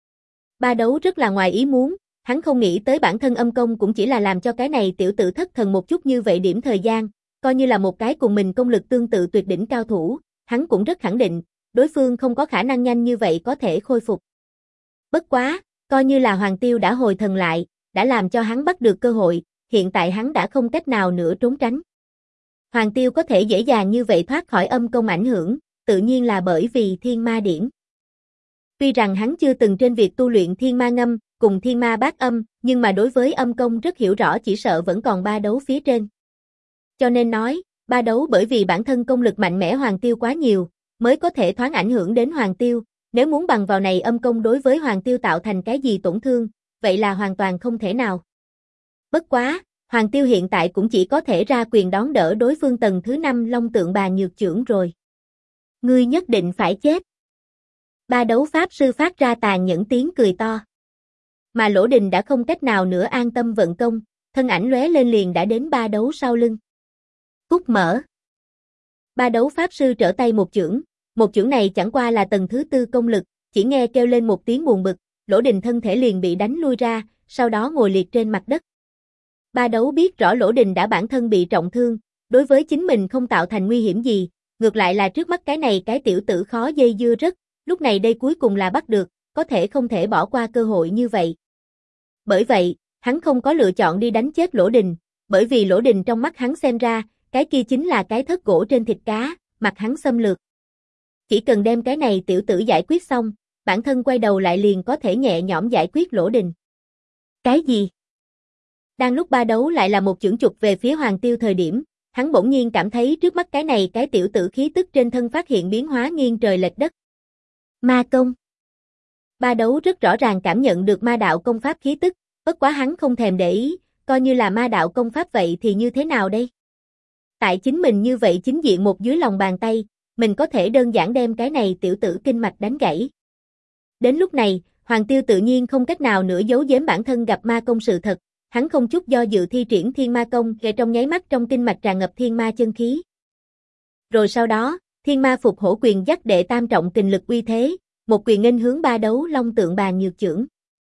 Ba đấu rất là ngoài ý muốn, hắn không nghĩ tới bản thân âm công cũng chỉ là làm cho cái này tiểu tử thất thần một chút như vậy điểm thời gian, coi như là một cái cùng mình công lực tương tự tuyệt đỉnh cao thủ, hắn cũng rất khẳng định, đối phương không có khả năng nhanh như vậy có thể khôi phục. Bất quá, coi như là Hoàng Tiêu đã hồi thần lại, đã làm cho hắn bắt được cơ hội, hiện tại hắn đã không cách nào nữa trốn tránh. Hoàng Tiêu có thể dễ dàng như vậy thoát khỏi âm công ảnh hưởng, tự nhiên là bởi vì Thiên Ma Điển. Tuy rằng hắn chưa từng trên việc tu luyện Thiên Ma Ngâm, cùng Thiên Ma Bát Âm, nhưng mà đối với âm công rất hiểu rõ, chỉ sợ vẫn còn ba đấu phía trên. Cho nên nói, ba đấu bởi vì bản thân công lực mạnh mẽ Hoàng Tiêu quá nhiều, mới có thể thoáng ảnh hưởng đến Hoàng Tiêu, nếu muốn bằng vào này âm công đối với Hoàng Tiêu tạo thành cái gì tổn thương, vậy là hoàn toàn không thể nào. Bất quá, Hoàng Tiêu hiện tại cũng chỉ có thể ra quyền đón đỡ đối phương tầng thứ 5 Long Tượng Bà Nhược Chưởng rồi. Ngươi nhất định phải chết. Ba đấu pháp sư phát ra tàn nhẫn tiếng cười to. Mà Lỗ Đình đã không cách nào nữa an tâm vận công, thân ảnh lóe lên liền đã đến ba đấu sau lưng. Cút mở. Ba đấu pháp sư trở tay một chưởng này chẳng qua là tầng thứ 4 công lực, chỉ nghe kêu lên một tiếng buồn bực, Lỗ Đình thân thể liền bị đánh lui ra, sau đó ngồi liệt trên mặt đất. Ba Đấu biết rõ Lỗ Đình đã bản thân bị trọng thương, đối với chính mình không tạo thành nguy hiểm gì, ngược lại là trước mắt cái này cái tiểu tử khó dây dưa rất, lúc này đây cuối cùng là bắt được, có thể không thể bỏ qua cơ hội như vậy. Bởi vậy, hắn không có lựa chọn đi đánh chết Lỗ Đình, bởi vì Lỗ Đình trong mắt hắn xem ra, cái kia chính là cái thớt gỗ trên thịt cá, mặc hắn xâm lược. Chỉ cần đem cái này tiểu tử giải quyết xong, bản thân quay đầu lại liền có thể nhẹ nhõm giải quyết Lỗ Đình. Cái gì? Đang lúc Ba Đấu lại là một chưởng chụp về phía Hoàng Tiêu thời điểm, hắn bỗng nhiên cảm thấy trước mắt cái này cái tiểu tử khí tức trên thân phát hiện biến hóa nghiêng trời lệch đất. Ma công. Ba Đấu rất rõ ràng cảm nhận được ma đạo công pháp khí tức, bất quá hắn không thèm để ý, coi như là ma đạo công pháp vậy thì như thế nào đây? Tại chính mình như vậy chính diện một dưới lòng bàn tay, mình có thể đơn giản đem cái này tiểu tử kinh mạch đánh gãy. Đến lúc này, Hoàng Tiêu tự nhiên không cách nào nữa giấu giếm bản thân gặp ma công sự thật, hắn không chút do dự thi triển thiên ma công, ngay trong nháy mắt trong kinh mạch tràn ngập thiên ma chân khí. Rồi sau đó, thiên ma phục hổ quyền dắt đệ tam trọng kình lực uy thế, một quyền nghênh hướng Ba Đấu long tượng bàn nhược chưởng.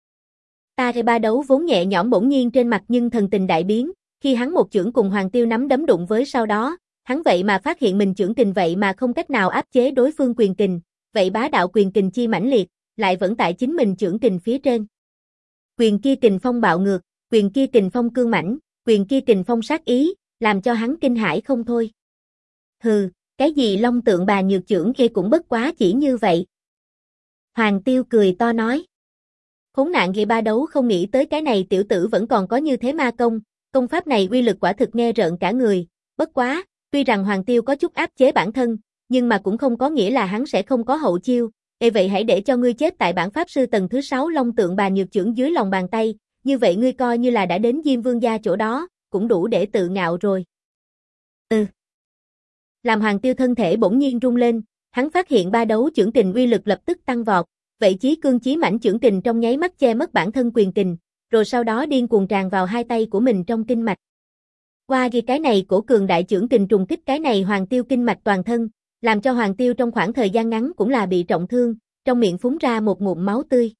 Ba Đấu vốn nhẹ nhõm bỗng nhiên trên mặt nhưng thần tình đại biến, khi hắn một chưởng cùng Hoàng Tiêu nắm đấm đụng với sau đó, hắn vậy mà phát hiện mình chưởng kình vậy mà không cách nào áp chế đối phương quyền kình, vậy bá đạo quyền kình chi mãnh liệt, lại vẫn tại chính mình chưởng kình phía trên. Quyền kia kình phong bạo ngược, quyền kia kình phong cương mãnh, quyền kia kình phong sát ý, làm cho hắn kinh hãi không thôi. Hừ, cái gì long tượng bà nhược chưởng kia cũng bất quá chỉ như vậy. Hoàng Tiêu cười to nói. Khốn nạn ghê. Ba Đấu không nghĩ tới cái này tiểu tử vẫn còn có như thế ma công, công pháp này uy lực quả thực nghe rợn cả người, bất quá, tuy rằng Hoàng Tiêu có chút áp chế bản thân, nhưng mà cũng không có nghĩa là hắn sẽ không có hậu chiêu, vậy hãy để cho ngươi chết tại bản pháp sư tầng thứ 6 long tượng bà nhược chưởng dưới lòng bàn tay, như vậy ngươi coi như là đã đến Diêm Vương gia chỗ đó, cũng đủ để tự ngạo rồi. Làm Hoàng Tiêu thân thể bỗng nhiên rung lên, hắn phát hiện Ba Đấu chưởng kình uy lực lập tức tăng vọt, vậy chí cương chí mãnh chưởng kình trong nháy mắt che mất bản thân quyền kình, rồi sau đó điên cuồng tràn vào hai tay của mình trong kinh mạch. Qua ghi cái này cổ cường đại chưởng kình trùng kích cái này Hoàng Tiêu kinh mạch toàn thân, làm cho Hoàng Tiêu trong khoảng thời gian ngắn cũng là bị trọng thương, trong miệng phúng ra một ngụm máu tươi.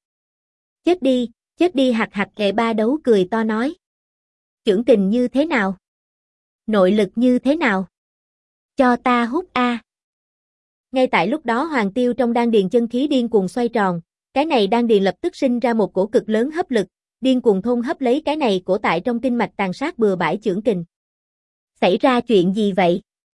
Chết đi hạc hạc kệ. Ba Đấu cười to nói. Chưởng kình như thế nào? Nội lực như thế nào? Cho ta hút a. Ngay tại lúc đó Hoàng Tiêu trong đan điền chân khí điên cuồng xoay tròn, cái này đan điền lập tức sinh ra một cổ cực lớn hấp lực, điên cuồng thôn hấp lấy cái này cổ tại trong kinh mạch tàn sát bừa bãi chưởng kình. Xảy ra chuyện gì vậy?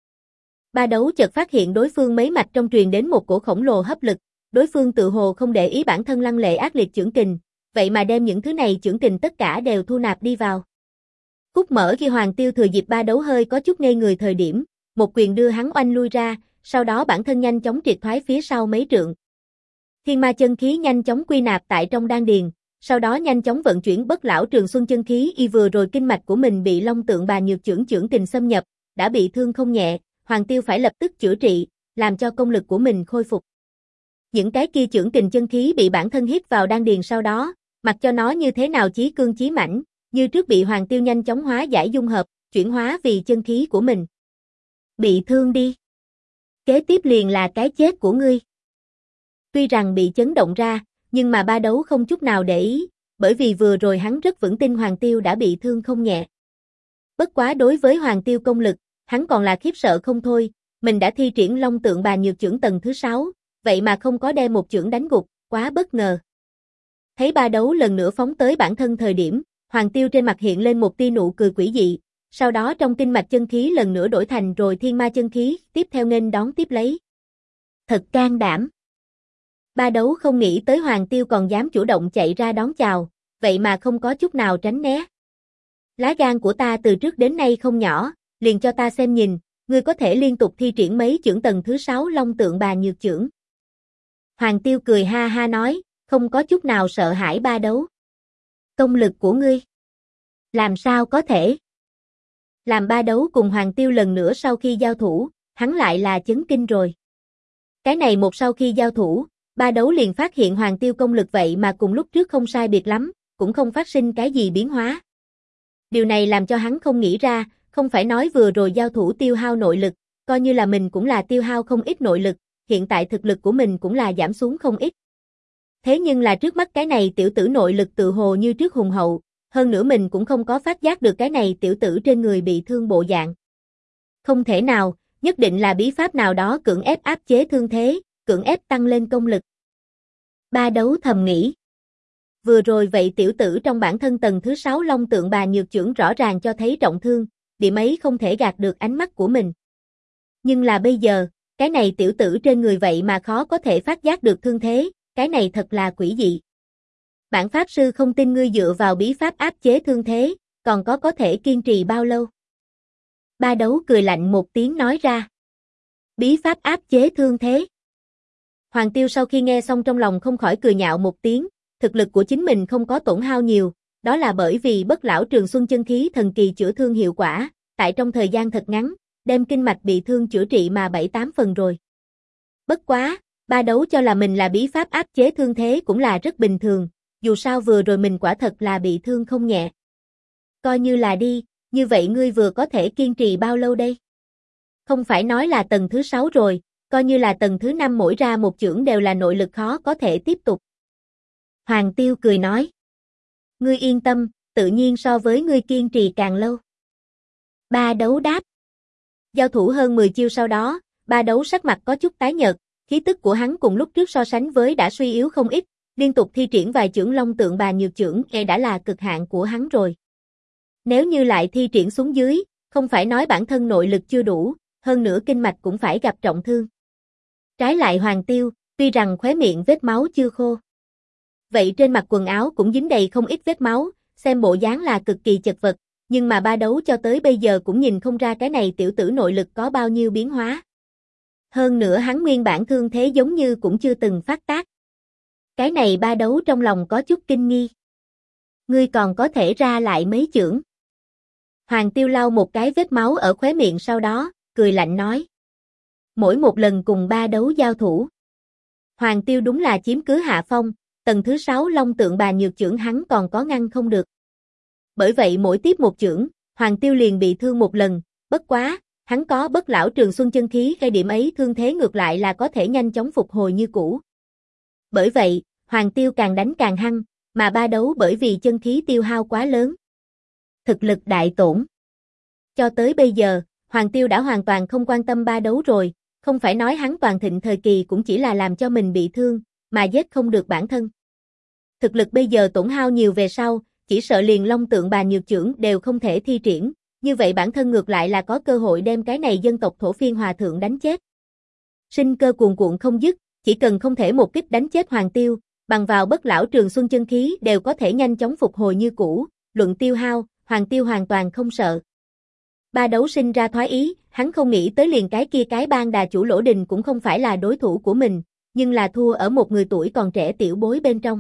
Ba Đấu chợt phát hiện đối phương mấy mạch trong truyền đến một cổ khổng lồ hấp lực, đối phương tự hồ không để ý bản thân lăng lệ ác liệt chưởng kình, vậy mà đem những thứ này chưởng kình tất cả đều thu nạp đi vào. Cúc mở khi Hoàng Tiêu thừa dịp Ba Đấu hơi có chút ngây người thời điểm, một quyền đưa hắn oanh lui ra, sau đó bản thân nhanh chóng triệt thoái phía sau mấy trượng. Thiên ma chân khí nhanh chóng quy nạp tại trong đan điền, sau đó nhanh chóng vận chuyển bất lão trường xuân chân khí y vừa rồi kinh mạch của mình bị long tượng bà nhược chưởng kình xâm nhập, đã bị thương không nhẹ, Hoàng Tiêu phải lập tức chữa trị, làm cho công lực của mình khôi phục. Những cái kia chưởng kình chân khí bị bản thân hít vào đan điền sau đó, mặc cho nó như thế nào chí cương chí mãnh, như trước bị Hoàng Tiêu nhanh chóng hóa giải dung hợp, chuyển hóa vì chân khí của mình. Bị thương đi. Kế tiếp liền là cái chết của ngươi. Tuy rằng bị chấn động ra, nhưng mà Ba Đấu không chút nào để ý, bởi vì vừa rồi hắn rất vững tin Hoàng Tiêu đã bị thương không nhẹ. Bất quá đối với Hoàng Tiêu công lực, hắn còn là khiếp sợ không thôi, mình đã thi triển long tượng bà nhược chưởng tầng thứ 6, vậy mà không có đem một chưởng đánh gục, quá bất ngờ. Thấy Ba Đấu lần nữa phóng tới bản thân thời điểm, Hoàng Tiêu trên mặt hiện lên một tia nụ cười quỷ dị, sau đó trong kinh mạch chân khí lần nữa đổi thành rồi thiên ma chân khí, tiếp theo nghênh đón tiếp lấy. Thật can đảm. Ba Đấu không nghĩ tới Hoàng Tiêu còn dám chủ động chạy ra đón chào, vậy mà không có chút nào tránh né. Lá gan của ta từ trước đến nay không nhỏ, liền cho ta xem nhìn, ngươi có thể liên tục thi triển mấy chưởng tầng thứ 6 long tượng bà nhược chưởng. Hoàng Tiêu cười ha ha nói, không có chút nào sợ hãi Ba Đấu. Công lực của ngươi. Làm sao có thể? Làm Ba Đấu cùng Hoàng Tiêu lần nữa sau khi giao thủ, hắn lại là chấn kinh rồi. Cái này một sau khi giao thủ, Ba Đấu liền phát hiện Hoàng Tiêu công lực vậy mà cùng lúc trước không sai biệt lắm, cũng không phát sinh cái gì biến hóa. Điều này làm cho hắn không nghĩ ra, không phải nói vừa rồi giao thủ tiêu hao nội lực, coi như là mình cũng là tiêu hao không ít nội lực, hiện tại thực lực của mình cũng là giảm xuống không ít. Thế nhưng là trước mắt cái này tiểu tử nội lực tự hồ như trước hùng hậu, hơn nữa mình cũng không có phát giác được cái này tiểu tử trên người bị thương bộ dạng. Không thể nào, nhất định là bí pháp nào đó cưỡng ép áp chế thương thế, cưỡng ép tăng lên công lực. Ba Đấu thầm nghĩ. Vừa rồi vậy tiểu tử trong bản thân tầng thứ 6 Long Tượng Bà Nhược Chưởng rõ ràng cho thấy trọng thương, điểm ấy không thể gạt được ánh mắt của mình. Nhưng là bây giờ, cái này tiểu tử trên người vậy mà khó có thể phát giác được thương thế, cái này thật là quỷ dị. Bản pháp sư không tin ngươi dựa vào bí pháp áp chế thương thế, còn có thể kiên trì bao lâu? Ba Đấu cười lạnh một tiếng nói ra. Bí pháp áp chế thương thế. Hoàng Tiêu sau khi nghe xong trong lòng không khỏi cười nhạo một tiếng, thực lực của chính mình không có tổn hao nhiều, đó là bởi vì Bất Lão Trường Xuân chân khí thần kỳ chữa thương hiệu quả, tại trong thời gian thật ngắn, đem kinh mạch bị thương chữa trị mà 7-8 phần rồi. Bất quá, Ba Đấu cho là mình là bí pháp áp chế thương thế cũng là rất bình thường, dù sao vừa rồi mình quả thật là bị thương không nhẹ. Coi như là đi, như vậy ngươi vừa có thể kiên trì bao lâu đây? Không phải nói là tầng thứ 6 rồi, coi như là tầng thứ 5 mỗi ra một chưởng đều là nội lực khó có thể tiếp tục. Hoàng Tiêu cười nói. Ngươi yên tâm, tự nhiên so với ngươi kiên trì càng lâu. Ba Đấu đáp. Giao thủ hơn 10 chiêu sau đó, Ba Đấu sắc mặt có chút tái nhợt, khí tức của hắn cùng lúc trước so sánh với đã suy yếu không ít, liên tục thi triển vài chưởng Long Tượng Bà Nhược Chưởng đã là cực hạn của hắn rồi. Nếu như lại thi triển xuống dưới, không phải nói bản thân nội lực chưa đủ, hơn nữa kinh mạch cũng phải gặp trọng thương. Trái lại Hoàng Tiêu, tuy rằng khóe miệng vết máu chưa khô, vậy trên mặt quần áo cũng dính đầy không ít vết máu, xem bộ dáng là cực kỳ chật vật, nhưng mà Ba Đấu cho tới bây giờ cũng nhìn không ra cái này tiểu tử nội lực có bao nhiêu biến hóa. Hơn nữa hắn nguyên bản thương thế giống như cũng chưa từng phát tác. Cái này Ba Đấu trong lòng có chút kinh nghi. Ngươi còn có thể ra lại mấy chưởng. Hoàng Tiêu lau một cái vết máu ở khóe miệng sau đó, cười lạnh nói. Mỗi một lần cùng Ba Đấu giao thủ, Hoàng Tiêu đúng là chiếm cứ hạ phong, tầng thứ 6 Long Tượng Bà Nhược Chưởng hắn còn có ngăn không được. Bởi vậy mỗi tiếp một chưởng, Hoàng Tiêu liền bị thương một lần, bất quá, hắn có Bất Lão Trường Xuân chân khí, cái điểm ấy thương thế ngược lại là có thể nhanh chóng phục hồi như cũ. Bởi vậy, Hoàng Tiêu càng đánh càng hăng, mà Ba Đấu bởi vì chân khí tiêu hao quá lớn, thực lực đại tổn. Cho tới bây giờ, Hoàng Tiêu đã hoàn toàn không quan tâm Ba Đấu rồi, không phải nói hắn toàn thịnh thời kỳ cũng chỉ là làm cho mình bị thương, mà giết không được bản thân. Thực lực bây giờ tổn hao nhiều về sau, chỉ sợ liền Long Tượng Bà Nhược Chưởng đều không thể thi triển, như vậy bản thân ngược lại là có cơ hội đem cái này dân tộc Thổ Phiên Hòa Thượng đánh chết. Sinh cơ cuồn cuộn không dứt, chỉ cần không thể một kích đánh chết Hoàng Tiêu, bằng vào Bất Lão Trường Xuân chân khí đều có thể nhanh chóng phục hồi như cũ, luận tiêu hao, Hoàng Tiêu hoàn toàn không sợ. Ba Đấu sinh ra thoái ý, hắn không nghĩ tới liền cái kia cái bang đà chủ Lỗ Đình cũng không phải là đối thủ của mình, nhưng là thua ở một người tuổi còn trẻ tiểu bối bên trong.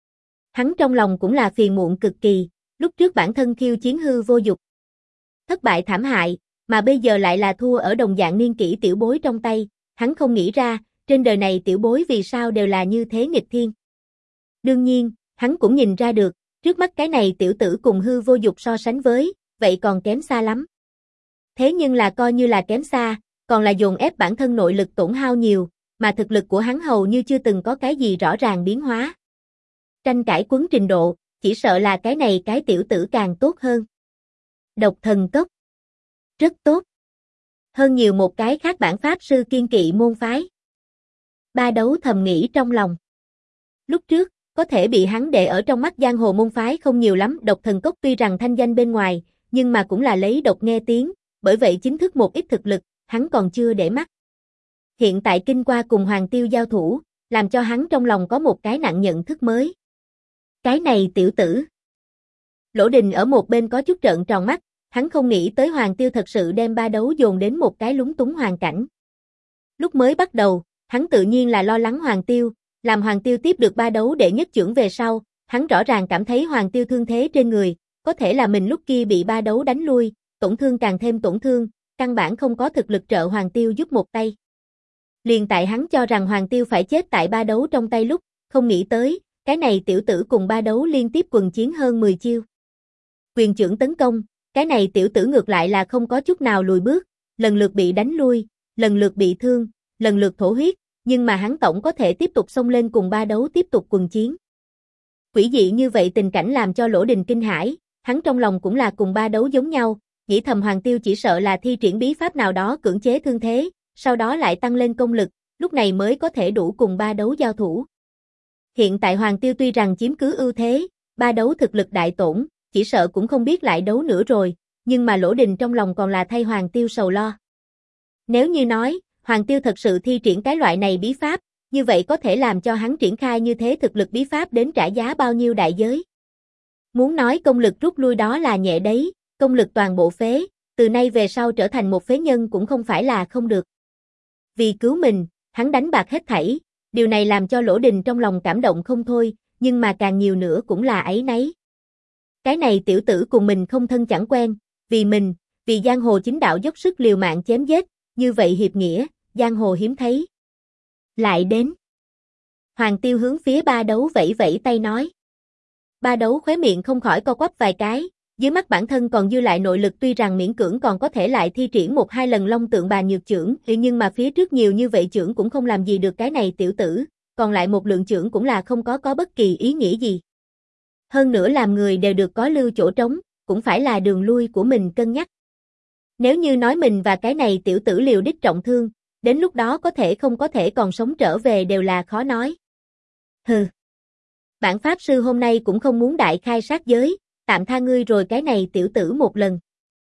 Hắn trong lòng cũng là phiền muộn cực kỳ, lúc trước bản thân khiêu chiến hư vô dục, thất bại thảm hại, mà bây giờ lại là thua ở đồng dạng niên kỷ tiểu bối trong tay, hắn không nghĩ ra, trên đời này tiểu bối vì sao đều là như thế nghịch thiên. Đương nhiên, hắn cũng nhìn ra được, trước mắt cái này tiểu tử cùng hư vô dục so sánh với, vậy còn kém xa lắm. Thế nhưng là coi như là kém xa, còn là dồn ép bản thân nội lực tổn hao nhiều, mà thực lực của hắn hầu như chưa từng có cái gì rõ ràng biến hóa. Tranh cãi quấn trình độ, chỉ sợ là cái này cái tiểu tử càng tốt hơn. Độc Thần Cốc. Rất tốt. Hơn nhiều một cái khác bản pháp sư kiên kỵ môn phái. Ba Đấu thầm nghĩ trong lòng. Lúc trước, có thể bị hắn để ở trong mắt giang hồ môn phái không nhiều lắm, Độc Thần Cốc tuy rằng thanh danh bên ngoài, nhưng mà cũng là lấy độc nghe tiếng, bởi vậy chính thức một ít thực lực, hắn còn chưa để mắt. Hiện tại kinh qua cùng Hoàng Tiêu giao thủ, làm cho hắn trong lòng có một cái nặng nhận thức mới. Cái này tiểu tử. Lỗ Đình ở một bên có chút trợn tròn mắt, hắn không nghĩ tới Hoàng Tiêu thật sự đem Ba Đấu dồn đến một cái lúng túng hoàn cảnh. Lúc mới bắt đầu, hắn tự nhiên là lo lắng Hoàng Tiêu, làm Hoàng Tiêu tiếp được Ba Đấu đệ nhất chưởng về sau, hắn rõ ràng cảm thấy Hoàng Tiêu thương thế trên người, có thể là mình lúc kia bị Ba Đấu đánh lui, tổn thương càng thêm tổn thương, căn bản không có thực lực trợ Hoàng Tiêu giúp một tay. Liền tại hắn cho rằng Hoàng Tiêu phải chết tại Ba Đấu trong tay lúc, không nghĩ tới, cái này tiểu tử cùng Ba Đấu liên tiếp quần chiến hơn 10 chiêu. Quyền chưởng tấn công, cái này tiểu tử ngược lại là không có chút nào lùi bước, lần lượt bị đánh lui, lần lượt bị thương, lần lượt thổ huyết, nhưng mà hắn tổng có thể tiếp tục xông lên cùng Ba Đấu tiếp tục quần chiến. Quỷ dị như vậy tình cảnh làm cho Lỗ Đình kinh hãi, hắn trong lòng cũng là cùng Ba Đấu giống nhau, nghĩ thầm Hoàng Tiêu chỉ sợ là thi triển bí pháp nào đó cưỡng chế thương thế, sau đó lại tăng lên công lực, lúc này mới có thể đủ cùng Ba Đấu giao thủ. Hiện tại Hoàng Tiêu tuy rằng chiếm cứ ưu thế, Ba Đấu thực lực đại tổn, chỉ sợ cũng không biết lại đấu nữa rồi, nhưng mà Lỗ Đình trong lòng còn là thay Hoàng Tiêu sầu lo. Nếu như nói, Hoàng Tiêu thật sự thi triển cái loại này bí pháp, như vậy có thể làm cho hắn triển khai như thế thực lực bí pháp đến trả giá bao nhiêu đại giới. Muốn nói công lực rút lui đó là nhẹ đấy, công lực toàn bộ phế, từ nay về sau trở thành một phế nhân cũng không phải là không được. Vì cứu mình, hắn đánh bạc hết thảy, điều này làm cho Lỗ Đình trong lòng cảm động không thôi, nhưng mà càng nhiều nữa cũng là áy náy. Cái này tiểu tử cùng mình không thân chẳng quen, vì mình, vì giang hồ chính đạo dốc sức liều mạng chém giết, như vậy hiệp nghĩa, giang hồ hiếm thấy. Lại đến. Hoàng Tiêu hướng phía Ba Đấu vẫy vẫy tay nói. Ba Đấu khóe miệng không khỏi co quắp vài cái, dưới mắt bản thân còn dư lại nội lực tuy rằng miễn cưỡng còn có thể lại thi triển 1-2 lần Long Tượng Bà Nhược Chưởng, nhưng mà phía trước nhiều như vậy chưởng cũng không làm gì được cái này tiểu tử, còn lại một lượng chưởng cũng là không có bất kỳ ý nghĩa gì. Hơn nữa làm người đều được có lưu chỗ trống, cũng phải là đường lui của mình cân nhắc. Nếu như nói mình và cái này tiểu tử liều đích trọng thương, đến lúc đó có thể không có thể còn sống trở về đều là khó nói. Hừ. Bản pháp sư hôm nay cũng không muốn đại khai sát giới, tạm tha ngươi rồi cái này tiểu tử một lần.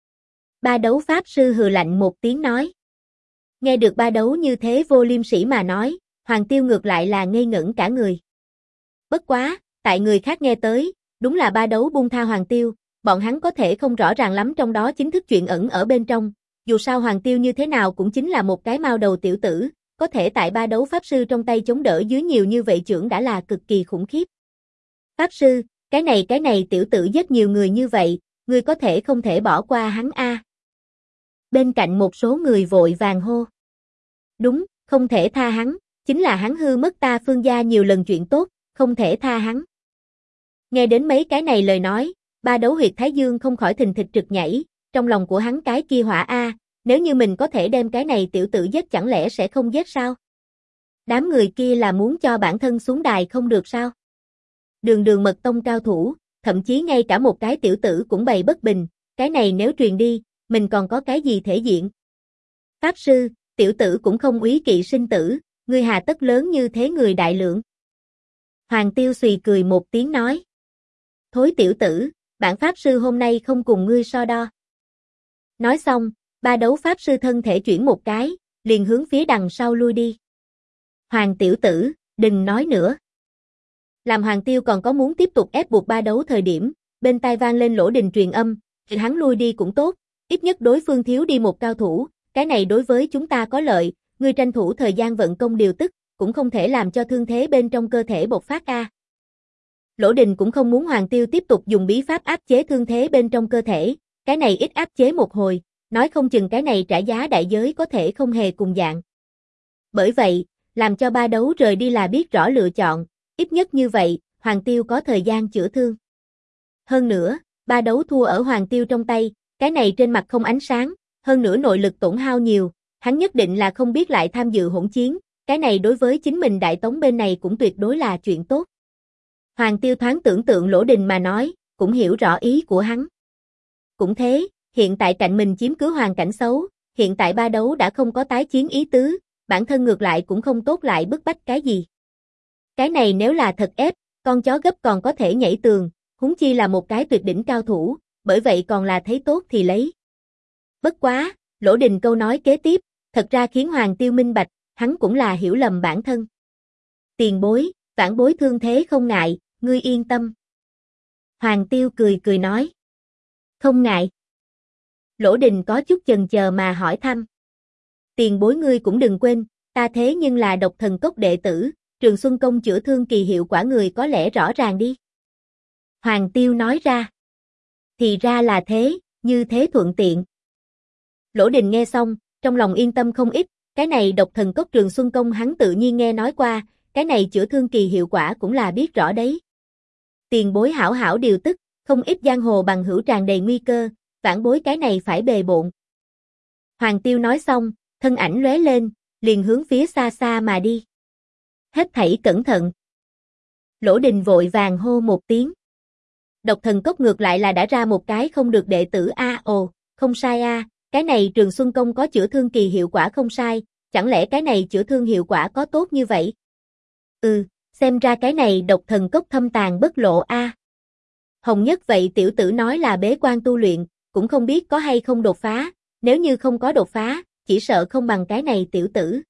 Ba Đấu pháp sư hừ lạnh một tiếng nói. Nghe được Ba Đấu như thế vô liêm sỉ mà nói, Hoàng Tiêu ngược lại là ngây ngẩn cả người. Bất quá, tại người khác nghe tới, đúng là Ba Đấu buông tha Hoàng Tiêu, bọn hắn có thể không rõ ràng lắm trong đó chính thức chuyện ẩn ở bên trong, dù sao Hoàng Tiêu như thế nào cũng chính là một cái mao đầu tiểu tử, có thể tại Ba Đấu pháp sư trong tay chống đỡ dưới nhiều như vậy chưởng đã là cực kỳ khủng khiếp. Pháp sư, cái này tiểu tử giết nhiều người như vậy, ngươi có thể không thể bỏ qua hắn a? Bên cạnh một số người vội vàng hô. Đúng, không thể tha hắn, chính là hắn hư mất ta Phương gia nhiều lần chuyện tốt, không thể tha hắn. Nghe đến mấy cái này lời nói, Ba Đấu huyệt thái dương không khỏi thình thịch trực nhảy, trong lòng của hắn cái kia hỏa a, nếu như mình có thể đem cái này tiểu tử giết chẳng lẽ sẽ không giết sao? Đám người kia là muốn cho bản thân xuống đài không được sao? Đường đường mật tông cao thủ, thậm chí ngay cả một cái tiểu tử cũng bày bất bình, cái này nếu truyền đi, mình còn có cái gì thể diện? Pháp sư, tiểu tử cũng không úy kỵ sinh tử, ngươi hà tất lớn như thế người đại lượng. Hoàng Tiêu xùy cười một tiếng nói. Thối tiểu tử, bản pháp sư hôm nay không cùng ngươi so đo. Nói xong, Ba Đấu pháp sư thân thể chuyển một cái, liền hướng phía đằng sau lui đi. Hoàng tiểu tử, đừng nói nữa. Làm Hoàng Tiêu còn có muốn tiếp tục ép buộc Ba Đấu thời điểm, bên tai vang lên Lỗ Đình truyền âm, hắn lui đi cũng tốt, ít nhất đối phương thiếu đi một cao thủ, cái này đối với chúng ta có lợi, ngươi tranh thủ thời gian vận công điều tức, cũng không thể làm cho thương thế bên trong cơ thể bộc phát a. Lỗ Đình cũng không muốn Hoàng Tiêu tiếp tục dùng bí pháp áp chế thương thế bên trong cơ thể, cái này ít áp chế một hồi, nói không chừng cái này trả giá đại giới có thể không hề cùng dạng. Bởi vậy, làm cho Ba Đấu rời đi là biết rõ lựa chọn, ít nhất như vậy, Hoàng Tiêu có thời gian chữa thương. Hơn nữa, Ba Đấu thua ở Hoàng Tiêu trong tay, cái này trên mặt không ánh sáng, hơn nữa nội lực tổn hao nhiều, hắn nhất định là không biết lại tham dự hỗn chiến, cái này đối với chính mình Đại Tống bên này cũng tuyệt đối là chuyện tốt. Hoàng Tiêu thoáng tưởng tượng Lỗ Đình mà nói, cũng hiểu rõ ý của hắn. Cũng thế, hiện tại cạnh mình chiếm cứ hoàn cảnh xấu, hiện tại Ba Đấu đã không có tái chiến ý tứ, bản thân ngược lại cũng không tốt lại bức bách cái gì. Cái này nếu là thật ép, con chó gấp còn có thể nhảy tường, huống chi là một cái tuyệt đỉnh cao thủ, bởi vậy còn là thấy tốt thì lấy. Bất quá, Lỗ Đình câu nói kế tiếp, thật ra khiến Hoàng Tiêu minh bạch, hắn cũng là hiểu lầm bản thân. Tiền bối, vãn bối thương thế không ngại, ngươi yên tâm. Hoàng Tiêu cười cười nói. Không ngại. Lỗ Đình có chút chần chờ mà hỏi thăm. Tiền bối ngươi cũng đừng quên, ta thế nhưng là Độc Thần Cốc đệ tử, Trường Xuân Công chữa thương kỳ hiệu quả người có lẽ rõ ràng đi. Hoàng Tiêu nói ra. Thì ra là thế, như thế thuận tiện. Lỗ Đình nghe xong, trong lòng yên tâm không ít, cái này Độc Thần Cốc Trường Xuân Công hắn tự nhiên nghe nói qua, cái này chữa thương kỳ hiệu quả cũng là biết rõ đấy. Tiền bối hảo hảo điều tức, không ít giang hồ bằng hữu tràn đầy nguy cơ, vãn bối cái này phải bề bộn. Hoàng Tiêu nói xong, thân ảnh lóe lên, liền hướng phía xa xa mà đi. Hết thảy cẩn thận. Lỗ Đình vội vàng hô một tiếng. Độc Thần Cốc ngược lại là đã ra một cái không được đệ tử a. Ồ, không sai a, cái này Trường Xuân Công có chữa thương kỳ hiệu quả không sai, chẳng lẽ cái này chữa thương hiệu quả có tốt như vậy? Xem ra cái này Độc Thần Cốc thâm tàng bất lộ a. Hồng Nhất vậy tiểu tử nói là bế quan tu luyện, cũng không biết có hay không đột phá, nếu như không có đột phá, chỉ sợ không bằng cái này tiểu tử.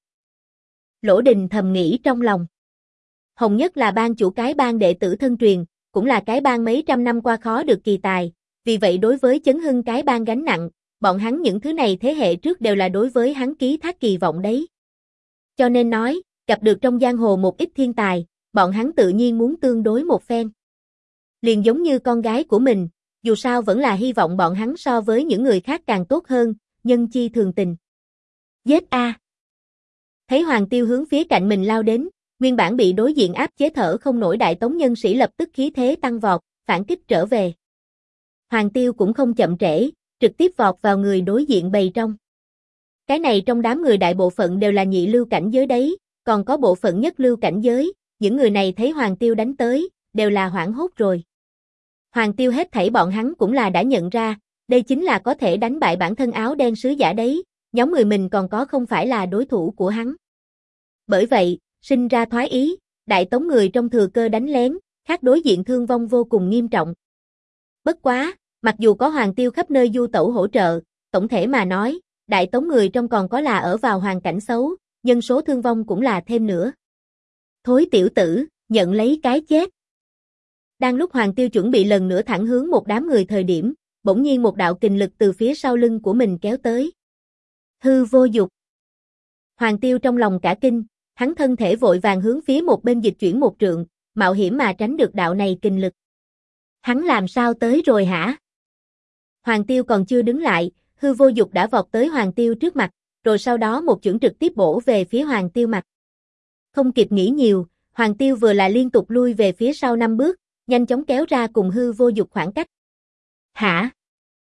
Lỗ Đình thầm nghĩ trong lòng. Hồng Nhất là ban chủ cái ban đệ tử thân truyền, cũng là cái ban mấy trăm năm qua khó được kỳ tài, vì vậy đối với chấn hưng cái ban gánh nặng, bọn hắn những thứ này thế hệ trước đều là đối với hắn ký thác kỳ vọng đấy. Cho nên nói, gặp được trong giang hồ một ít thiên tài, bọn hắn tự nhiên muốn tương đối một phen. Liền giống như con gái của mình, dù sao vẫn là hy vọng bọn hắn so với những người khác càng tốt hơn, nhân chi thường tình. Giết a! Thấy Hoàng Tiêu hướng phía cạnh mình lao đến, nguyên bản bị đối diện áp chế thở không nổi Đại Tống nhân sĩ lập tức khí thế tăng vọt, phản kích trở về. Hoàng Tiêu cũng không chậm trễ, trực tiếp vọt vào người đối diện bầy trong. Cái này trong đám người đại bộ phận đều là nhị lưu cảnh giới đấy, còn có bộ phận nhất lưu cảnh giới, những người này thấy Hoàng Tiêu đánh tới, đều là hoảng hốt rồi. Hoàng Tiêu hết thảy bọn hắn cũng là đã nhận ra, đây chính là có thể đánh bại bản thân áo đen sứ giả đấy, nhóm người mình còn có không phải là đối thủ của hắn. Bởi vậy, sinh ra thoái ý, Đại Tống người trong thừa cơ đánh lén, khác đối diện thương vong vô cùng nghiêm trọng. Bất quá, mặc dù có Hoàng Tiêu khắp nơi du tẩu hỗ trợ, tổng thể mà nói, Đại Tống người trong còn có là ở vào hoàn cảnh xấu, nhân số thương vong cũng là thêm nữa. Thối tiểu tử, nhận lấy cái chết. Đang lúc Hoàng Tiêu chuẩn bị lần nữa thẳng hướng một đám người thời điểm, bỗng nhiên một đạo kình lực từ phía sau lưng của mình kéo tới. Hư vô dục. Hoàng Tiêu trong lòng cả kinh, hắn thân thể vội vàng hướng phía một bên dịch chuyển một trượng, mạo hiểm mà tránh được đạo này kình lực. Hắn làm sao tới rồi hả? Hoàng Tiêu còn chưa đứng lại, hư vô dục đã vọt tới Hoàng Tiêu trước mặt, rồi sau đó một chưởng trực tiếp bổ về phía Hoàng Tiêu mặt. Không kịp nghĩ nhiều, Hoàng Tiêu vừa là liên tục lui về phía sau 5 bước, nhanh chóng kéo ra cùng hư vô dục khoảng cách. Hả?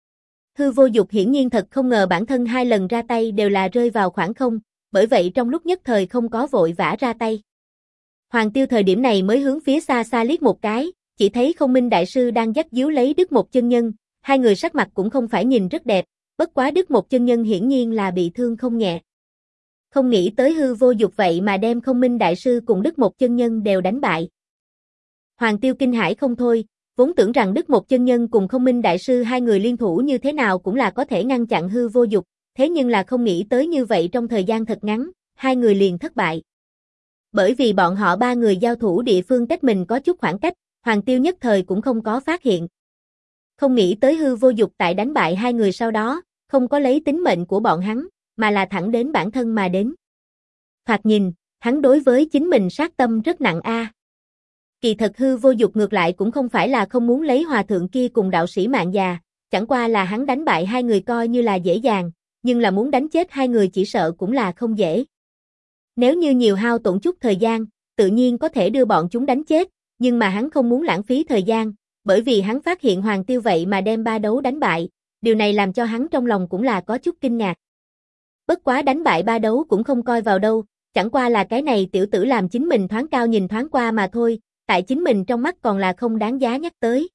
Hư vô dục hiển nhiên thật không ngờ bản thân 2 lần ra tay đều là rơi vào khoảng không, bởi vậy trong lúc nhất thời không có vội vã ra tay. Hoàng Tiêu thời điểm này mới hướng phía xa xa liếc một cái, chỉ thấy Không Minh Đại Sư đang dắt díu lấy Đức Một Chân Nhân, hai người sắc mặt cũng không phải nhìn rất đẹp, bất quá Đức Một Chân Nhân hiển nhiên là bị thương không nhẹ. Không nghĩ tới hư vô dục vậy mà đem Không Minh Đại Sư cùng Đức Một Chân Nhân đều đánh bại. Hoàng Tiêu kinh hãi không thôi, vốn tưởng rằng Đức Một Chân Nhân cùng Không Minh Đại Sư hai người liên thủ như thế nào cũng là có thể ngăn chặn hư vô dục, thế nhưng là không nghĩ tới như vậy trong thời gian thật ngắn, hai người liền thất bại. Bởi vì bọn họ 3 người giao thủ địa phương cách mình có chút khoảng cách, Hoàng Tiêu nhất thời cũng không có phát hiện. Không nghĩ tới hư vô dục tại đánh bại 2 người sau đó, không có lấy tính mệnh của bọn hắn, mà là thẳng đến bản thân mà đến. Thoạt nhìn, hắn đối với chính mình sát tâm rất nặng a. Kỳ thật hư vô dục ngược lại cũng không phải là không muốn lấy hòa thượng kia cùng đạo sĩ mạng già, chẳng qua là hắn đánh bại 2 người coi như là dễ dàng, nhưng là muốn đánh chết 2 người chỉ sợ cũng là không dễ. Nếu như nhiều hao tổn chút thời gian, tự nhiên có thể đưa bọn chúng đánh chết, nhưng mà hắn không muốn lãng phí thời gian, bởi vì hắn phát hiện Hoàng Tiêu vậy mà đem 3 đấu đánh bại, điều này làm cho hắn trong lòng cũng là có chút kinh ngạc. Bất quá đánh bại 3 đấu cũng không coi vào đâu, chẳng qua là cái này tiểu tử làm chính mình thoáng cao nhìn thoáng qua mà thôi, tại chính mình trong mắt còn là không đáng giá nhắc tới.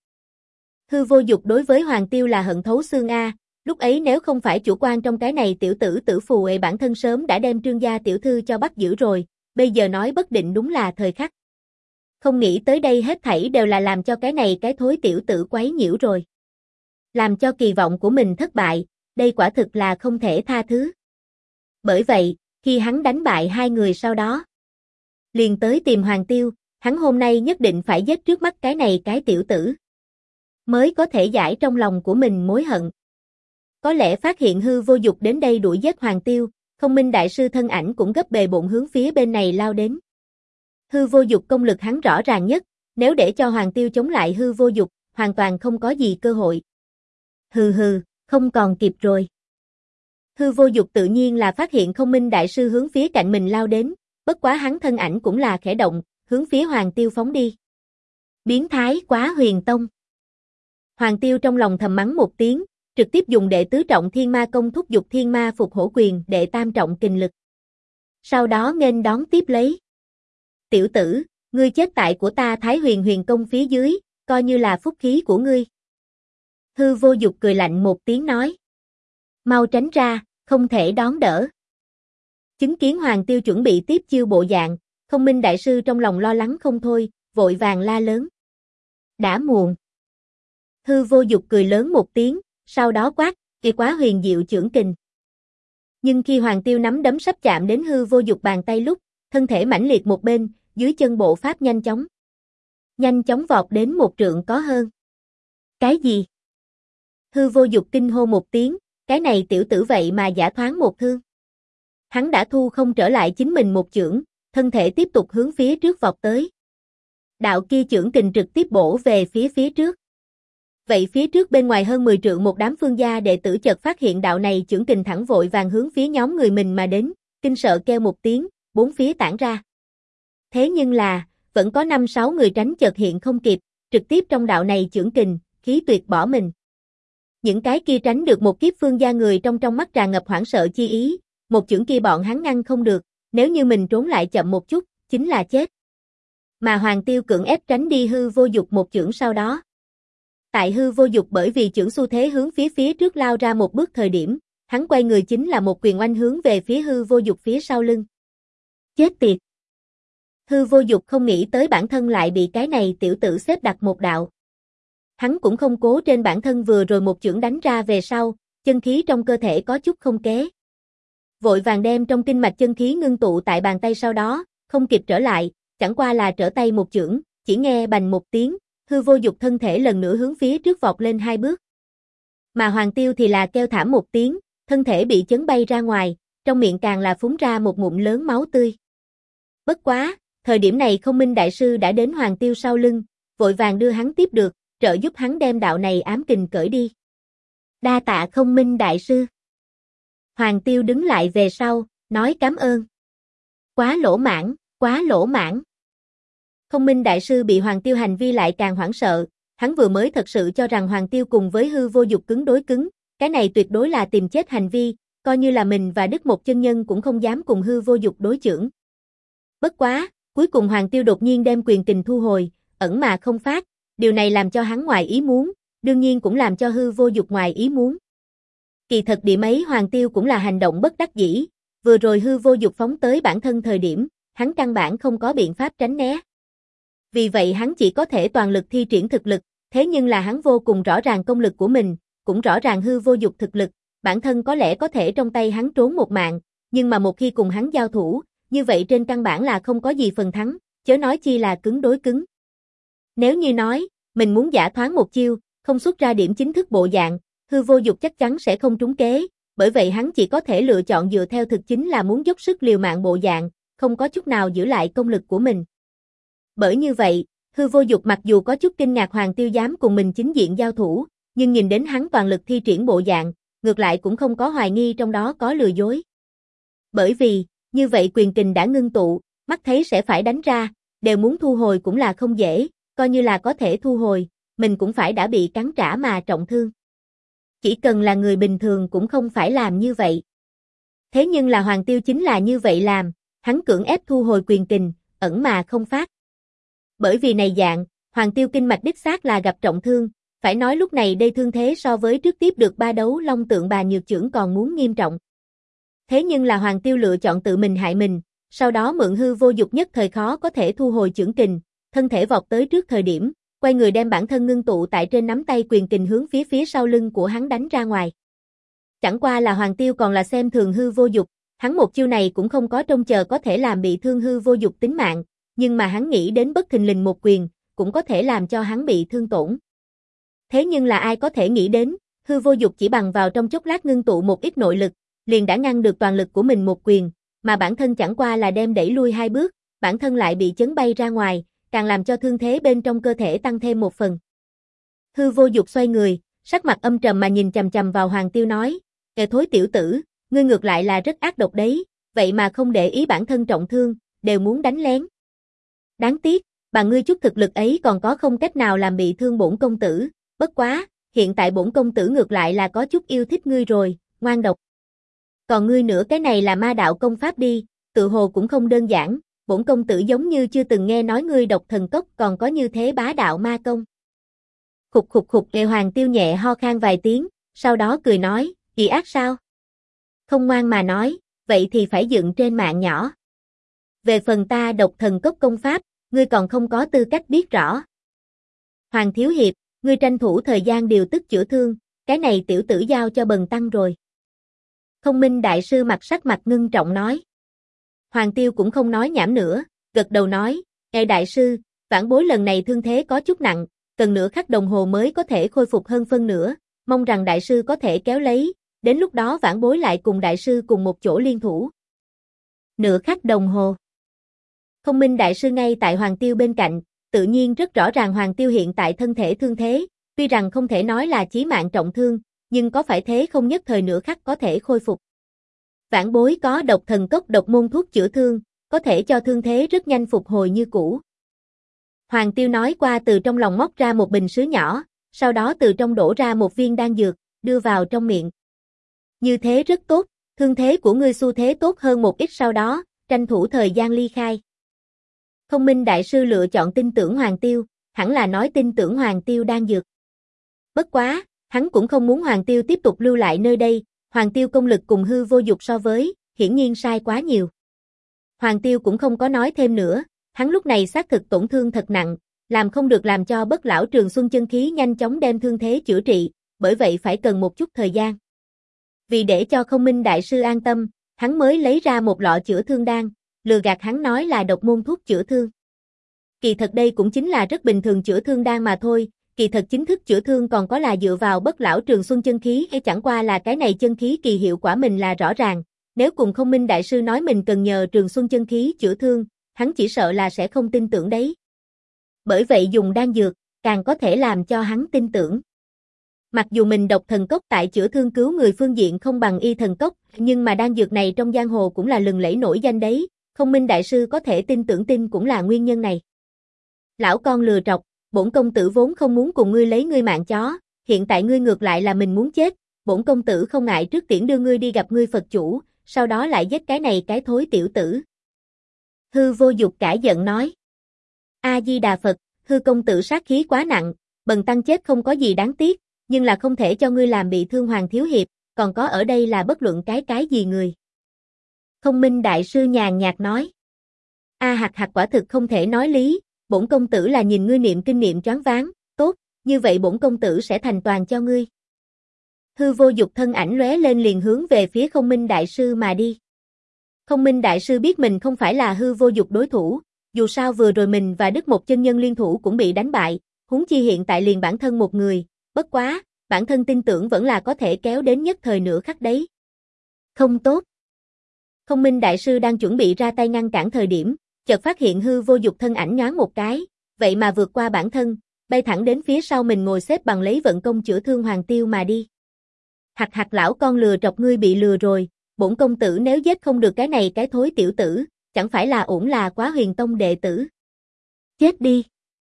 Hư vô dục đối với Hoàng Tiêu là hận thấu xương a, lúc ấy nếu không phải chủ quan trong cái này tiểu tử tử phù ệ bản thân sớm đã đem Trương gia tiểu thư cho bắt giữ rồi, bây giờ nói bất định đúng là thời khắc. Không nghĩ tới đây hết thảy đều là làm cho cái này cái thối tiểu tử quấy nhiễu rồi. Làm cho kỳ vọng của mình thất bại, đây quả thực là không thể tha thứ. Bởi vậy, khi hắn đánh bại 2 người sau đó, liền tới tìm Hoàng Tiêu, hắn hôm nay nhất định phải giết trước mắt cái này cái tiểu tử, mới có thể giải trong lòng của mình mối hận. Có lẽ phát hiện hư vô dục đến đây đuổi giết Hoàng Tiêu, Không Minh Đại Sư thân ảnh cũng gấp bề bộn hướng phía bên này lao đến. Hư vô dục công lực hắn rõ ràng nhất, nếu để cho Hoàng Tiêu chống lại hư vô dục, hoàn toàn không có gì cơ hội. Hừ, không còn kịp rồi. Hư vô dục tự nhiên là phát hiện Không Minh Đại Sư hướng phía cạnh mình lao đến, bất quá hắn thân ảnh cũng là khẽ động, hướng phía Hoàng Tiêu phóng đi. Biến thái quá huyền tông. Hoàng Tiêu trong lòng thầm mắng một tiếng, trực tiếp dùng đệ tứ trọng thiên ma công thúc giục thiên ma phục hổ quyền đệ tam trọng kình lực. Sau đó nghênh đón tiếp lấy. Tiểu tử, ngươi chết tại của ta Thái Huyền Huyền công phía dưới, coi như là phúc khí của ngươi. Hư Vô Dục cười lạnh một tiếng nói. Mau tránh ra, không thể đón đỡ. Chứng kiến Hoàng Tiêu chuẩn bị tiếp chiêu bộ dạng, Không Minh Đại Sư trong lòng lo lắng không thôi, vội vàng la lớn. Đã muộn. Hư Vô Dục cười lớn một tiếng, sau đó quát, kỳ quá huyền diệu chưởng kình. Nhưng khi Hoàng Tiêu nắm đấm sắp chạm đến Hư Vô Dục bàn tay lúc, thân thể mãnh liệt một bên, dưới chân bộ pháp nhanh chóng vọt đến 1 trượng có hơn. Cái gì? Hư Vô Dục kinh hô một tiếng, cái này tiểu tử vậy mà giả thoáng một thương. Hắn đã thu không trở lại chính mình một chưởng, thân thể tiếp tục hướng phía trước vọt tới. Đạo kia chưởng kình trực tiếp bổ về phía trước. Vậy phía trước bên ngoài hơn 10 trượng một đám Phương gia đệ tử chợt phát hiện đạo này chưởng kình thẳng vội vàng hướng phía nhóm người mình mà đến, kinh sợ kêu một tiếng, bốn phía tản ra. Thế nhưng là, vẫn có 5-6 người tránh chợt hiện không kịp, trực tiếp trong đạo này chưởng kình, khí tuyệt bỏ mình. Những cái kia tránh được một kiếp Phương gia người trong mắt tràn ngập hoảng sợ chi ý, một chưởng kia bọn hắn ngăn không được, nếu như mình trốn lại chậm một chút, chính là chết. Mà Hoàng Tiêu cưỡng ép tránh đi Hư Vô Dục một chưởng sau đó. Tại Hư Vô Dục bởi vì chưởng xu thế hướng phía trước lao ra một bước thời điểm, hắn quay người chính là một quyền oanh hướng về phía Hư Vô Dục phía sau lưng. Chết tiệt! Hư Vô Dục không nghĩ tới bản thân lại bị cái này tiểu tử xếp đặt một đạo. Hắn cũng không cố trên bản thân vừa rồi một chưởng đánh ra về sau, chân khí trong cơ thể có chút không kế. Vội vàng đem trong kinh mạch chân khí ngưng tụ tại bàn tay sau đó, không kịp trở lại, chẳng qua là trở tay một chưởng, chỉ nghe bành một tiếng, Hư Vô Dục thân thể lần nữa hướng phía trước vọt lên 2 bước. Mà Hoàng Tiêu thì là kêu thảm một tiếng, thân thể bị chấn bay ra ngoài, trong miệng càng là phúng ra một ngụm lớn máu tươi. Bất quá, thời điểm này Không Minh Đại Sư đã đến Hoàng Tiêu sau lưng, vội vàng đưa hắn tiếp được, trợ giúp hắn đem đạo này ám kình cởi đi. Đa tạ Không Minh Đại Sư. Hoàng Tiêu đứng lại về sau, nói cảm ơn. Quá lỗ mãn, quá lỗ mãn. Không Minh Đại Sư bị Hoàng Tiêu hành vi lại càng hoảng sợ, hắn vừa mới thật sự cho rằng Hoàng Tiêu cùng với Hư Vô Dục cứng đối cứng, cái này tuyệt đối là tìm chết hành vi, coi như là mình và Đức Một chân nhân cũng không dám cùng Hư Vô Dục đối chưởng. Bất quá, cuối cùng Hoàng Tiêu đột nhiên đem quyền kình thu hồi, ẩn mà không phát, điều này làm cho hắn ngoài ý muốn, đương nhiên cũng làm cho Hư Vô Dục ngoài ý muốn. Kỳ thật điểm ấy Hoàng Tiêu cũng là hành động bất đắc dĩ, vừa rồi Hư Vô Dục phóng tới bản thân thời điểm, hắn căn bản không có biện pháp tránh né. Vì vậy hắn chỉ có thể toàn lực thi triển thực lực, thế nhưng là hắn vô cùng rõ ràng công lực của mình, cũng rõ ràng Hư Vô Dục thực lực, bản thân có lẽ có thể trong tay hắn trốn một mạng, nhưng mà một khi cùng hắn giao thủ, như vậy trên căn bản là không có gì phần thắng, chớ nói chi là cứng đối cứng. Nếu như nói, mình muốn giả thoáng một chiêu, không xuất ra điểm chính thức bộ dạng, Hư Vô Dục chắc chắn sẽ không trúng kế, bởi vậy hắn chỉ có thể lựa chọn dựa theo thực chính là muốn dốc sức liều mạng bộ dạng, không có chút nào giữ lại công lực của mình. Bởi như vậy, Hư Vô Dục mặc dù có chút kinh ngạc Hoàng Tiêu dám cùng mình chính diện giao thủ, nhưng nhìn đến hắn toàn lực thi triển bộ dạng, ngược lại cũng không có hoài nghi trong đó có lừa dối. Bởi vì, như vậy quyền kình đã ngưng tụ, mắt thấy sẽ phải đánh ra, đều muốn thu hồi cũng là không dễ, coi như là có thể thu hồi, mình cũng phải đã bị cắn trả mà trọng thương. Chỉ cần là người bình thường cũng không phải làm như vậy. Thế nhưng là Hoàng Tiêu chính là như vậy làm, hắn cưỡng ép thu hồi quyền kình, ẩn mà không phát. Bởi vì này dạng, Hoàng Tiêu kinh mạch đích xác là gặp trọng thương, phải nói lúc này đây thương thế so với trước tiếp được 3 đấu Long Tượng Bà Nhược Chưởng còn muốn nghiêm trọng. Thế nhưng là Hoàng Tiêu lựa chọn tự mình hại mình, sau đó mượn Hư Vô Dục nhất thời khó có thể thu hồi chưởng kình, thân thể vọt tới trước thời điểm, quay người đem bản thân ngưng tụ tại trên nắm tay quyền kình hướng phía sau lưng của hắn đánh ra ngoài. Chẳng qua là Hoàng Tiêu còn là xem thường Hư Vô Dục, hắn một chiêu này cũng không có trông chờ có thể làm bị thương Hư Vô Dục tính mạng, nhưng mà hắn nghĩ đến bất thình lình một quyền, cũng có thể làm cho hắn bị thương tổn. Thế nhưng là ai có thể nghĩ đến, Hư Vô Dục chỉ bằng vào trong chốc lát ngưng tụ một ít nội lực, liền đã ngăn được toàn lực của mình một quyền, mà bản thân chẳng qua là đem đẩy lui 2 bước, bản thân lại bị chấn bay ra ngoài, càng làm cho thương thế bên trong cơ thể tăng thêm một phần. Hư Vô Dục xoay người, sắc mặt âm trầm mà nhìn chằm chằm vào Hoàng Tiêu nói, "Kẻ thối tiểu tử, ngươi ngược lại là rất ác độc đấy, vậy mà không để ý bản thân trọng thương, đều muốn đánh lén. Đáng tiếc, bằng ngươi chút thực lực ấy còn có không cách nào làm bị thương bổn công tử, bất quá, hiện tại bổn công tử ngược lại là có chút yêu thích ngươi rồi, ngoan độc. Còn ngươi nữa cái này là ma đạo công pháp đi, tự hồ cũng không đơn giản, bổn công tử giống như chưa từng nghe nói ngươi độc thần cốc còn có như thế bá đạo ma công." Khục khục khục, Hoàng Tiêu nhẹ ho khan vài tiếng, sau đó cười nói, kỳ ác sao? Không ngoan mà nói, vậy thì phải dựng trên mạng nhỏ. Về phần ta độc thần cốc công pháp, ngươi còn không có tư cách biết rõ. Hoàng Thiếu Hiệp, ngươi tranh thủ thời gian điều tức chữa thương, cái này tiểu tử giao cho bần tăng rồi. Không Minh Đại Sư sắc mặt ngưng trọng nói. Hoàng Tiêu cũng không nói nhảm nữa, gật đầu nói, Đại Sư, vãn bối lần này thương thế có chút nặng, cần nửa khắc đồng hồ mới có thể khôi phục hơn phân nửa, mong rằng Đại Sư có thể kéo lấy, đến lúc đó vãn bối lại cùng Đại Sư cùng một chỗ liên thủ. Nửa khắc đồng hồ. Không Minh Đại Sư ngay tại Hoàng Tiêu bên cạnh, tự nhiên rất rõ ràng Hoàng Tiêu hiện tại thân thể thương thế, tuy rằng không thể nói là chí mạng trọng thương, nhưng có phải thế không nhất thời nửa khắc có thể khôi phục. Vãn bối có độc thần cốc độc môn thuốc chữa thương, có thể cho thương thế rất nhanh phục hồi như cũ. Hoàng Tiêu nói qua từ trong lòng móc ra một bình sứ nhỏ, sau đó từ trong đổ ra một viên đan dược, đưa vào trong miệng. Như thế rất tốt, thương thế của ngươi xu thế tốt hơn một ít sau đó, tranh thủ thời gian ly khai. Không Minh Đại Sư lựa chọn tin tưởng Hoàng Tiêu, hẳn là nói tin tưởng Hoàng Tiêu đan dược. Bất quá, hắn cũng không muốn Hoàng Tiêu tiếp tục lưu lại nơi đây, Hoàng Tiêu công lực cùng hư vô dục so với, hiển nhiên sai quá nhiều. Hoàng Tiêu cũng không có nói thêm nữa, hắn lúc này xác thực tổn thương thật nặng, làm không được làm cho Bất Lão Trường Xuân chân khí nhanh chóng đem thương thế chữa trị, bởi vậy phải cần một chút thời gian. Vì để cho Không Minh Đại Sư an tâm, hắn mới lấy ra một lọ chữa thương đan, lừa gạt hắn nói là độc môn thuốc chữa thương. Kỳ thật đây cũng chính là rất bình thường chữa thương đan mà thôi, kỳ thật chính thức chữa thương còn có là dựa vào Bất Lão Trường Xuân chân khí hay chẳng qua là cái này chân khí kỳ hiệu quả mình là rõ ràng, nếu cùng Không Minh Đại Sư nói mình cần nhờ Trường Xuân chân khí chữa thương, hắn chỉ sợ là sẽ không tin tưởng đấy. Bởi vậy dùng đan dược, càng có thể làm cho hắn tin tưởng. Mặc dù mình độc thần cốc tại chữa thương cứu người phương diện không bằng y thần cốc, nhưng mà đan dược này trong giang hồ cũng là lừng lẫy nổi danh đấy, Không Minh Đại Sư có thể tin tưởng tin cũng là nguyên nhân này. Lão con lừa trọc, bổn công tử vốn không muốn cùng ngươi lấy ngươi mạng chó, hiện tại ngươi ngược lại là mình muốn chết, bổn công tử không ngại trước tiễn đưa ngươi đi gặp ngươi Phật chủ, sau đó lại giết cái này cái thối tiểu tử. Hư vô dục cả giận nói. A-di-đà Phật, hư công tử sát khí quá nặng, bần tăng chết không có gì đáng tiếc, nhưng là không thể cho ngươi làm bị thương Hoàng Thiếu Hiệp, còn có ở đây là bất luận cái gì người. Không Minh Đại Sư nhàn nhạt nói. Hạt quả thực không thể nói lý, bổn công tử là nhìn ngươi niệm kinh niệm choáng váng, tốt, như vậy bổn công tử sẽ thành toàn cho ngươi. Hư vô dục thân ảnh lóe lên liền hướng về phía Không Minh Đại Sư mà đi. Không Minh Đại Sư biết mình không phải là hư vô dục đối thủ, dù sao vừa rồi mình và Đức Một chân nhân liên thủ cũng bị đánh bại, huống chi hiện tại liền bản thân một người, bất quá, bản thân tin tưởng vẫn là có thể kéo đến nhất thời nửa khắc đấy. Không tốt. Không Minh Đại Sư đang chuẩn bị ra tay ngăn cản thời điểm, chợt phát hiện hư vô dục thân ảnh nhoáng một cái, vậy mà vượt qua bản thân, bay thẳng đến phía sau mình ngồi xếp bằng lấy vận công chữa thương Hoàng Tiêu mà đi. Hạt lão con lừa trọc ngươi bị lừa rồi, bổn công tử nếu giết không được cái này cái thối tiểu tử, chẳng phải là ổn là quá Huyền Tông đệ tử. Chết đi.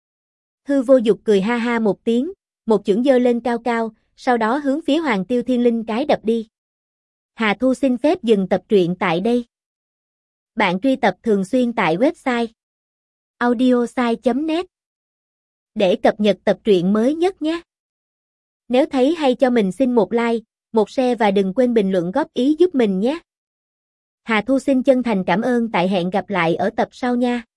Hư vô dục cười ha ha một tiếng, một chưởng giơ lên cao cao, sau đó hướng phía Hoàng Tiêu Thiên Linh cái đập đi. Hà Thu xin phép dừng tập truyện tại đây. Bạn truy tập thường xuyên tại website audiosai.net để cập nhật tập truyện mới nhất nhé. Nếu thấy hay cho mình xin một like, một share và đừng quên bình luận góp ý giúp mình nhé. Hà Thu xin chân thành cảm ơn, tại hẹn gặp lại ở tập sau nha.